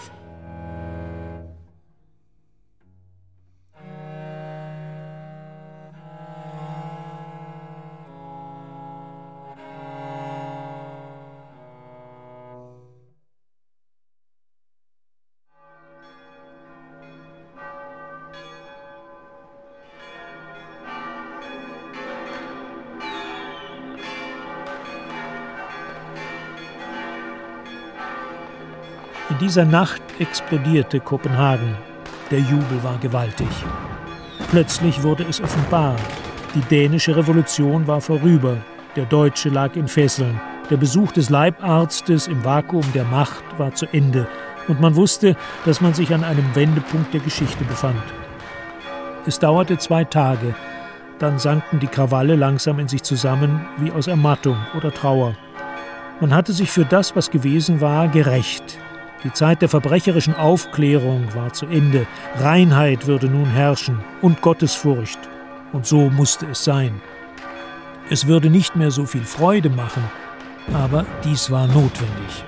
In dieser Nacht explodierte Kopenhagen. Der Jubel war gewaltig. Plötzlich wurde es offenbar. Die dänische Revolution war vorüber. Der Deutsche lag in Fesseln. Der Besuch des Leibarztes im Vakuum der Macht war zu Ende. Und man wusste, dass man sich an einem Wendepunkt der Geschichte befand. Es dauerte zwei Tage. Dann sanken die Krawalle langsam in sich zusammen, wie aus Ermattung oder Trauer. Man hatte sich für das, was gewesen war, gerächt. Die Zeit der verbrecherischen Aufklärung war zu Ende. Reinheit würde nun herrschen und Gottesfurcht. Und so musste es sein. Es würde nicht mehr so viel Freude machen, aber dies war notwendig.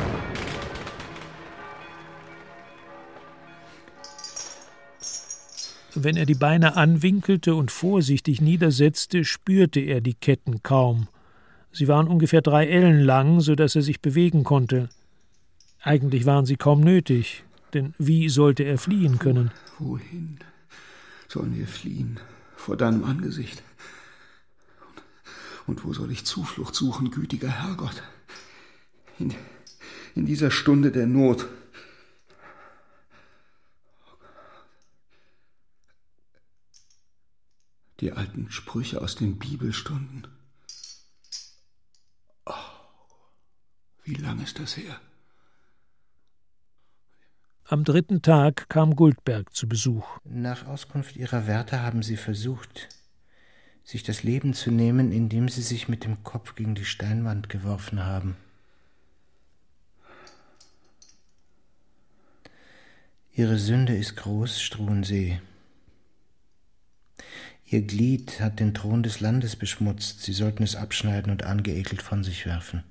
Wenn er die Beine anwinkelte und vorsichtig niedersetzte, spürte er die Ketten kaum. Sie waren ungefähr drei Ellen lang, so dass er sich bewegen konnte. Eigentlich waren sie kaum nötig, denn wie sollte er fliehen können? Wohin sollen wir fliehen? Vor deinem Angesicht? Und wo soll ich Zuflucht suchen, gütiger Herrgott? In, in dieser Stunde der Not. Die alten Sprüche aus den Bibelstunden. Oh, wie lang ist das her? Am dritten Tag kam Guldberg zu Besuch. Nach Auskunft ihrer Wärter haben sie versucht, sich das Leben zu nehmen, indem sie sich mit dem Kopf gegen die Steinwand geworfen haben. Ihre Sünde ist groß, Struensee. Ihr Glied hat den Thron des Landes beschmutzt, sie sollten es abschneiden und angeekelt von sich werfen.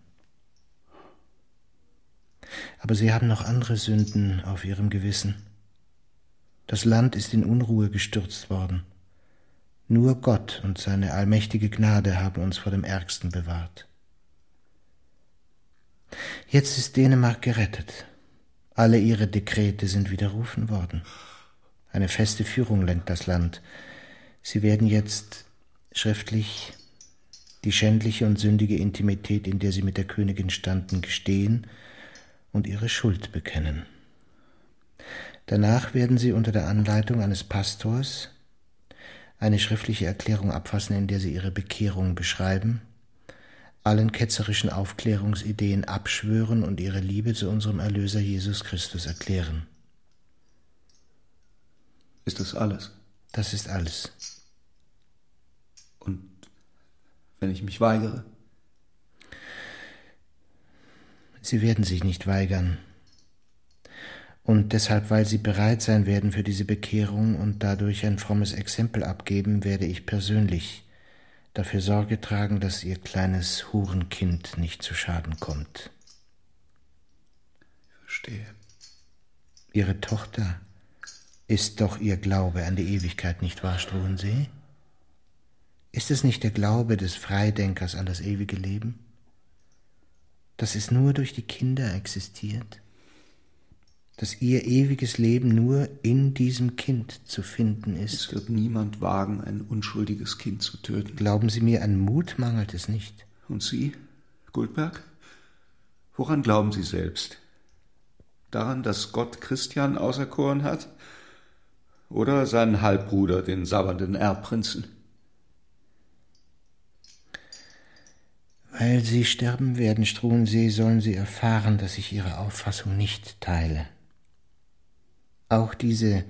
Aber sie haben noch andere Sünden auf ihrem Gewissen. Das Land ist in Unruhe gestürzt worden. Nur Gott und seine allmächtige Gnade haben uns vor dem Ärgsten bewahrt. Jetzt ist Dänemark gerettet. Alle ihre Dekrete sind widerrufen worden. Eine feste Führung lenkt das Land. Sie werden jetzt schriftlich die schändliche und sündige Intimität, in der sie mit der Königin standen, gestehen und ihre Schuld bekennen. Danach werden sie unter der Anleitung eines Pastors eine schriftliche Erklärung abfassen, in der sie ihre Bekehrung beschreiben, allen ketzerischen Aufklärungsideen abschwören und ihre Liebe zu unserem Erlöser Jesus Christus erklären. Ist das alles? Das ist alles. Und wenn ich mich weigere? Sie werden sich nicht weigern. Und deshalb, weil Sie bereit sein werden für diese Bekehrung und dadurch ein frommes Exempel abgeben, werde ich persönlich dafür Sorge tragen, dass Ihr kleines Hurenkind nicht zu Schaden kommt. Ich verstehe. Ihre Tochter ist doch Ihr Glaube an die Ewigkeit, nicht wahr, Struensee? Ist es nicht der Glaube des Freidenkers an das ewige Leben? dass es nur durch die Kinder existiert, dass ihr ewiges Leben nur in diesem Kind zu finden ist. Es wird niemand wagen, ein unschuldiges Kind zu töten. Glauben Sie mir, an Mut mangelt es nicht. Und Sie, Guldberg? Woran glauben Sie selbst? Daran, dass Gott Christian auserkoren hat? Oder seinen Halbbruder, den sabbernden Erbprinzen? Weil Sie sterben werden, Struensee, sollen Sie erfahren, dass ich Ihre Auffassung nicht teile. Auch diese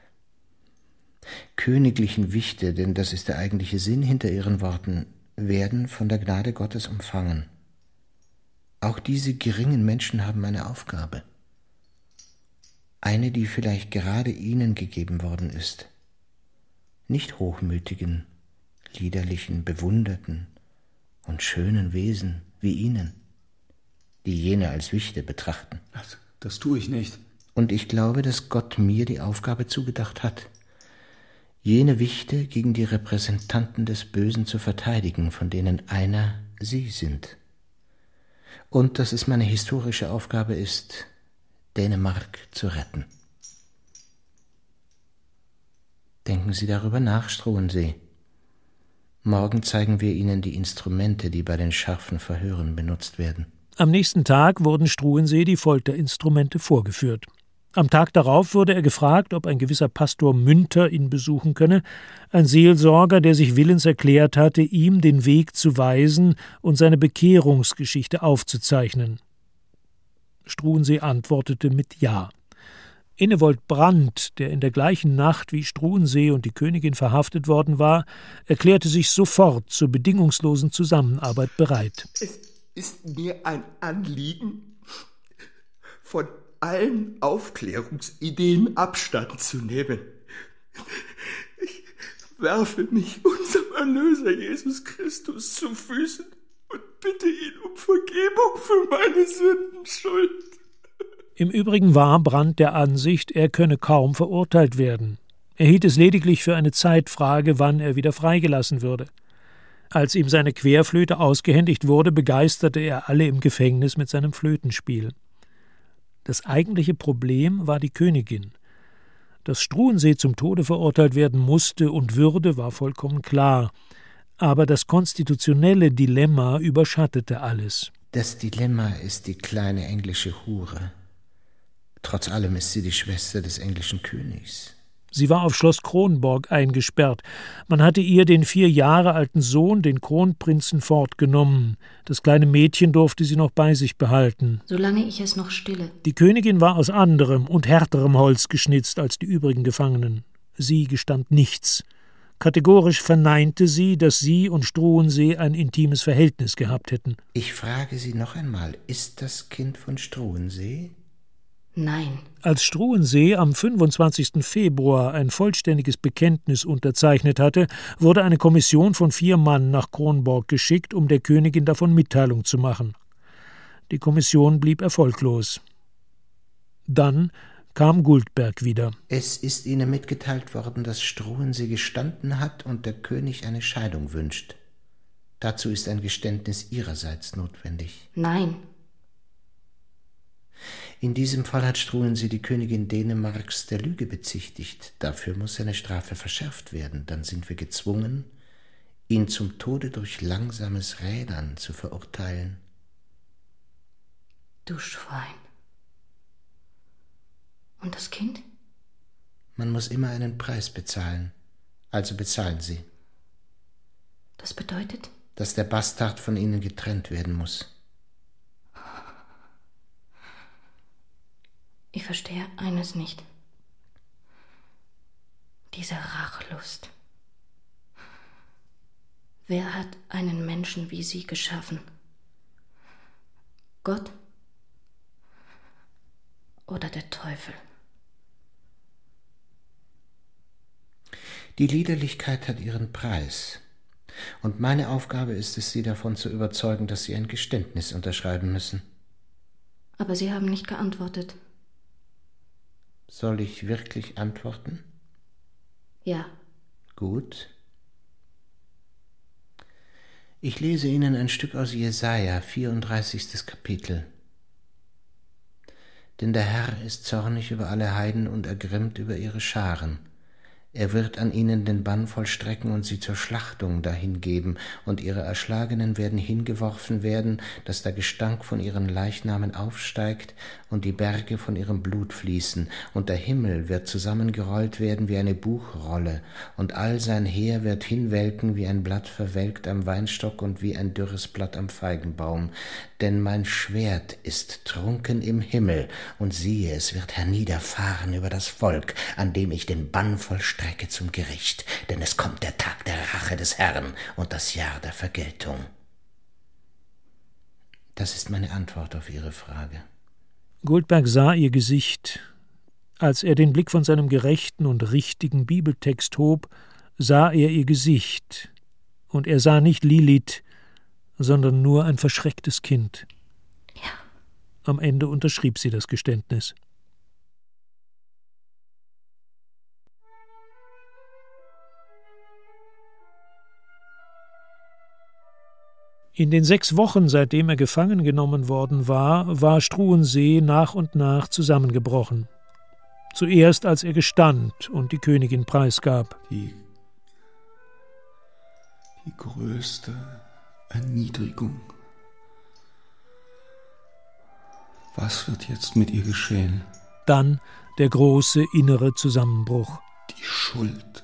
königlichen Wichte, denn das ist der eigentliche Sinn hinter Ihren Worten, werden von der Gnade Gottes umfangen. Auch diese geringen Menschen haben eine Aufgabe. Eine, die vielleicht gerade Ihnen gegeben worden ist. Nicht hochmütigen, liederlichen, bewunderten und schönen Wesen wie Ihnen, die jene als Wichte betrachten. Das, das tue ich nicht. Und ich glaube, dass Gott mir die Aufgabe zugedacht hat, jene Wichte gegen die Repräsentanten des Bösen zu verteidigen, von denen einer Sie sind. Und dass es meine historische Aufgabe ist, Dänemark zu retten. Denken Sie darüber nach, Struensee. Morgen zeigen wir Ihnen die Instrumente, die bei den scharfen Verhören benutzt werden. Am nächsten Tag wurden Struensee die Folterinstrumente vorgeführt. Am Tag darauf wurde er gefragt, ob ein gewisser Pastor Münter ihn besuchen könne, ein Seelsorger, der sich willens erklärt hatte, ihm den Weg zu weisen und seine Bekehrungsgeschichte aufzuzeichnen. Struensee antwortete mit Ja. Innewold Brandt, der in der gleichen Nacht wie Struensee und die Königin verhaftet worden war, erklärte sich sofort zur bedingungslosen Zusammenarbeit bereit. Es ist mir ein Anliegen, von allen Aufklärungsideen Abstand zu nehmen. Ich werfe mich unserem Erlöser Jesus Christus zu Füßen und bitte ihn um Vergebung für meine Sündenschuld. Im Übrigen war Brandt der Ansicht, er könne kaum verurteilt werden. Er hielt es lediglich für eine Zeitfrage, wann er wieder freigelassen würde. Als ihm seine Querflöte ausgehändigt wurde, begeisterte er alle im Gefängnis mit seinem Flötenspiel. Das eigentliche Problem war die Königin. Dass Struensee zum Tode verurteilt werden musste und würde, war vollkommen klar. Aber das konstitutionelle Dilemma überschattete alles. Das Dilemma ist die kleine englische Hure. Trotz allem ist sie die Schwester des englischen Königs. Sie war auf Schloss Kronborg eingesperrt. Man hatte ihr den vier Jahre alten Sohn, den Kronprinzen, fortgenommen. Das kleine Mädchen durfte sie noch bei sich behalten. Solange ich es noch stille. Die Königin war aus anderem und härterem Holz geschnitzt als die übrigen Gefangenen. Sie gestand nichts. Kategorisch verneinte sie, dass sie und Struensee ein intimes Verhältnis gehabt hätten. Ich frage Sie noch einmal, ist das Kind von Struensee? Nein. Als Struensee am fünfundzwanzigsten Februar ein vollständiges Bekenntnis unterzeichnet hatte, wurde eine Kommission von vier Mann nach Kronborg geschickt, um der Königin davon Mitteilung zu machen. Die Kommission blieb erfolglos. Dann kam Guldberg wieder. Es ist Ihnen mitgeteilt worden, dass Struensee gestanden hat und der König eine Scheidung wünscht. Dazu ist ein Geständnis Ihrerseits notwendig. Nein. In diesem Fall hat Struensee die Königin Dänemarks der Lüge bezichtigt. Dafür muss seine Strafe verschärft werden. Dann sind wir gezwungen, ihn zum Tode durch langsames Rädern zu verurteilen. Du Schwein. Und das Kind? Man muss immer einen Preis bezahlen. Also bezahlen Sie. Das bedeutet? Dass der Bastard von Ihnen getrennt werden muss. Ich verstehe eines nicht. Diese Rachlust. Wer hat einen Menschen wie Sie geschaffen? Gott oder der Teufel? Die Liederlichkeit hat ihren Preis. Und meine Aufgabe ist es, Sie davon zu überzeugen, dass Sie ein Geständnis unterschreiben müssen. Aber Sie haben nicht geantwortet. Soll ich wirklich antworten? Ja. Gut. Ich lese Ihnen ein Stück aus Jesaja, vierunddreißigstes Kapitel. Denn der Herr ist zornig über alle Heiden und ergrimmt über ihre Scharen. Er wird an ihnen den Bann vollstrecken und sie zur Schlachtung dahingeben, und ihre Erschlagenen werden hingeworfen werden, dass der Gestank von ihren Leichnamen aufsteigt und die Berge von ihrem Blut fließen, und der Himmel wird zusammengerollt werden wie eine Buchrolle, und all sein Heer wird hinwelken wie ein Blatt verwelkt am Weinstock und wie ein dürres Blatt am Feigenbaum. Denn mein Schwert ist trunken im Himmel, und siehe, es wird herniederfahren über das Volk, an dem ich den Bann vollstrecke zum Gericht, denn es kommt der Tag der Rache des Herrn und das Jahr der Vergeltung. Das ist meine Antwort auf Ihre Frage. Goldberg sah ihr Gesicht. Als er den Blick von seinem gerechten und richtigen Bibeltext hob, sah er ihr Gesicht. Und er sah nicht Lilith, sondern nur ein verschrecktes Kind. Ja. Am Ende unterschrieb sie das Geständnis. In den sechs Wochen, seitdem er gefangen genommen worden war, war Struensee nach und nach zusammengebrochen. Zuerst, als er gestand und die Königin preisgab. Die, die größte Erniedrigung. Was wird jetzt mit ihr geschehen? Dann der große innere Zusammenbruch. Die Schuld.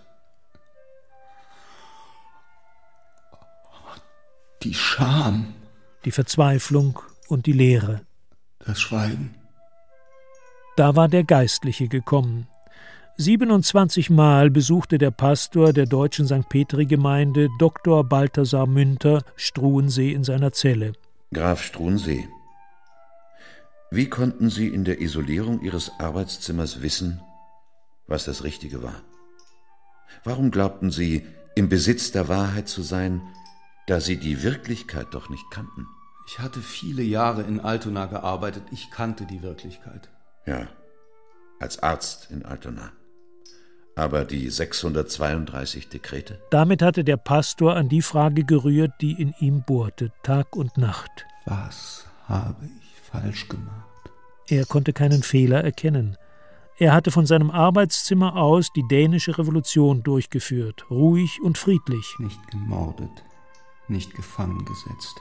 Die Scham. Die Verzweiflung und die Leere. Das Schweigen. Da war der Geistliche gekommen. siebenundzwanzig Mal besuchte der Pastor der deutschen Sankt Petri-Gemeinde Doktor Balthasar Münter Struensee in seiner Zelle. Graf Struensee, wie konnten Sie in der Isolierung Ihres Arbeitszimmers wissen, was das Richtige war? Warum glaubten Sie, im Besitz der Wahrheit zu sein, da Sie die Wirklichkeit doch nicht kannten? Ich hatte viele Jahre in Altona gearbeitet, ich kannte die Wirklichkeit. Ja, als Arzt in Altona. Aber die sechshundertzweiunddreißig Dekrete? Damit hatte der Pastor an die Frage gerührt, die in ihm bohrte, Tag und Nacht. Was habe ich falsch gemacht? Er konnte keinen Fehler erkennen. Er hatte von seinem Arbeitszimmer aus die dänische Revolution durchgeführt, ruhig und friedlich. Nicht gemordet, nicht gefangen gesetzt,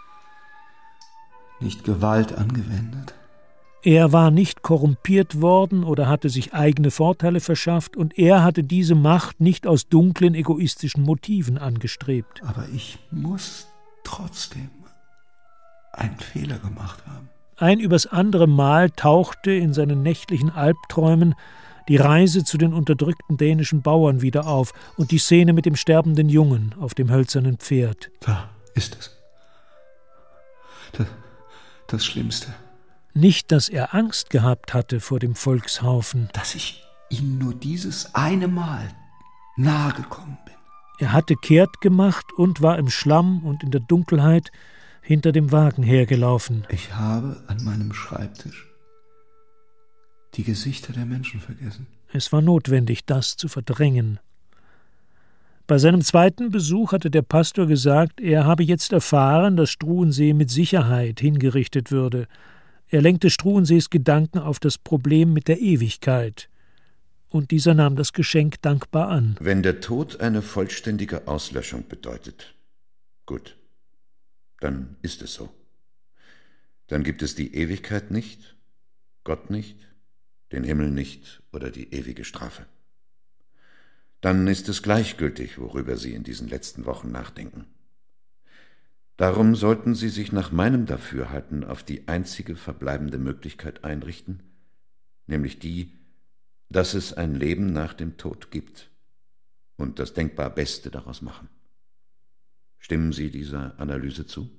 nicht Gewalt angewendet. Er war nicht korrumpiert worden oder hatte sich eigene Vorteile verschafft, und er hatte diese Macht nicht aus dunklen, egoistischen Motiven angestrebt. Aber ich muss trotzdem einen Fehler gemacht haben. Ein übers andere Mal tauchte in seinen nächtlichen Albträumen die Reise zu den unterdrückten dänischen Bauern wieder auf und die Szene mit dem sterbenden Jungen auf dem hölzernen Pferd. Da ist es. Das, das Schlimmste. Nicht, dass er Angst gehabt hatte vor dem Volkshaufen. Dass ich ihm nur dieses eine Mal nahe gekommen bin. Er hatte kehrt gemacht und war im Schlamm und in der Dunkelheit hinter dem Wagen hergelaufen. Ich habe an meinem Schreibtisch die Gesichter der Menschen vergessen. Es war notwendig, das zu verdrängen. Bei seinem zweiten Besuch hatte der Pastor gesagt, er habe jetzt erfahren, dass Struensee mit Sicherheit hingerichtet würde. Er lenkte Struensees Gedanken auf das Problem mit der Ewigkeit. Und dieser nahm das Geschenk dankbar an. Wenn der Tod eine vollständige Auslöschung bedeutet, gut, dann ist es so. Dann gibt es die Ewigkeit nicht, Gott nicht, den Himmel nicht oder die ewige Strafe. Dann ist es gleichgültig, worüber Sie in diesen letzten Wochen nachdenken. Darum sollten Sie sich nach meinem Dafürhalten auf die einzige verbleibende Möglichkeit einrichten, nämlich die, dass es ein Leben nach dem Tod gibt und das denkbar Beste daraus machen. Stimmen Sie dieser Analyse zu?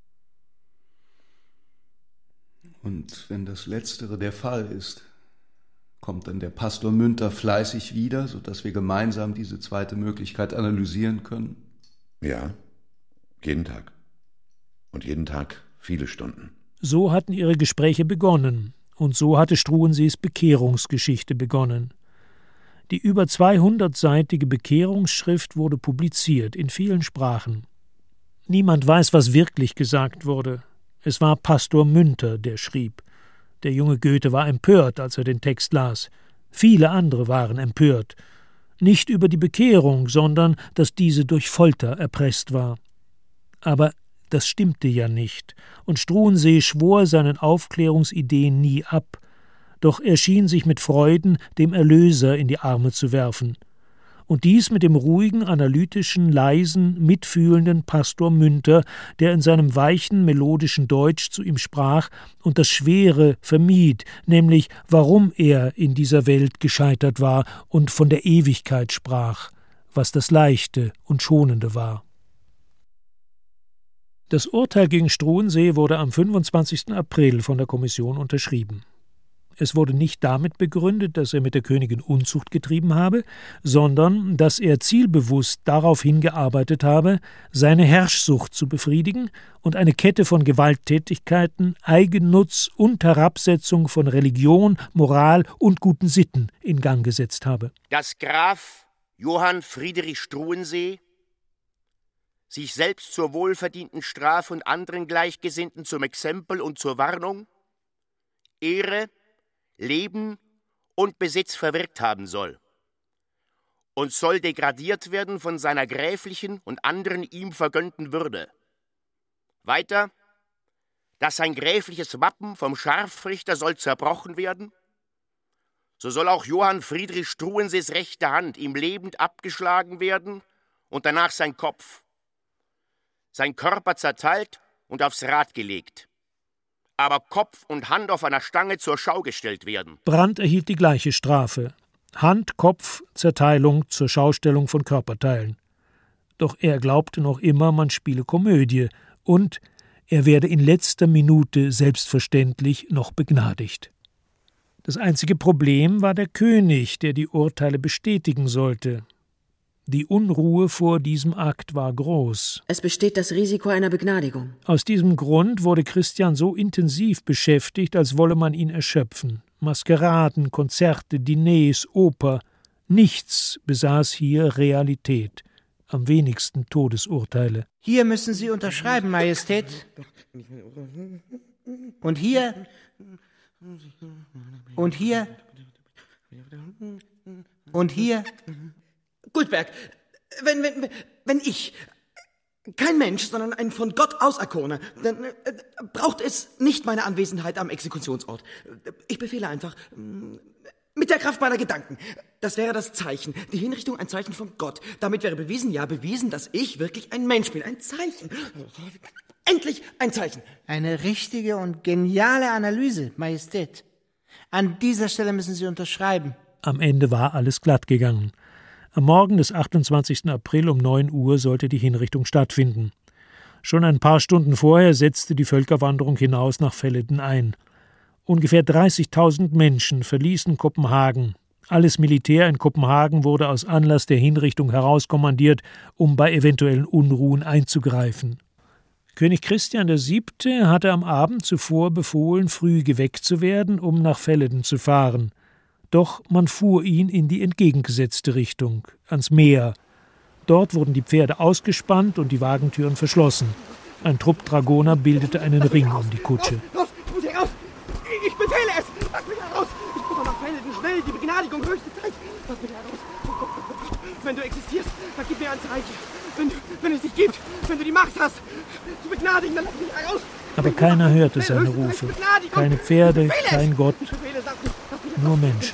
Und wenn das Letztere der Fall ist, kommt dann der Pastor Münter fleißig wieder, sodass wir gemeinsam diese zweite Möglichkeit analysieren können? Ja, jeden Tag. Und jeden Tag viele Stunden. So hatten ihre Gespräche begonnen, und so hatte Struensees Bekehrungsgeschichte begonnen. Die über zweihundertseitige Bekehrungsschrift wurde publiziert in vielen Sprachen. Niemand weiß, was wirklich gesagt wurde. Es war Pastor Münter, der schrieb. Der junge Goethe war empört, als er den Text las. Viele andere waren empört. Nicht über die Bekehrung, sondern dass diese durch Folter erpresst war. Aber das stimmte ja nicht, und Struensee schwor seinen Aufklärungsideen nie ab. Doch er schien sich mit Freuden dem Erlöser in die Arme zu werfen. Und dies mit dem ruhigen, analytischen, leisen, mitfühlenden Pastor Münter, der in seinem weichen, melodischen Deutsch zu ihm sprach und das Schwere vermied, nämlich warum er in dieser Welt gescheitert war und von der Ewigkeit sprach, was das Leichte und Schonende war. Das Urteil gegen Struensee wurde am fünfundzwanzigsten April von der Kommission unterschrieben. Es wurde nicht damit begründet, dass er mit der Königin Unzucht getrieben habe, sondern dass er zielbewusst darauf hingearbeitet habe, seine Herrschsucht zu befriedigen und eine Kette von Gewalttätigkeiten, Eigennutz und Herabsetzung von Religion, Moral und guten Sitten in Gang gesetzt habe. Dass Graf Johann Friedrich Struensee sich selbst zur wohlverdienten Strafe und anderen Gleichgesinnten zum Exempel und zur Warnung Ehre, Leben und Besitz verwirkt haben soll und soll degradiert werden von seiner gräflichen und anderen ihm vergönnten Würde. Weiter, dass sein gräfliches Wappen vom Scharfrichter soll zerbrochen werden, so soll auch Johann Friedrich Struensees rechte Hand ihm lebend abgeschlagen werden und danach sein Kopf, sein Körper zerteilt und aufs Rad gelegt, aber Kopf und Hand auf einer Stange zur Schau gestellt werden. Brandt erhielt die gleiche Strafe. Hand, Kopf, Zerteilung zur Schaustellung von Körperteilen. Doch er glaubte noch immer, man spiele Komödie und er werde in letzter Minute selbstverständlich noch begnadigt. Das einzige Problem war der König, der die Urteile bestätigen sollte. Die Unruhe vor diesem Akt war groß. Es besteht das Risiko einer Begnadigung. Aus diesem Grund wurde Christian so intensiv beschäftigt, als wolle man ihn erschöpfen. Maskeraden, Konzerte, Diners, Oper, nichts besaß hier Realität, am wenigsten Todesurteile. Hier müssen Sie unterschreiben, Majestät. Und hier und hier und hier. Guldberg, wenn, wenn, wenn ich, kein Mensch, sondern ein von Gott auserkorener, dann äh, braucht es nicht meine Anwesenheit am Exekutionsort. Ich befehle einfach, mit der Kraft meiner Gedanken. Das wäre das Zeichen, die Hinrichtung ein Zeichen von Gott. Damit wäre bewiesen, ja bewiesen, dass ich wirklich ein Mensch bin. Ein Zeichen. Endlich ein Zeichen. Eine richtige und geniale Analyse, Majestät. An dieser Stelle müssen Sie unterschreiben. Am Ende war alles glatt gegangen. Am Morgen des achtundzwanzigsten April um neun Uhr sollte die Hinrichtung stattfinden. Schon ein paar Stunden vorher setzte die Völkerwanderung hinaus nach Velleden ein. Ungefähr dreißigtausend Menschen verließen Kopenhagen. Alles Militär in Kopenhagen wurde aus Anlass der Hinrichtung herauskommandiert, um bei eventuellen Unruhen einzugreifen. König Christian der Siebte hatte am Abend zuvor befohlen, früh geweckt zu werden, um nach Velleden zu fahren. Doch man fuhr ihn in die entgegengesetzte Richtung, ans Meer. Dort wurden die Pferde ausgespannt und die Wagentüren verschlossen. Ein Trupp Dragoner bildete einen Ring um die Kutsche. Los, ich muss hier raus! Ich befehle es! Lass mich heraus! Ich muss nach Velleden, schnell, die Begnadigung, höchste Zeit! Lass mich heraus! Wenn du existierst, dann gib mir ein Zeichen. Wenn, du, wenn es dich gibt, wenn du die Macht hast, zu begnadigen, dann lass mich heraus! Aber keiner hörte seine Rufe. Keine Pferde, kein Gott, nur Menschen.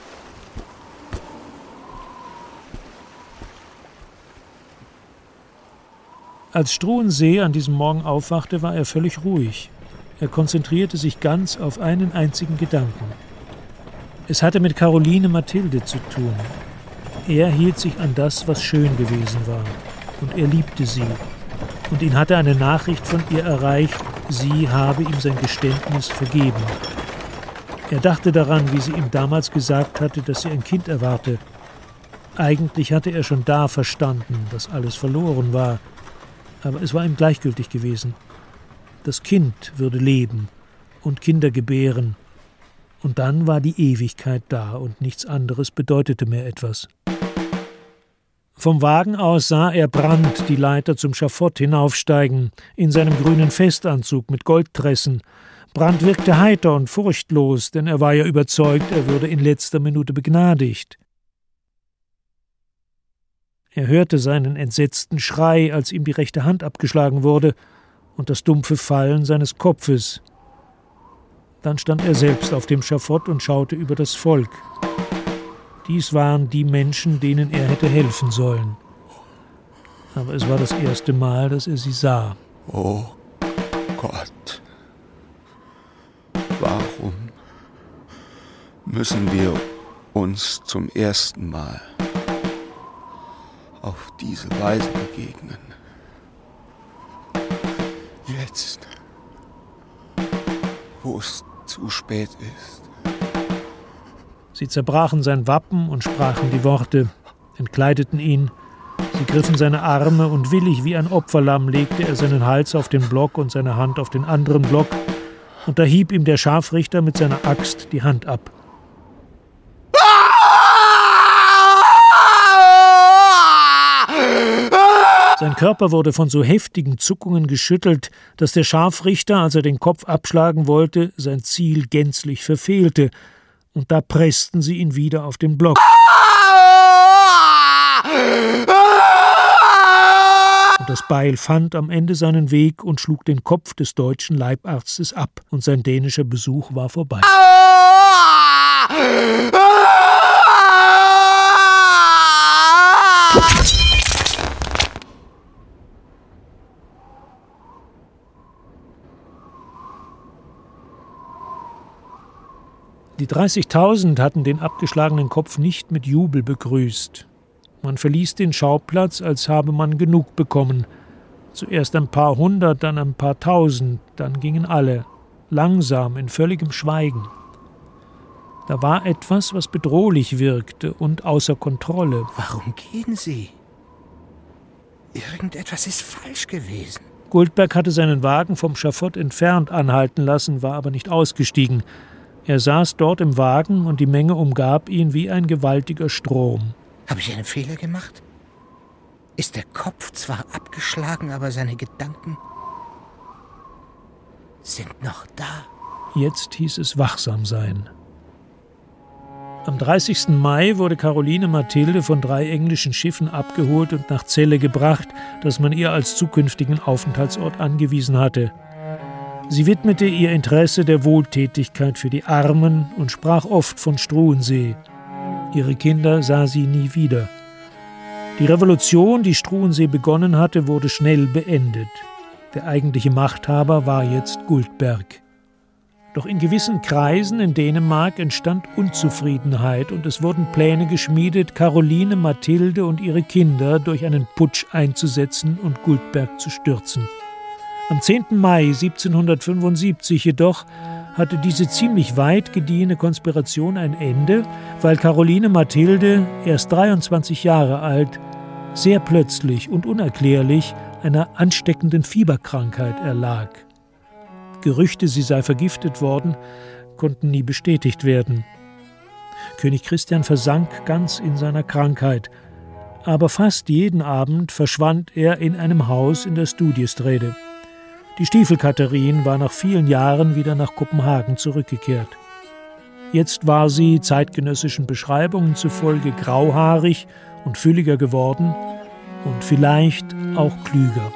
Als Struensee an diesem Morgen aufwachte, war er völlig ruhig. Er konzentrierte sich ganz auf einen einzigen Gedanken. Es hatte mit Caroline Mathilde zu tun. Er hielt sich an das, was schön gewesen war. Und er liebte sie. Und ihn hatte eine Nachricht von ihr erreicht, sie habe ihm sein Geständnis vergeben. Er dachte daran, wie sie ihm damals gesagt hatte, dass sie ein Kind erwarte. Eigentlich hatte er schon da verstanden, dass alles verloren war. Aber es war ihm gleichgültig gewesen. Das Kind würde leben und Kinder gebären. Und dann war die Ewigkeit da und nichts anderes bedeutete mehr etwas. Vom Wagen aus sah er Brand die Leiter zum Schafott hinaufsteigen, in seinem grünen Festanzug mit Goldtressen. Brand wirkte heiter und furchtlos, denn er war ja überzeugt, er würde in letzter Minute begnadigt. Er hörte seinen entsetzten Schrei, als ihm die rechte Hand abgeschlagen wurde, und das dumpfe Fallen seines Kopfes. Dann stand er selbst auf dem Schafott und schaute über das Volk. Dies waren die Menschen, denen er hätte helfen sollen. Aber es war das erste Mal, dass er sie sah. Oh Gott, warum müssen wir uns zum ersten Mal auf diese Weise begegnen? Jetzt, wo es zu spät ist. Sie zerbrachen sein Wappen und sprachen die Worte, entkleideten ihn. Sie griffen seine Arme und willig wie ein Opferlamm legte er seinen Hals auf den Block und seine Hand auf den anderen Block, und da hieb ihm der Scharfrichter mit seiner Axt die Hand ab. Sein Körper wurde von so heftigen Zuckungen geschüttelt, dass der Scharfrichter, als er den Kopf abschlagen wollte, sein Ziel gänzlich verfehlte, und da pressten sie ihn wieder auf den Block. Und das Beil fand am Ende seinen Weg und schlug den Kopf des deutschen Leibarztes ab, und sein dänischer Besuch war vorbei. Die dreißigtausend hatten den abgeschlagenen Kopf nicht mit Jubel begrüßt. Man verließ den Schauplatz, als habe man genug bekommen. Zuerst ein paar hundert, dann ein paar tausend, dann gingen alle, langsam, in völligem Schweigen. Da war etwas, was bedrohlich wirkte und außer Kontrolle. Warum gehen Sie? Irgendetwas ist falsch gewesen. Guldberg hatte seinen Wagen vom Schafott entfernt anhalten lassen, war aber nicht ausgestiegen. Er saß dort im Wagen und die Menge umgab ihn wie ein gewaltiger Strom. Habe ich einen Fehler gemacht? Ist der Kopf zwar abgeschlagen, aber seine Gedanken sind noch da. Jetzt hieß es wachsam sein. Am dreißigsten Mai wurde Caroline Mathilde von drei englischen Schiffen abgeholt und nach Celle gebracht, das man ihr als zukünftigen Aufenthaltsort angewiesen hatte. Sie widmete ihr Interesse der Wohltätigkeit für die Armen und sprach oft von Struensee. Ihre Kinder sah sie nie wieder. Die Revolution, die Struensee begonnen hatte, wurde schnell beendet. Der eigentliche Machthaber war jetzt Guldberg. Doch in gewissen Kreisen in Dänemark entstand Unzufriedenheit und es wurden Pläne geschmiedet, Caroline Mathilde und ihre Kinder durch einen Putsch einzusetzen und Guldberg zu stürzen. Am zehnten Mai siebzehnhundertfünfundsiebzig jedoch hatte diese ziemlich weit gediehene Konspiration ein Ende, weil Caroline Mathilde, erst dreiundzwanzig Jahre alt, sehr plötzlich und unerklärlich einer ansteckenden Fieberkrankheit erlag. Gerüchte, sie sei vergiftet worden, konnten nie bestätigt werden. König Christian versank ganz in seiner Krankheit, aber fast jeden Abend verschwand er in einem Haus in der Studiestrede. Die Stiefel-Katharin war nach vielen Jahren wieder nach Kopenhagen zurückgekehrt. Jetzt war sie zeitgenössischen Beschreibungen zufolge grauhaarig und fülliger geworden und vielleicht auch klüger.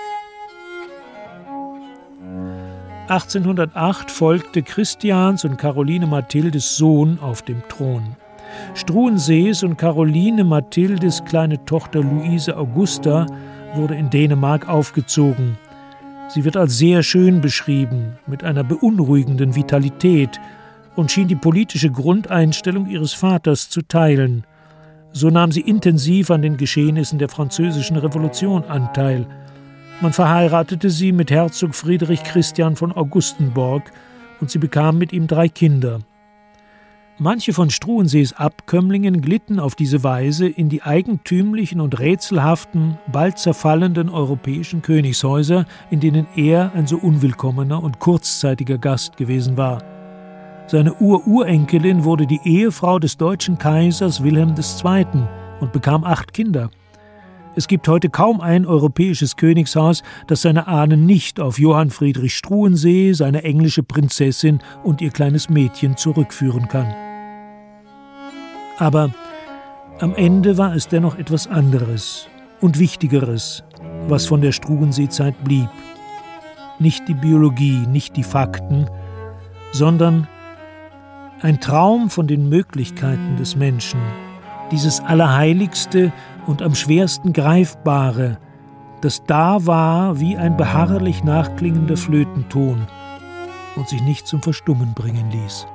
achtzehnhundertacht folgte Christians und Caroline Mathildes Sohn auf dem Thron. Struensees und Caroline Mathildes kleine Tochter Luise Augusta wurde in Dänemark aufgezogen. Sie wird als sehr schön beschrieben, mit einer beunruhigenden Vitalität und schien die politische Grundeinstellung ihres Vaters zu teilen. So nahm sie intensiv an den Geschehnissen der Französischen Revolution Anteil. Man verheiratete sie mit Herzog Friedrich Christian von Augustenborg und sie bekam mit ihm drei Kinder. Manche von Struensees Abkömmlingen glitten auf diese Weise in die eigentümlichen und rätselhaften, bald zerfallenden europäischen Königshäuser, in denen er ein so unwillkommener und kurzzeitiger Gast gewesen war. Seine Ur-Urenkelin wurde die Ehefrau des deutschen Kaisers Wilhelm der Zweite. und bekam acht Kinder. Es gibt heute kaum ein europäisches Königshaus, das seine Ahnen nicht auf Johann Friedrich Struensee, seine englische Prinzessin und ihr kleines Mädchen zurückführen kann. Aber am Ende war es dennoch etwas anderes und Wichtigeres, was von der Struensee-Zeit blieb. Nicht die Biologie, nicht die Fakten, sondern ein Traum von den Möglichkeiten des Menschen, dieses Allerheiligste und am schwersten Greifbare, das da war wie ein beharrlich nachklingender Flötenton und sich nicht zum Verstummen bringen ließ.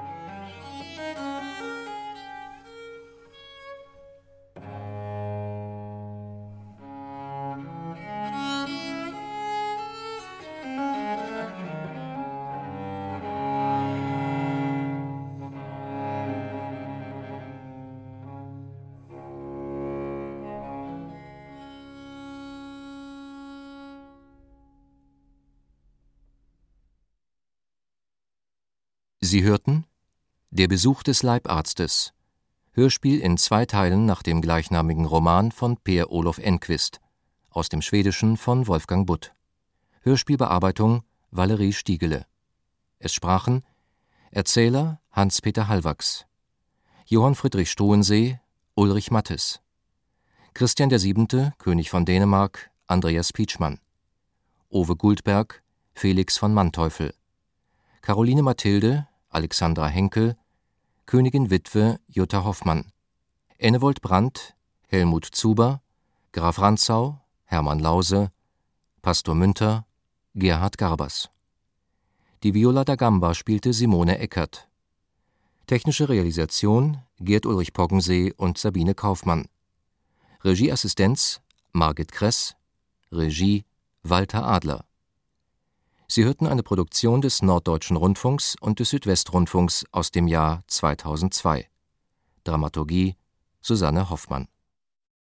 Sie hörten Der Besuch des Leibarztes, Hörspiel in zwei Teilen nach dem gleichnamigen Roman von Per Olof Enquist, aus dem Schwedischen von Wolfgang Butt. Hörspielbearbeitung Valerie Stiegele. Es sprachen Erzähler Hans-Peter Hallwachs, Johann Friedrich Struensee Ulrich Mattes, Christian der Siebente, König von Dänemark, Andreas Pietschmann, Owe Guldberg, Felix von Manteuffel, Caroline Mathilde, Alexandra Henkel, Königin Witwe Jutta Hoffmann, Ennewold Brandt, Helmut Zuber, Graf Rantzau, Hermann Lause, Pastor Münter, Gerhard Garbers. Die Viola da Gamba spielte Simone Eckert. Technische Realisation Gerd Ulrich Poggensee und Sabine Kaufmann. Regieassistenz Margit Kress, Regie Walter Adler. Sie hörten eine Produktion des Norddeutschen Rundfunks und des Südwestrundfunks aus dem Jahr zweitausendzwei. Dramaturgie Susanne Hoffmann.